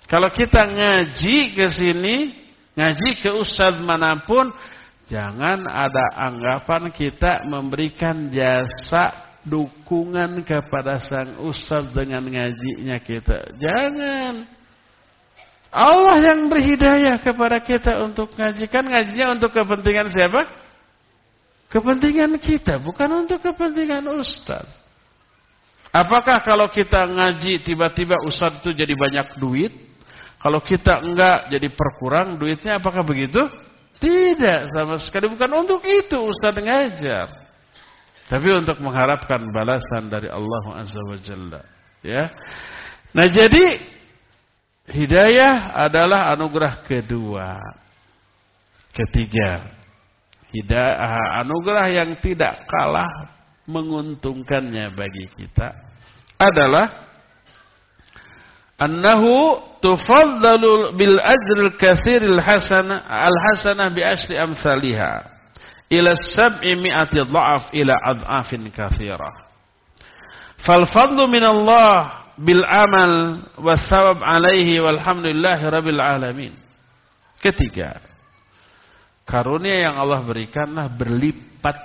Kalau kita ngaji ke sini, ngaji ke ustaz manapun, jangan ada anggapan kita memberikan jasa dukungan kepada sang ustaz dengan ngajinya kita. Jangan. Allah yang berhidayah kepada kita untuk ngaji. Kan ngajinya untuk kepentingan siapa? Kepentingan kita, bukan untuk kepentingan ustaz. Apakah kalau kita ngaji tiba-tiba ustaz itu jadi banyak duit? Kalau kita enggak jadi perkurang duitnya, apakah begitu? Tidak, sama sekali bukan untuk itu ustaz ngajar. Tapi untuk mengharapkan balasan dari Allah Azza wa Jalla. Ya. Nah jadi hidayah adalah anugerah kedua. Ketiga, hidayah anugerah yang tidak kalah menguntungkannya bagi kita adalah annahu tufaddalu bil ajril katsiril hasanah al hasanah bi asri amsalihha ila sab'i mi'ati dha'af ila adhafin katsirah. Fal fadlu min Allah bil amal was thawab alaihi walhamdulillahi rabbil alamin. Ketiga, karunia yang Allah berikanlah berlipat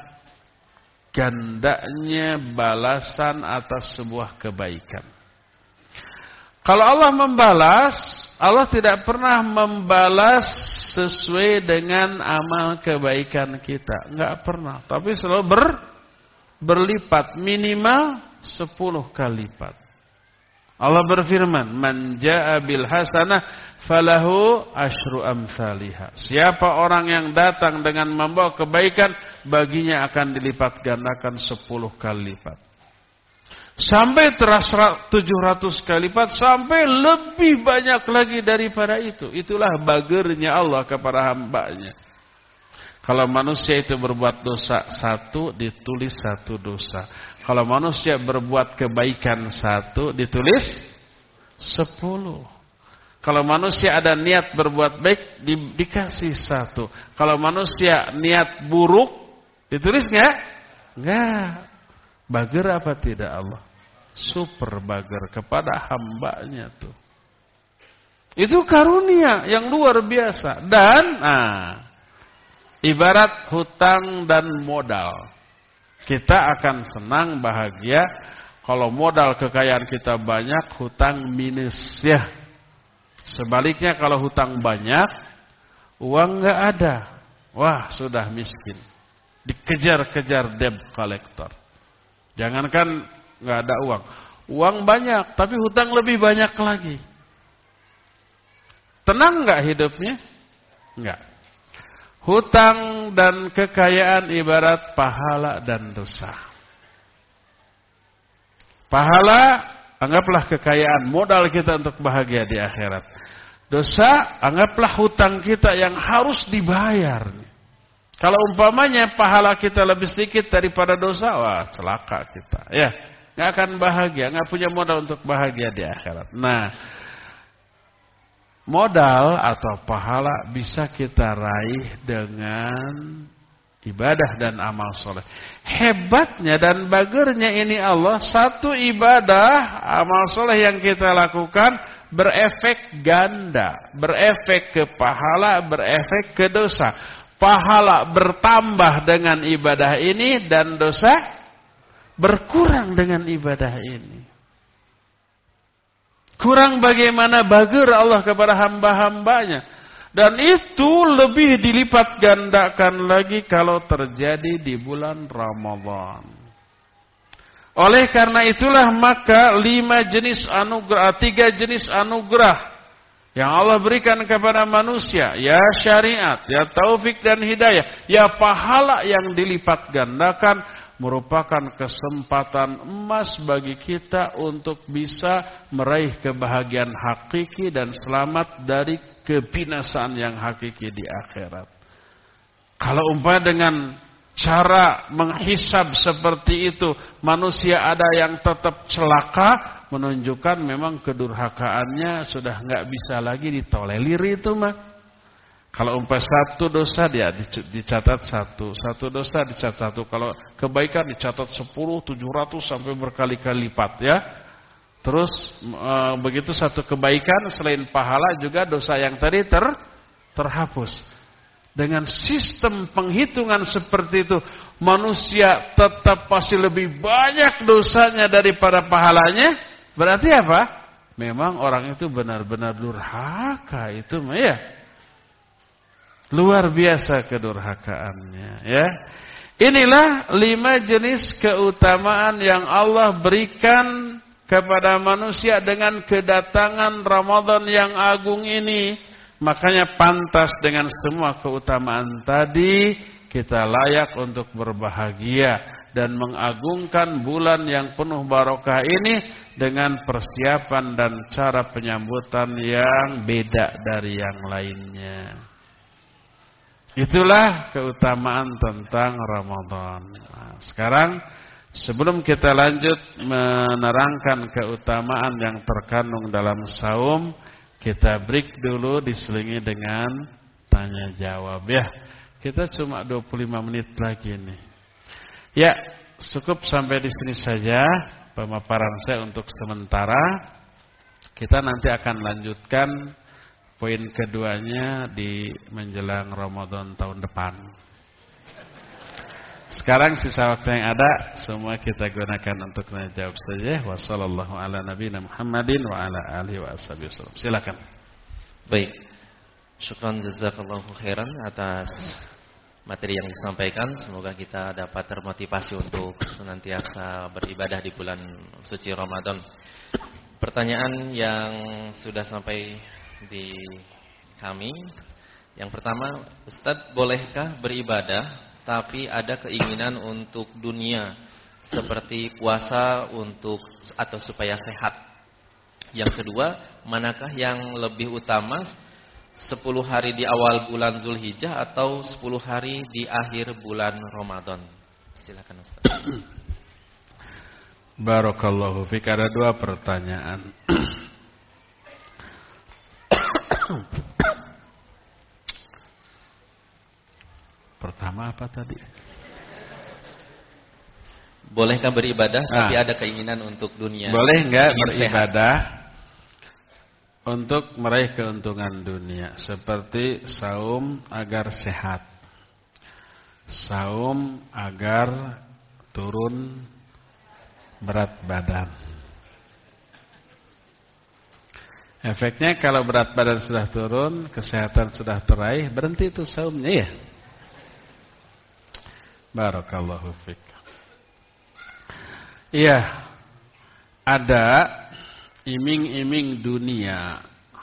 gandanya balasan atas sebuah kebaikan. Kalau Allah membalas, Allah tidak pernah membalas sesuai dengan amal kebaikan kita. Enggak pernah. Tapi selalu ber, berlipat. Minimal sepuluh kali lipat. Allah berfirman, Man ja'a bil hasanah falahu asyru amsalihha. Siapa orang yang datang dengan membawa kebaikan, baginya akan dilipat gandakan sepuluh kali lipat. Sampai terasa tujuh ratus kali lipat, sampai lebih banyak lagi daripada itu. Itulah bagernya Allah kepada hambanya. Kalau manusia itu berbuat dosa satu, ditulis satu dosa. Kalau manusia berbuat kebaikan satu, ditulis sepuluh. Kalau manusia ada niat berbuat baik, di, dikasih satu. Kalau manusia niat buruk, ditulis nggak? Nggak. Bager apa tidak Allah? Super bager kepada hambanya tuh. Itu karunia yang luar biasa. Dan nah, ibarat hutang dan modal. Kita akan senang bahagia kalau modal kekayaan kita banyak, hutang minus ya. Sebaliknya kalau hutang banyak, uang nggak ada, wah sudah miskin. Dikejar-kejar debt collector. Jangankan nggak ada uang, uang banyak tapi hutang lebih banyak lagi. Tenang nggak hidupnya? Nggak. Hutang dan kekayaan ibarat pahala dan dosa. Pahala anggaplah kekayaan, modal kita untuk bahagia di akhirat. Dosa anggaplah hutang kita yang harus dibayar. Kalau umpamanya pahala kita lebih sedikit daripada dosa, wah celaka kita. Ya, nggak akan bahagia, nggak punya modal untuk bahagia di akhirat. Nah, modal atau pahala bisa kita raih dengan ibadah dan amal soleh. Hebatnya dan bagernya ini Allah, satu ibadah, amal soleh yang kita lakukan berefek ganda, berefek ke pahala, berefek ke dosa. Pahala bertambah dengan ibadah ini dan dosa berkurang dengan ibadah ini. Kurang bagaimana bager Allah kepada hamba-hambanya. Dan itu lebih dilipat gandakan lagi kalau terjadi di bulan Ramadan. Oleh karena itulah maka lima jenis anugerah, tiga jenis anugerah yang Allah berikan kepada manusia, ya syariat, ya taufik dan hidayah, ya pahala yang dilipat gandakan, merupakan kesempatan emas bagi kita untuk bisa meraih kebahagiaan hakiki dan selamat dari kebinasaan yang hakiki di akhirat. Kalau umpama dengan cara menghisab seperti itu, manusia ada yang tetap celaka, menunjukkan memang kedurhakaannya sudah nggak bisa lagi ditolerir itu mah. Kalau umpama satu dosa dia dicatat satu, satu dosa dicatat satu. Kalau kebaikan dicatat sepuluh, tujuh ratus sampai berkali-kali lipat ya. Terus e, begitu satu kebaikan selain pahala juga dosa yang tadi ter terhapus. Dengan sistem penghitungan seperti itu, manusia tetap pasti lebih banyak dosanya daripada pahalanya. Berarti apa? Memang orang itu benar-benar durhaka itu, ya. Luar biasa kedurhakaannya, ya. Inilah lima jenis keutamaan yang Allah berikan kepada manusia dengan kedatangan Ramadan yang agung ini. Makanya pantas dengan semua keutamaan tadi kita layak untuk berbahagia dan mengagungkan bulan yang penuh barokah ini dengan persiapan dan cara penyambutan yang beda dari yang lainnya. Itulah keutamaan tentang Ramadan. Nah, sekarang sebelum kita lanjut menerangkan keutamaan yang terkandung dalam saum, kita break dulu diselingi dengan tanya jawab, ya. Kita cuma dua puluh lima menit lagi nih. Ya, cukup sampai di sini saja pemaparan saya untuk sementara. Kita nanti akan lanjutkan poin keduanya di menjelang Ramadan tahun depan. Sekarang sisa waktu yang ada semua kita gunakan untuk tanya jawab saja. Wassallallahu ala nabiyina Muhammadin wa ala alihi wa ashabihi wasallam. Silakan. Baik. Syukran jazakallahu khairan atas materi yang disampaikan. Semoga kita dapat termotivasi untuk senantiasa beribadah di bulan suci Ramadan. Pertanyaan yang sudah sampai di kami. Yang pertama, Ustadz, bolehkah beribadah tapi ada keinginan untuk dunia seperti puasa untuk atau supaya sehat? Yang kedua, manakah yang lebih utama, sepuluh hari di awal bulan Zulhijjah atau sepuluh hari di akhir bulan Ramadan? Silakan Ustaz. Barakallahu fik. Ada dua pertanyaan. Pertama apa tadi? Bolehkah beribadah nah, tapi ada keinginan untuk dunia? Boleh enggak Ingin beribadah sehat untuk meraih keuntungan dunia, seperti saum agar sehat, saum agar turun berat badan. Efeknya kalau berat badan sudah turun, kesehatan sudah teraih, berhenti itu saumnya, ya. Barakallahu fiik. Iya, ada iming-iming dunia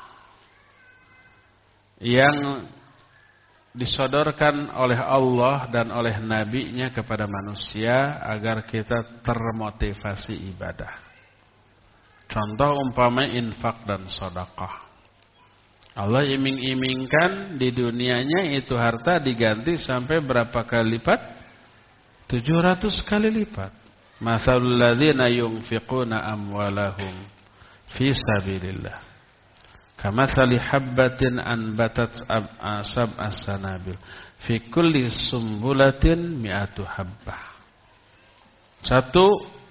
yang disodorkan oleh Allah dan oleh Nabi-Nya kepada manusia agar kita termotivasi ibadah. Contoh umpama infak dan sedekah. Allah iming-imingkan di dunianya itu harta diganti sampai berapa kali lipat? tujuh ratus kali lipat. Matsalul ladzina yunfiquna amwalahum fi sabilillah kamatsali habbatin anbatat sab'a sanabil fi kulli sumbulatin mi'atu habbah. Satu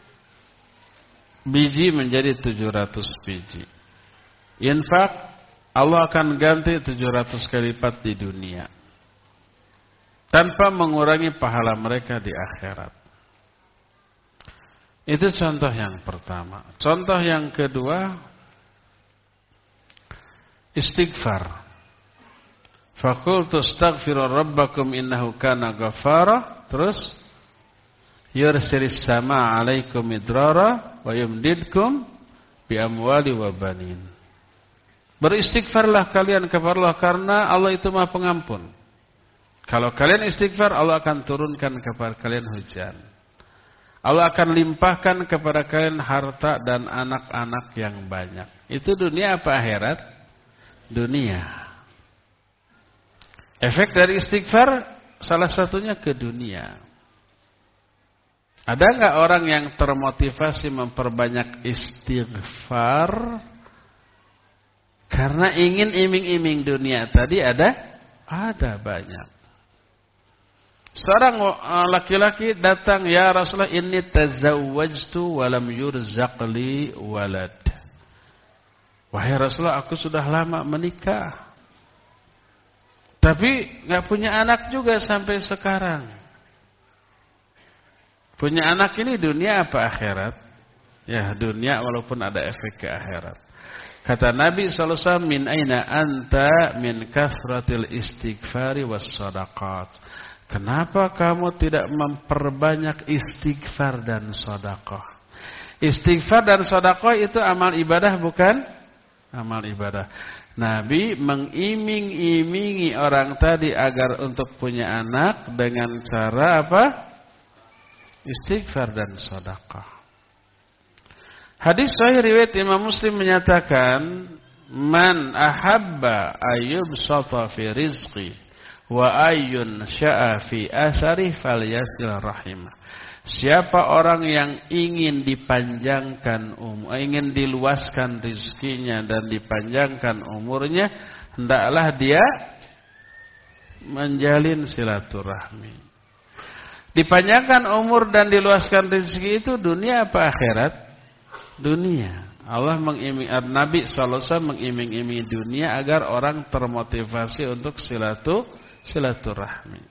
biji menjadi tujuh ratus biji. Infak Allah akan ganti tujuh ratus kali lipat di dunia tanpa mengurangi pahala mereka di akhirat. Itu contoh yang pertama. Contoh yang kedua, istighfar. Faqultu astaghfiru rabbakum innahu kana ghaffara. Terus yursilis samaa 'alaikum midrara wa yumdidkum bi amwali wa banin. Beristighfarlah kalian kepada Allah karena Allah itu Maha Pengampun. Kalau kalian istighfar, Allah akan turunkan kepada kalian hujan. Allah akan limpahkan kepada kalian harta dan anak-anak yang banyak. Itu dunia apa akhirat? Dunia. Efek dari istighfar salah satunya ke dunia. Ada enggak orang yang termotivasi memperbanyak istighfar karena ingin iming-iming dunia tadi? Ada? Ada banyak. Seorang laki-laki datang, ya Rasulullah, inni tazawwajtu wa lam yurzaq li walad. Wahai Rasulullah, aku sudah lama menikah, tapi enggak punya anak juga sampai sekarang. Punya anak ini dunia apa akhirat? Ya, dunia walaupun ada efek ke akhirat. Kata Nabi sallallahu alaihi wasallam, min aina anta min kathratil istighfari was sadaqat. Kenapa kamu tidak memperbanyak istighfar dan sedekah? Istighfar dan sedekah itu amal ibadah bukan? Amal ibadah. Nabi mengiming-imingi orang tadi agar untuk punya anak dengan cara apa? Istighfar dan sedekah. Hadis sahih riwayat Imam Muslim menyatakan, man ahabba ayyubsata fi rizqi wa ayyun sya'a fi athari falyasil rahimah. Siapa orang yang ingin dipanjangkan umur, ingin diluaskan rizkinya dan dipanjangkan umurnya, hendaklah dia menjalin silaturahmi. Dipanjangkan umur dan diluaskan rezeki itu dunia apa akhirat? Dunia. Allah mengiming, Nabi sallallahu alaihi wasallam mengiming-imingi dunia agar orang termotivasi untuk silatu silaturahmi.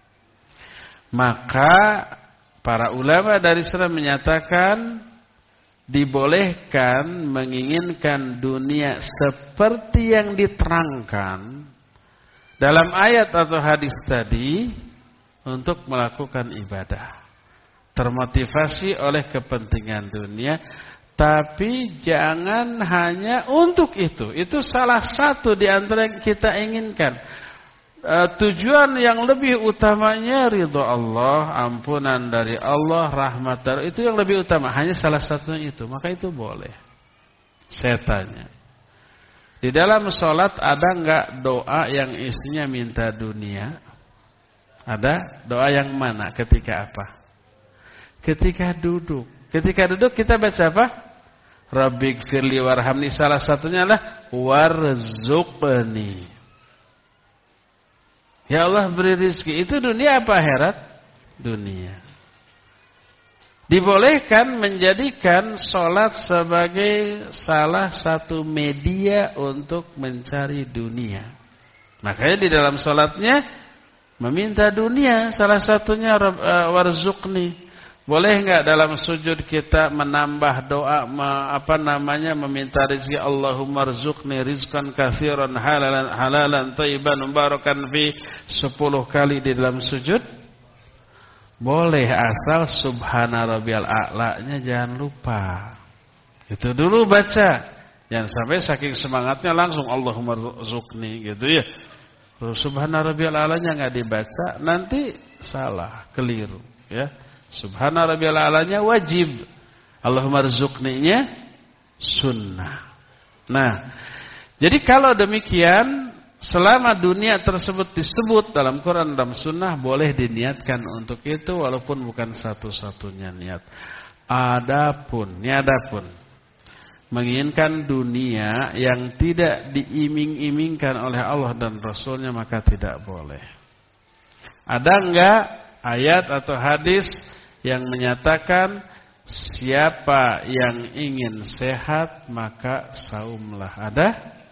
Maka para ulama dari sana menyatakan dibolehkan menginginkan dunia seperti yang diterangkan dalam ayat atau hadis tadi untuk melakukan ibadah. Termotivasi oleh kepentingan dunia, tapi jangan hanya untuk itu. Itu salah satu di antara yang kita inginkan. Uh, tujuan yang lebih utamanya ridha Allah, ampunan dari Allah, rahmat dari itu yang lebih utama. Hanya salah satunya itu, maka itu boleh. Saya tanya, di dalam sholat ada enggak doa yang isinya minta dunia? Ada? Doa yang mana? Ketika apa? Ketika duduk. Ketika duduk kita baca apa? Rabbighfirli warhamni. Salah satunya adalah warzuqni. Ya Allah beri rizki. Itu dunia apa akhirat? Dunia. Dibolehkan menjadikan sholat sebagai salah satu media untuk mencari dunia. Makanya di dalam sholatnya meminta dunia. Salah satunya warzuqni. Boleh enggak dalam sujud kita menambah doa apa namanya meminta rezeki, Allahumma rzuqni rizqan katsiran halalan halalan thayyiban mubarakan fi sepuluh kali di dalam sujud? Boleh, asal subhana rabbiyal a'la-nya jangan lupa. Itu dulu baca. Jangan sampai saking semangatnya langsung Allahumma rzuqni gitu ya. Subhana rabbiyal a'la-nya enggak dibaca, nanti salah, keliru ya. Subhana rabbiyal a'lanya wajib. Allahumma rzuqninya sunnah. Nah, jadi kalau demikian, selama dunia tersebut disebut dalam Quran dan sunnah, boleh diniatkan untuk itu walaupun bukan satu-satunya niat. Adapun, ini adapun menginginkan dunia yang tidak diiming-imingkan oleh Allah dan Rasulnya, maka tidak boleh. Ada enggak ayat atau hadis yang menyatakan siapa yang ingin sehat maka saumlah? Ada?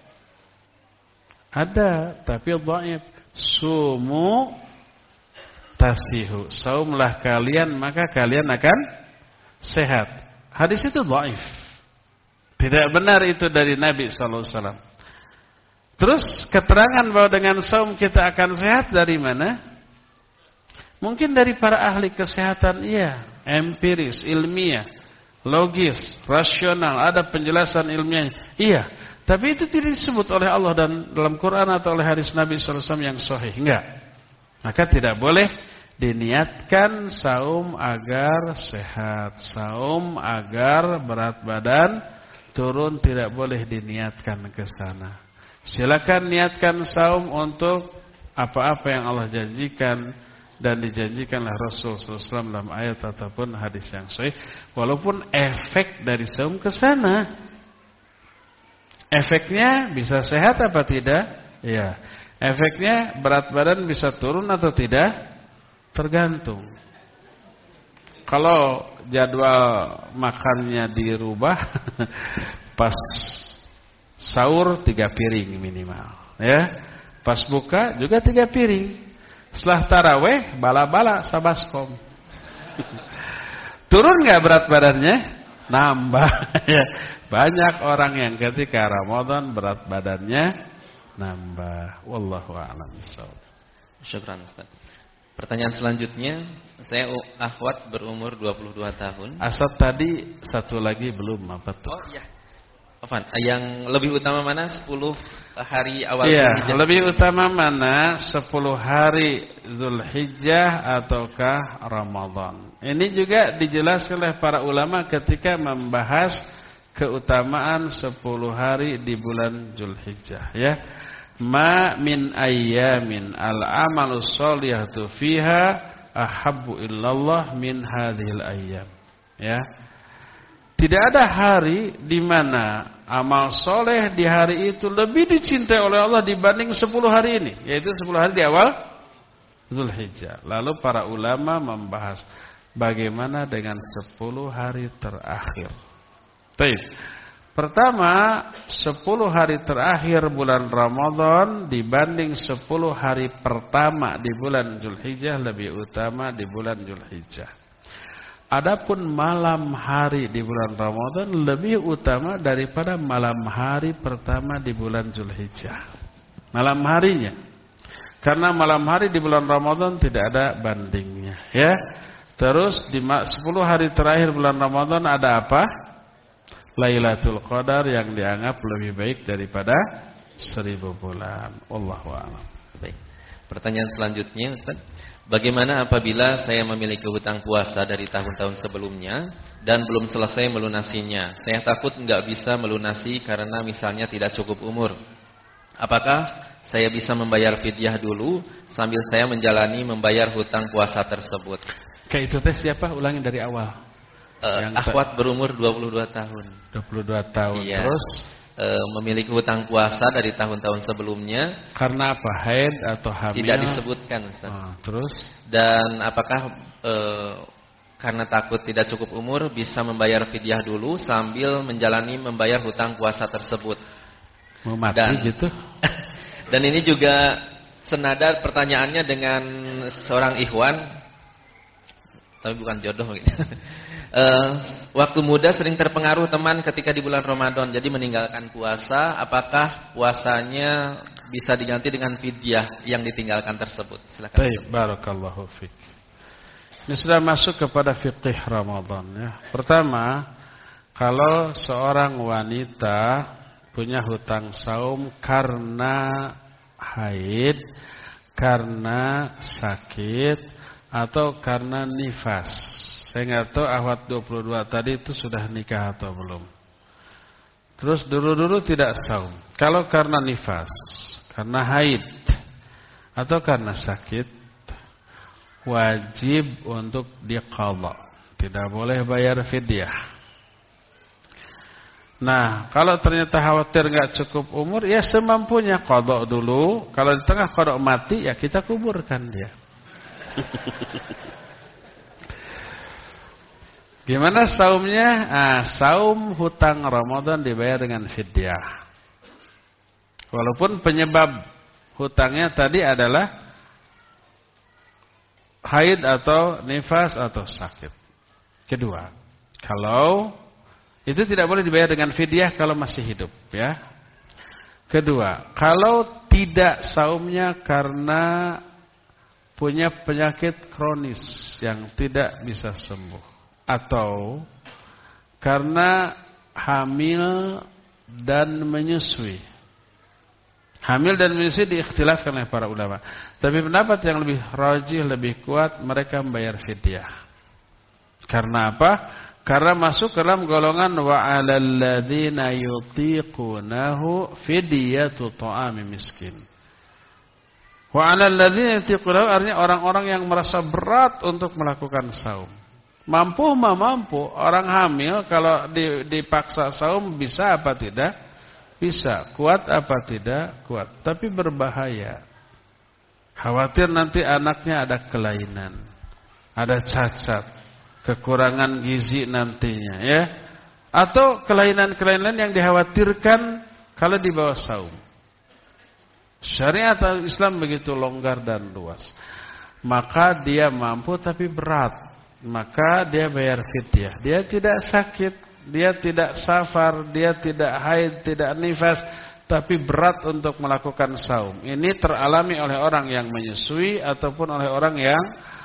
Ada, tapi dhaif. Sumu tasihu. Saumlah kalian maka kalian akan sehat. Hadis itu dhaif. Tidak benar itu dari Nabi sallallahu alaihi wasallam. Terus keterangan bahwa dengan saum kita akan sehat dari mana? Mungkin dari para ahli kesehatan, iya, empiris, ilmiah, logis, rasional, ada penjelasan ilmiah, iya. Tapi itu tidak disebut oleh Allah dan dalam Quran atau oleh hadis Nabi sallallahu alaihi wasallam yang sahih, enggak. Maka tidak boleh diniatkan saum agar sehat, saum agar berat badan turun, tidak boleh diniatkan ke sana. Silakan niatkan saum untuk apa-apa yang Allah janjikan dan dijanjikanlah Rasul sallallahu alaihi wasallam dalam ayat ataupun hadis yang sahih, walaupun efek dari saum ke sana. Efeknya bisa sehat apa tidak? Ya. Efeknya berat badan bisa turun atau tidak? Tergantung. Kalau jadwal makannya dirubah, pas sahur tiga piring minimal, ya. Pas buka juga tiga piring. Setelah taraweh bala-bala sabaskom. Turun nggak berat badannya? Nambah. Banyak orang yang ketika Ramadan berat badannya nambah. Wallahu a'lam bishawab. Syukran Ustaz. Pertanyaan selanjutnya, saya akhwat berumur dua puluh dua tahun. Asal tadi satu lagi belum apa tuh? Oh iya. Afan, yang lebih utama mana sepuluh hari awal Iya, Zulhijjah? lebih utama mana sepuluh hari Zulhijjah ataukah Ramadan? Ini juga dijelaskan oleh para ulama ketika membahas keutamaan sepuluh hari di bulan Zulhijjah, ya. Ma min ayyamin al-amalu sholihatu fiha ahabbu illallah min hadhil ayyam, ya. Tidak ada hari di mana amal soleh di hari itu lebih dicintai oleh Allah dibanding sepuluh hari ini, yaitu sepuluh hari di awal Zulhijjah. Lalu para ulama membahas bagaimana dengan sepuluh hari terakhir. Baik. Pertama, sepuluh hari terakhir bulan Ramadan dibanding sepuluh hari pertama di bulan Zulhijjah lebih utama di bulan Zulhijjah. Adapun malam hari di bulan Ramadan lebih utama daripada malam hari pertama di bulan Zulhijjah. Malam harinya. Karena malam hari di bulan Ramadan tidak ada bandingnya, ya. Terus di sepuluh hari terakhir bulan Ramadan ada apa? Lailatul Qadar yang dianggap lebih baik daripada seribu bulan. Wallahu a'lam. Baik. Pertanyaan selanjutnya, Ustaz. Bagaimana apabila saya memiliki hutang puasa dari tahun-tahun sebelumnya dan belum selesai melunasinya? Saya takut enggak bisa melunasi karena misalnya tidak cukup umur. Apakah saya bisa membayar fidyah dulu sambil saya menjalani membayar hutang puasa tersebut? Kayak itu teh siapa? Ulangi dari awal. Uh, akhwat berumur dua puluh dua tahun. dua puluh dua tahun. Iya. Terus uh, memiliki hutang puasa dari tahun-tahun sebelumnya. Karena apa? Haid atau hamil? Tidak disebutkan, Ustaz. Ah, terus? Dan apakah uh, karena takut tidak cukup umur bisa membayar fidyah dulu sambil menjalani membayar hutang puasa tersebut? Mau mati dan, gitu? Dan ini juga senada pertanyaannya dengan seorang ikhwan, tapi bukan jodoh gitu. Uh, waktu muda sering terpengaruh teman ketika di bulan Ramadan, jadi meninggalkan puasa. Apakah puasanya bisa diganti dengan fidyah yang ditinggalkan tersebut? Silakan. Baik, barakallahu fiik. Ini sudah masuk kepada fikih Ramadan, ya. Pertama, kalau seorang wanita punya hutang saum karena haid, karena sakit, atau karena nifas. Saya nggak tahu akhwat dua puluh dua tadi itu sudah nikah atau belum. Terus dulu-dulu tidak saum. Kalau karena nifas, karena haid, atau karena sakit, wajib untuk diqadha. Tidak boleh bayar fidyah. Nah, kalau ternyata khawatir nggak cukup umur, ya semampunya qadha dulu. Kalau di tengah qadha mati, ya kita kuburkan dia. Gimana saumnya? Ah, saum hutang Ramadan dibayar dengan fidyah. Walaupun penyebab hutangnya tadi adalah haid atau nifas atau sakit. Kedua, kalau itu tidak boleh dibayar dengan fidyah kalau masih hidup, ya. Kedua, kalau tidak saumnya karena punya penyakit kronis yang tidak bisa sembuh, atau karena hamil dan menyusui. Hamil dan menyusui diikhtilafkan oleh para ulama. Tapi pendapat yang lebih rajih, lebih kuat, mereka membayar fidyah. Karena apa? Karena masuk ke dalam golongan wa 'alal ladzina yutiqunahu fidyatu ta'ami miskin. Wa 'alal ladzina yutiqunahu artinya orang-orang yang merasa berat untuk melakukan saum. Mampu mah mampu. Orang hamil kalau dipaksa saum bisa apa tidak? Bisa. Kuat apa tidak? Kuat. Tapi berbahaya. Khawatir nanti anaknya ada kelainan, ada cacat, kekurangan gizi nantinya, ya. Atau kelainan-kelainan yang dikhawatirkan kalau di bawah saum. Syariat Islam begitu longgar dan luas. Maka dia mampu tapi berat, maka dia bayar fidyah. Dia tidak sakit, dia tidak safar, dia tidak haid, tidak nifas, tapi berat untuk melakukan saum. Ini teralami oleh orang yang menyusui ataupun oleh orang yang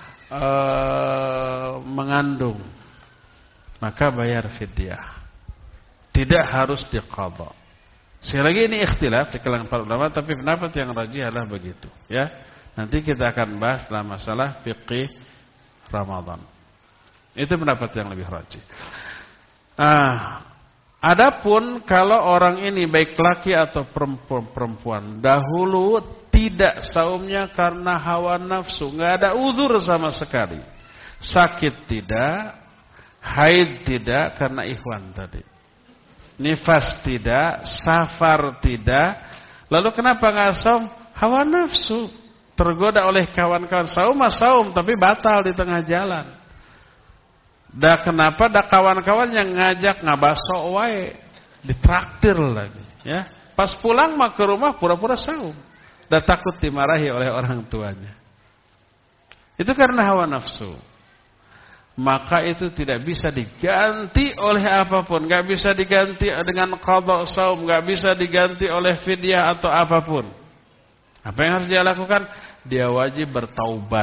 uh, mengandung. Maka bayar fidyah. Tidak harus diqadha. Sekali lagi ini ikhtilaf di kalangan para ulama, tapi pendapat yang rajih adalah begitu, ya. Nanti kita akan bahas dalam masalah fiqih Ramadan. Itu pendapat yang lebih rajih. Ah, adapun kalau orang ini baik laki atau perempuan, dahulu tidak saumnya karena hawa nafsu, nggak ada uzur sama sekali. Sakit tidak, haid tidak karena ikhwan tadi. Nifas tidak, safar tidak. Lalu kenapa nggak saum? Hawa nafsu. Tergoda oleh kawan-kawan saum, saum tapi batal di tengah jalan. Dah kenapa? Dah kawan-kawan yang ngajak ngabaso wae, ditraktir lagi. Ya, pas pulang mah ke rumah pura-pura saum. Dah takut dimarahi oleh orang tuanya. Itu karena hawa nafsu. Maka itu tidak bisa diganti oleh apapun, nggak bisa diganti dengan qadha saum, nggak bisa diganti oleh fidyah atau apapun. Apa yang harus dia lakukan? Dia wajib bertaubat.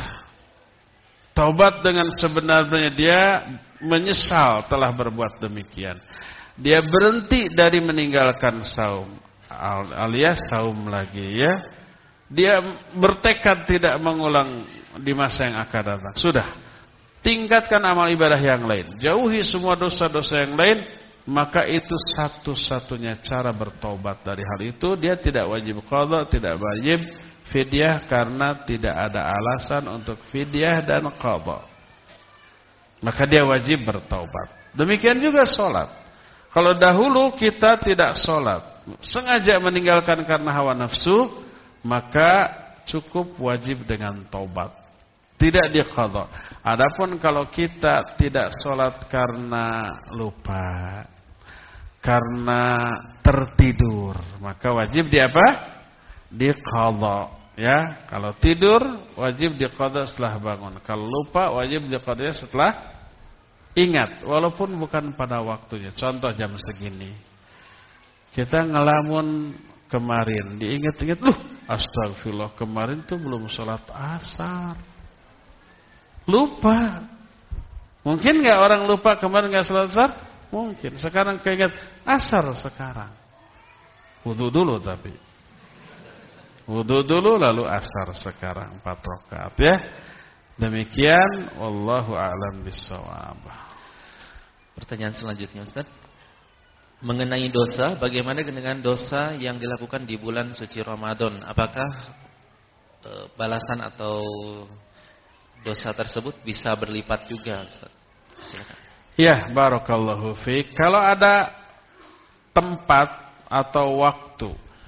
Taubat dengan sebenarnya dia menyesal telah berbuat demikian. Dia berhenti dari meninggalkan saum, alias saum lagi, ya. Dia bertekad tidak mengulang di masa yang akan datang. Sudah. Tingkatkan amal ibadah yang lain, jauhi semua dosa-dosa yang lain, maka itu satu-satunya cara bertobat dari hal itu. Dia tidak wajib qadha, tidak wajib fidyah karena tidak ada alasan untuk fidyah dan qadha. Maka dia wajib bertobat. Demikian juga sholat. Kalau dahulu kita tidak sholat, sengaja meninggalkan karena hawa nafsu, maka cukup wajib dengan taubat. Tidak diqadha. Adapun kalau kita tidak sholat karena lupa, karena tertidur, maka wajib di apa? Diqadha. Ya, kalau tidur wajib diqadha setelah bangun. Kalau lupa wajib diqadha setelah ingat, walaupun bukan pada waktunya. Contoh jam segini, kita ngelamun kemarin, diingat-ingat, loh, astagfirullah, kemarin tuh belum sholat asar. Lupa. Mungkin nggak orang lupa kemarin nggak sholat asar? Mungkin. Sekarang keinget asar sekarang. Wudu dulu tapi. Wudu dulu lalu asar sekarang empat rakaat, ya. Demikian. Wallahu a'lam bishawab. Pertanyaan selanjutnya, Ustaz. Mengenai dosa, bagaimana dengan dosa yang dilakukan di bulan suci Ramadan? Apakah e, balasan atau dosa tersebut bisa berlipat juga, Ustaz? Silakan. Ya, barakallahu fiik. Kalau ada tempat atau waktu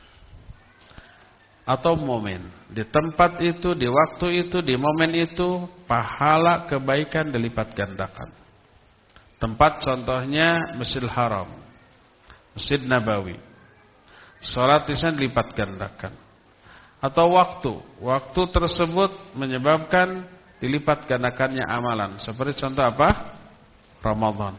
atau momen, di tempat itu, di waktu itu, di momen itu, pahala kebaikan dilipat gandakan. Tempat contohnya Masjidil Haram, Masjid Nabawi. Salat di sana dilipat gandakan. Atau waktu, waktu tersebut menyebabkan dilipat gandakannya amalan. Seperti contoh apa? Ramadan.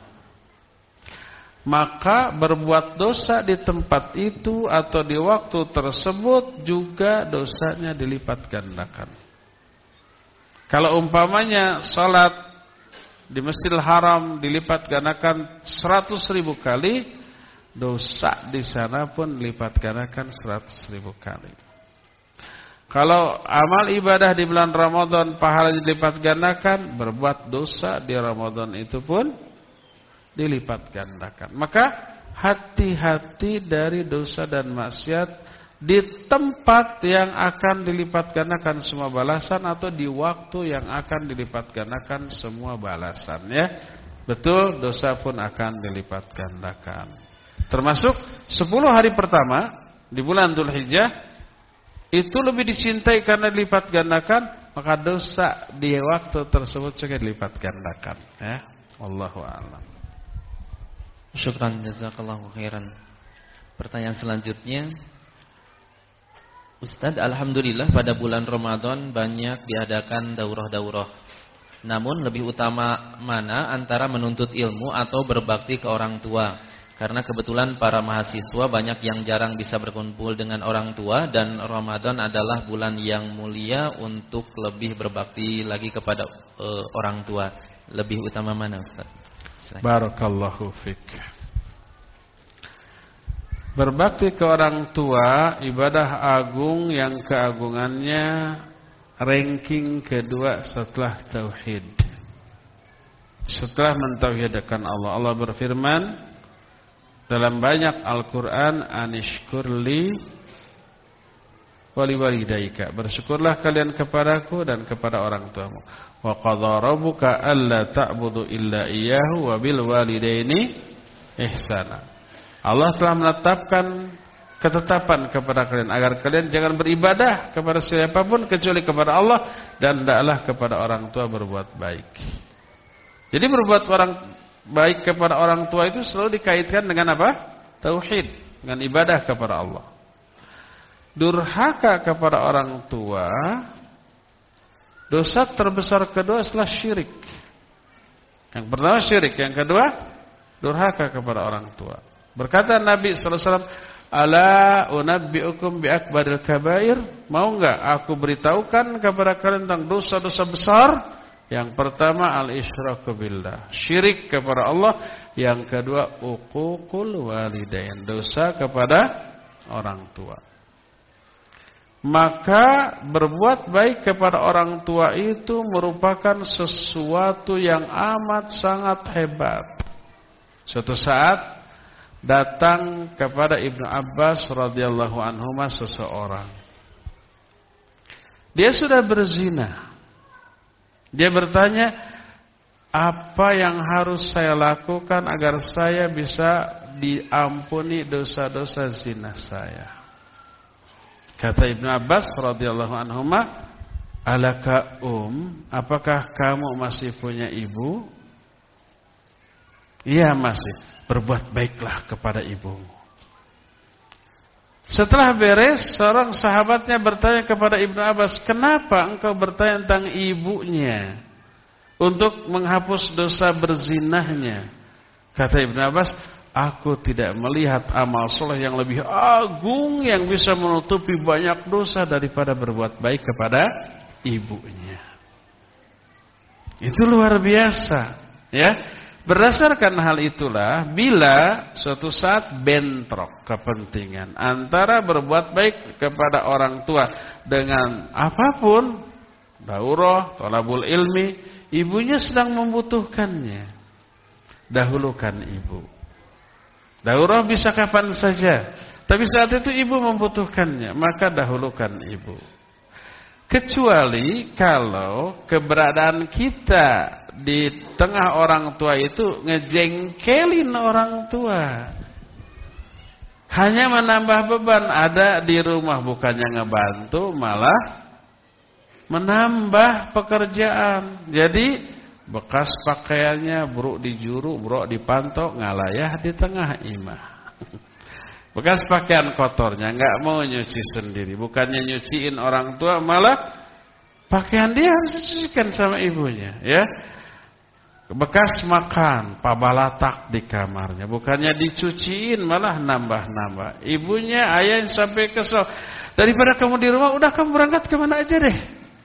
Maka berbuat dosa di tempat itu atau di waktu tersebut juga dosanya dilipat gandakan. Kalau umpamanya salat di Masjidil Haram dilipat gandakan seratus ribu kali, dosa di sana pun dilipat gandakan seratus ribu kali. Kalau amal ibadah di bulan Ramadan pahala dilipat gandakan, berbuat dosa di Ramadan itu pun dilipat gandakan. Maka hati-hati dari dosa dan maksiat di tempat yang akan dilipat gandakan semua balasan atau di waktu yang akan dilipat gandakan semua balasan, ya. Betul, dosa pun akan dilipat gandakan. Termasuk sepuluh hari pertama di bulan Dzulhijjah itu lebih dicintai karena dilipat gandakan, maka dosa di waktu tersebut juga dilipat gandakan. Ya, wallahu a'lam. Syukran jazakallahu khairan. Pertanyaan selanjutnya, Ustadz, alhamdulillah pada bulan Ramadan banyak diadakan daurah-daurah. Namun lebih utama mana antara menuntut ilmu atau berbakti ke orang tua? Karena kebetulan para mahasiswa banyak yang jarang bisa berkumpul dengan orang tua, dan Ramadan adalah bulan yang mulia untuk lebih berbakti lagi kepada uh, orang tua. Lebih utama mana, Ustaz? Silahkan. Barakallahu fik. Berbakti ke orang tua ibadah agung yang keagungannya ranking kedua setelah tauhid. Setelah mentauhidkan Allah, Allah berfirman dalam banyak Al-Quran, anishkurli wali walidaika, bersyukurlah kalian kepadaku dan kepada orang tuamu. Wa qadha rabbuka alla ta'budu illa iyyahu wa bil walidaini ihsana. Allah telah menetapkan ketetapan kepada kalian agar kalian jangan beribadah kepada siapapun kecuali kepada Allah, dan hendaklah kepada orang tua berbuat baik. Jadi berbuat orang baik kepada orang tua itu selalu dikaitkan dengan apa? Tauhid, dengan ibadah kepada Allah. Durhaka kepada orang tua, dosa terbesar kedua setelah syirik. Yang pertama syirik, yang kedua durhaka kepada orang tua. Berkata Nabi sallallahu alaihi wasallam, "Ala unabbiukum bi akbaril kabair?" Mau enggak aku beritahukan kepada kalian tentang dosa-dosa besar? Yang pertama al-isyraku billah, syirik kepada Allah. Yang kedua uququl walidain, dosa kepada orang tua. Maka berbuat baik kepada orang tua itu merupakan sesuatu yang amat sangat hebat. Suatu saat datang kepada Ibnu Abbas radhiyallahu anhuma seseorang. Dia sudah berzina. Dia bertanya, apa yang harus saya lakukan agar saya bisa diampuni dosa-dosa zina saya? Kata Ibnu Abbas radhiyallahu anhuma, alaka um, apakah kamu masih punya ibu? Iya masih. Berbuat baiklah kepada ibumu. Setelah beres, seorang sahabatnya bertanya kepada Ibnu Abbas, kenapa engkau bertanya tentang ibunya untuk menghapus dosa berzinahnya? Kata Ibnu Abbas, aku tidak melihat amal soleh yang lebih agung yang bisa menutupi banyak dosa daripada berbuat baik kepada ibunya. Itu luar biasa, ya. Berdasarkan hal itulah, bila suatu saat bentrok kepentingan antara berbuat baik kepada orang tua dengan apapun, daurah, thalabul ilmi, ibunya sedang membutuhkannya, dahulukan ibu. Daurah bisa kapan saja, tapi saat itu ibu membutuhkannya, maka dahulukan ibu. Kecuali kalau keberadaan kita di tengah orang tua itu ngejengkelin orang tua, hanya menambah beban. Ada di rumah bukannya ngebantu, malah menambah pekerjaan. Jadi bekas pakaiannya buruk di juru, buruk di pantok, ngalayah di tengah imah. Bekas pakaian kotornya nggak mau nyuci sendiri, bukannya nyuciin orang tua, malah pakaian dia harus dicucikan sama ibunya, ya. Bekas makan, pabalatak di kamarnya, bukannya dicuciin, malah nambah-nambah. Ibunya, ayah yang sampai kesel, daripada kamu di rumah, udah kamu berangkat kemana aja deh.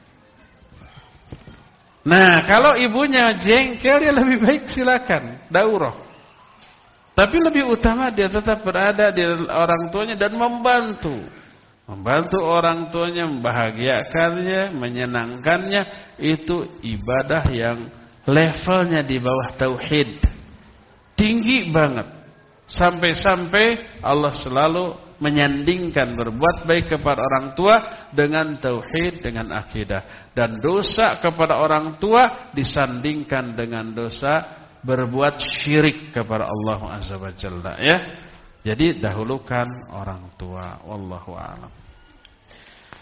Nah, kalau ibunya jengkel, ya lebih baik silakan daurah. Tapi lebih utama dia tetap berada di orang tuanya dan membantu. Membantu orang tuanya, membahagiakannya, menyenangkannya. Itu ibadah yang levelnya di bawah tauhid. Tinggi banget. Sampai-sampai Allah selalu menyandingkan berbuat baik kepada orang tua dengan tauhid, dengan akidah. Dan dosa kepada orang tua disandingkan dengan dosa berbuat syirik kepada Allah Azza wa Jalla, ya. Jadi dahulukan orang tua. Wallahu a'lam.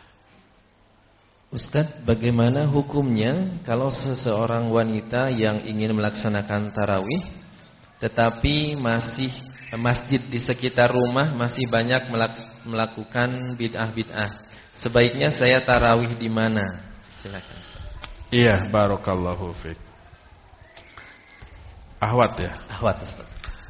Ustadz, bagaimana hukumnya kalau seseorang wanita yang ingin melaksanakan tarawih tetapi masih masjid di sekitar rumah masih banyak melakukan bid'ah-bid'ah? Sebaiknya saya tarawih di mana? Silakan. Iya, barakallahu fiik. Ahwat ya? Ahwat, Ustaz.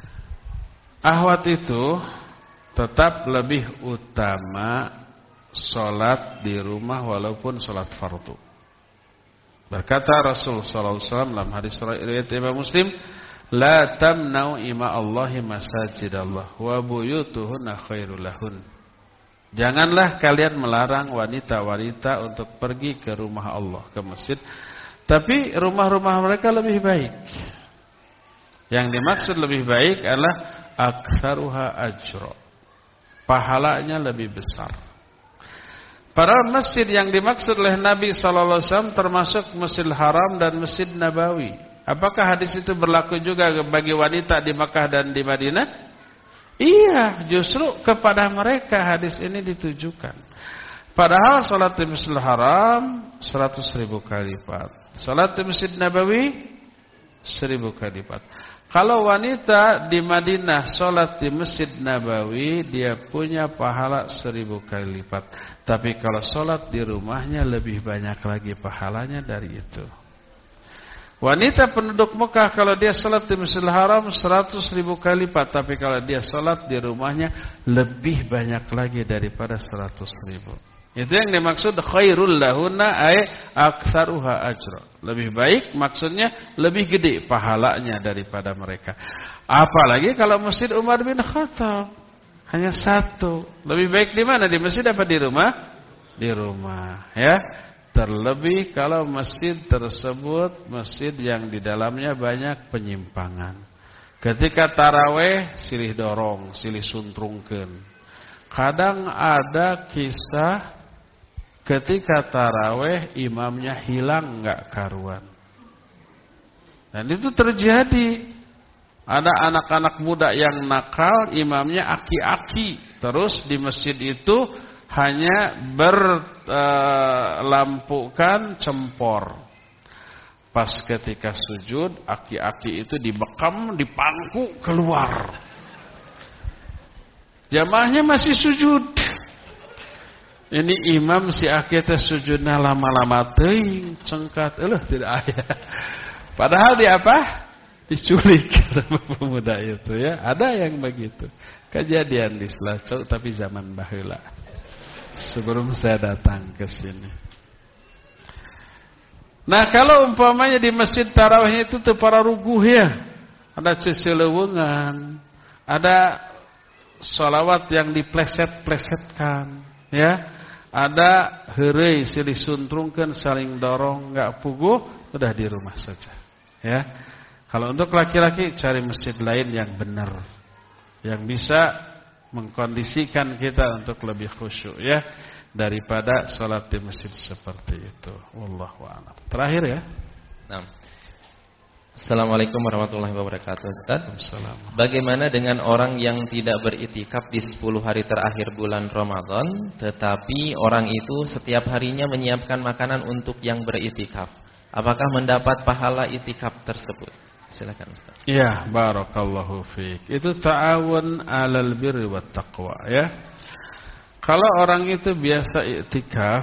Ahwat itu tetap lebih utama sholat di rumah walaupun sholat fardu. Berkata Rasul sallallahu alaihi wasallam dalam hadis riwayat Imam Muslim, "La tamna'u ima Allahi masajidallah wa buyutuhunna khairul lahun." Janganlah kalian melarang wanita-wanita untuk pergi ke rumah Allah, ke masjid, tapi rumah-rumah mereka lebih baik. Yang dimaksud lebih baik adalah aktsaruha ajra. Pahalanya lebih besar. Padahal masjid yang dimaksud oleh Nabi sallallahu alaihi wasallam termasuk Masjidil Haram dan Masjid Nabawi. Apakah hadis itu berlaku juga bagi wanita di Makkah dan di Madinah? Iya, justru kepada mereka hadis ini ditujukan. Padahal salat di Masjidil Haram seratus ribu kali lipat. Salat di Masjid Nabawi seribu kali lipat. Kalau wanita di Madinah sholat di Masjid Nabawi, dia punya pahala seribu kali lipat. Tapi kalau sholat di rumahnya lebih banyak lagi pahalanya dari itu. Wanita penduduk Mekah kalau dia sholat di Masjidil Haram seratus ribu kali lipat. Tapi kalau dia sholat di rumahnya lebih banyak lagi daripada seratus ribu. Itu yang dimaksud khairul lahunna ay aktsaruha ajra. Lebih baik maksudnya lebih gede pahalanya daripada mereka. Apalagi kalau Masjid Umar bin Khattab hanya satu. Lebih baik di mana? Di masjid apa di rumah? Di rumah, ya. Terlebih kalau masjid tersebut masjid yang di dalamnya banyak penyimpangan. Ketika taraweh silih dorong, silih suntrungkeun. Kadang ada kisah ketika taraweh imamnya hilang nggak karuan. Dan itu terjadi. Ada anak-anak muda yang nakal, imamnya aki-aki. Terus di masjid itu hanya berlampukan cempor. Pas ketika sujud, aki-aki itu dibekam, dipangku keluar. Jamaahnya masih sujud. Ini imam si akita sujudna lama-lama teuing cengkat eueuh tidak aya. Padahal dia apa? Diculik sama pemuda itu ya. Ada yang begitu. Kejadian di Selacau tapi zaman baheula. Sebelum saya datang ke sini. Nah, kalau umpamanya di masjid tarawih itu tuh para ruguh ya. Ada ceceleuweungan, ada sholawat yang dipleset-plesetkan ya. Ada heureuy silih suntrungkeun saling dorong enggak puguh, udah di rumah saja ya. Kalau untuk laki-laki cari masjid lain yang benar, yang bisa mengkondisikan kita untuk lebih khusyuk ya daripada salat di masjid seperti itu. Wallahu a'lam. Terakhir ya. Nah. Assalamualaikum warahmatullahi wabarakatuh, Ustaz. Bagaimana dengan orang yang tidak beritikaf di sepuluh hari terakhir bulan Ramadan, tetapi orang itu setiap harinya menyiapkan makanan untuk yang beritikaf? Apakah mendapat pahala itikaf tersebut? Silakan, Ustaz. Iya, barakallahu fiik. Itu ta'awun 'alal birri wat taqwa ya. Kalau orang itu biasa iktikaf,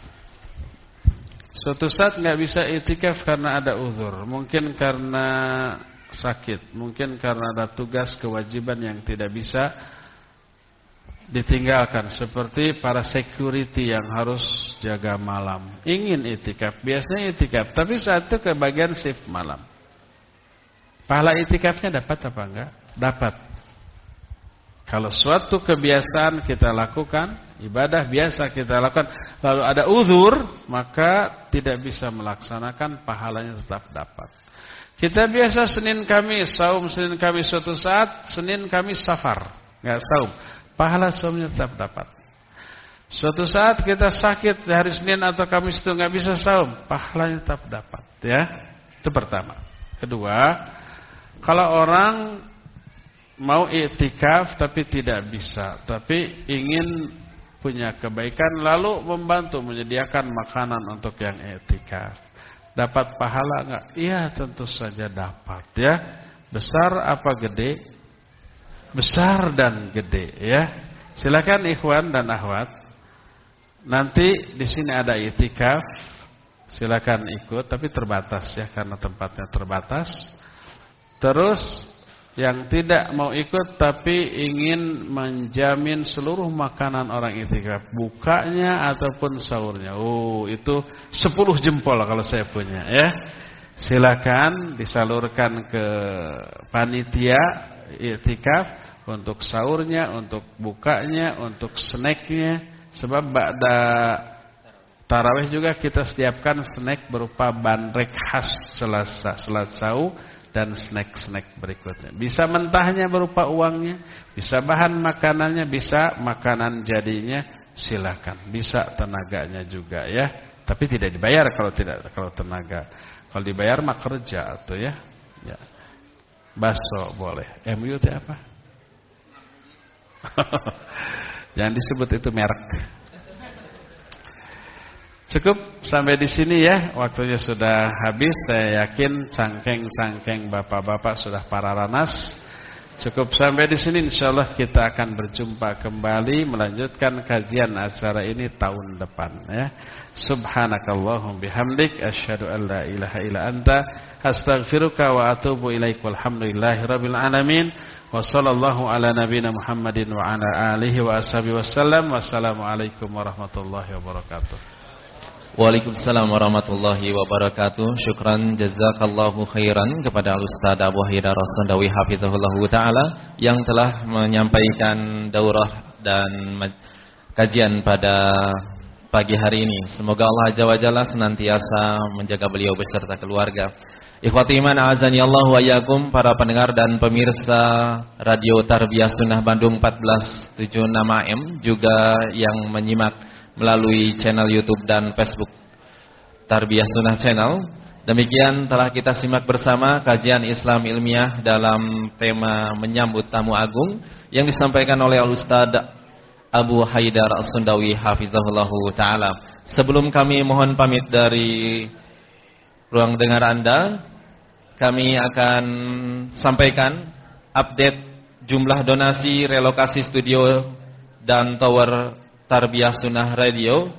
suatu saat nggak bisa iktikaf karena ada uzur, mungkin karena sakit, mungkin karena ada tugas kewajiban yang tidak bisa ditinggalkan, seperti para security yang harus jaga malam. Ingin iktikaf, biasanya iktikaf, tapi saat itu kebagian shift malam. Pahala iktikafnya dapat apa enggak? Dapat. Kalau suatu kebiasaan kita lakukan, ibadah biasa kita lakukan, lalu ada uzur, maka tidak bisa melaksanakan, pahalanya tetap dapat. Kita biasa Senin Kamis, saum Senin Kamis suatu saat, Senin Kamis safar, enggak saum, pahala saumnya tetap dapat. Suatu saat kita sakit di hari Senin atau Kamis itu enggak bisa saum, pahalanya tetap dapat, ya. Itu pertama. Kedua, kalau orang mau iktikaf tapi tidak bisa, tapi ingin punya kebaikan lalu membantu menyediakan makanan untuk yang i'tikaf. Dapat pahala enggak? Iya, tentu saja dapat ya. Besar apa gede? Besar dan gede ya. Silakan ikhwan dan akhwat. Nanti di sini ada i'tikaf. Silakan ikut, tapi terbatas ya karena tempatnya terbatas. Terus yang tidak mau ikut tapi ingin menjamin seluruh makanan orang i'tikaf, bukanya ataupun sahurnya. Oh, itu sepuluh jempol kalau saya punya ya. Silakan disalurkan ke panitia i'tikaf untuk sahurnya, untuk bukanya, untuk snacknya. Sebab ba'da tarawih juga kita sediakan snack berupa bandrek khas Selasa, salat sauh dan snack-snack berikutnya. Bisa mentahnya berupa uangnya, bisa bahan makanannya, bisa makanan jadinya, silakan. Bisa tenaganya juga ya. Tapi tidak dibayar kalau tidak kalau tenaga. Kalau dibayar mah kerja atau ya. Ya. Baso boleh. M U itu apa? Jangan disebut itu merek. Cukup sampai di sini ya, waktunya sudah habis. Saya yakin cangkeng-cangkeng bapak-bapak sudah pararanas. Cukup sampai di sini, insyaallah kita akan berjumpa kembali melanjutkan kajian acara ini tahun depan ya. Subhanakallahum bihamdik asyhadu an la ilaha illa anta astaghfiruka wa atubu ilaik. Walhamdulillahirabbil alamin. Wa sallallahu ala nabiyyina Muhammadin wa ala alihi wa ashabihi wasallam. Wassalamualaikum warahmatullahi wabarakatuh. Waalaikumsalam warahmatullahi wabarakatuh. Syukran jazakallahu khairan kepada Al-Ustaz Abu Haidar As-Sundawi hafizahullahu taala yang telah menyampaikan daurah dan kajian pada pagi hari ini. Semoga Allah Azza wa Jalla senantiasa menjaga beliau beserta keluarga. Ikhwati iman a'azani Allah wa iyyakum, para pendengar dan pemirsa Radio Tarbiyah Sunnah Bandung empat belas tujuh puluh enam A M, juga yang menyimak melalui channel YouTube dan Facebook Tarbiyah Sunnah Channel. Demikian telah kita simak bersama kajian Islam ilmiah dalam tema menyambut tamu agung yang disampaikan oleh Al-Ustaz Abu Haidar As-Sundawi hafizahullahu taala. Sebelum kami mohon pamit dari ruang dengar Anda, kami akan sampaikan update jumlah donasi relokasi studio dan tower Tarbiyah Sunnah Radio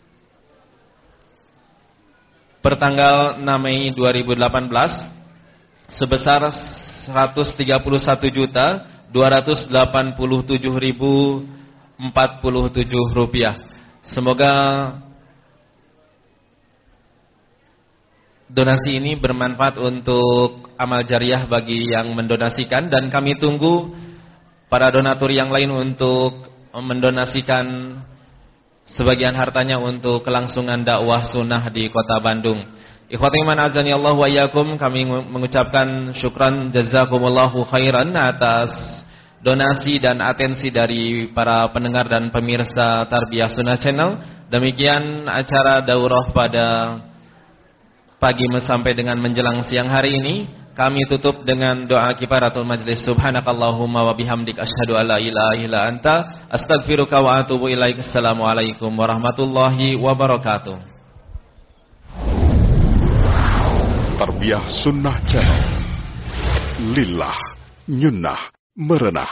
pertanggal enam Mei dua ribu delapan belas sebesar seratus tiga puluh satu juta dua ratus delapan puluh tujuh ribu empat puluh tujuh rupiah. Semoga donasi ini bermanfaat untuk amal jariah bagi yang mendonasikan, dan kami tunggu para donatur yang lain untuk mendonasikan sebagian hartanya untuk kelangsungan dakwah sunnah di kota Bandung. Ikhwati iman azani Allah wa iyyakum, kami mengucapkan syukran jazakumullahu khairan atas donasi dan atensi dari para pendengar dan pemirsa Tarbiyah Sunnah Channel. Demikian acara daurah pada pagi sampai dengan menjelang siang hari ini. Kami tutup dengan doa kifaratul majlis. Subhanakallahumma wa bihamdik asyhadu an la ilaha illa anta astaghfiruka wa atubu ilaik. Assalamualaikum warahmatullahi wabarakatuh. Tarbiyah Sunnah Channel. Lillah, nyunnah, merenah.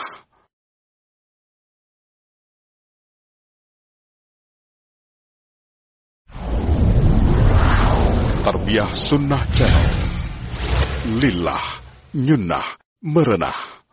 Tarbiyah Sunnah Channel. Lillah, nyunnah, merenah.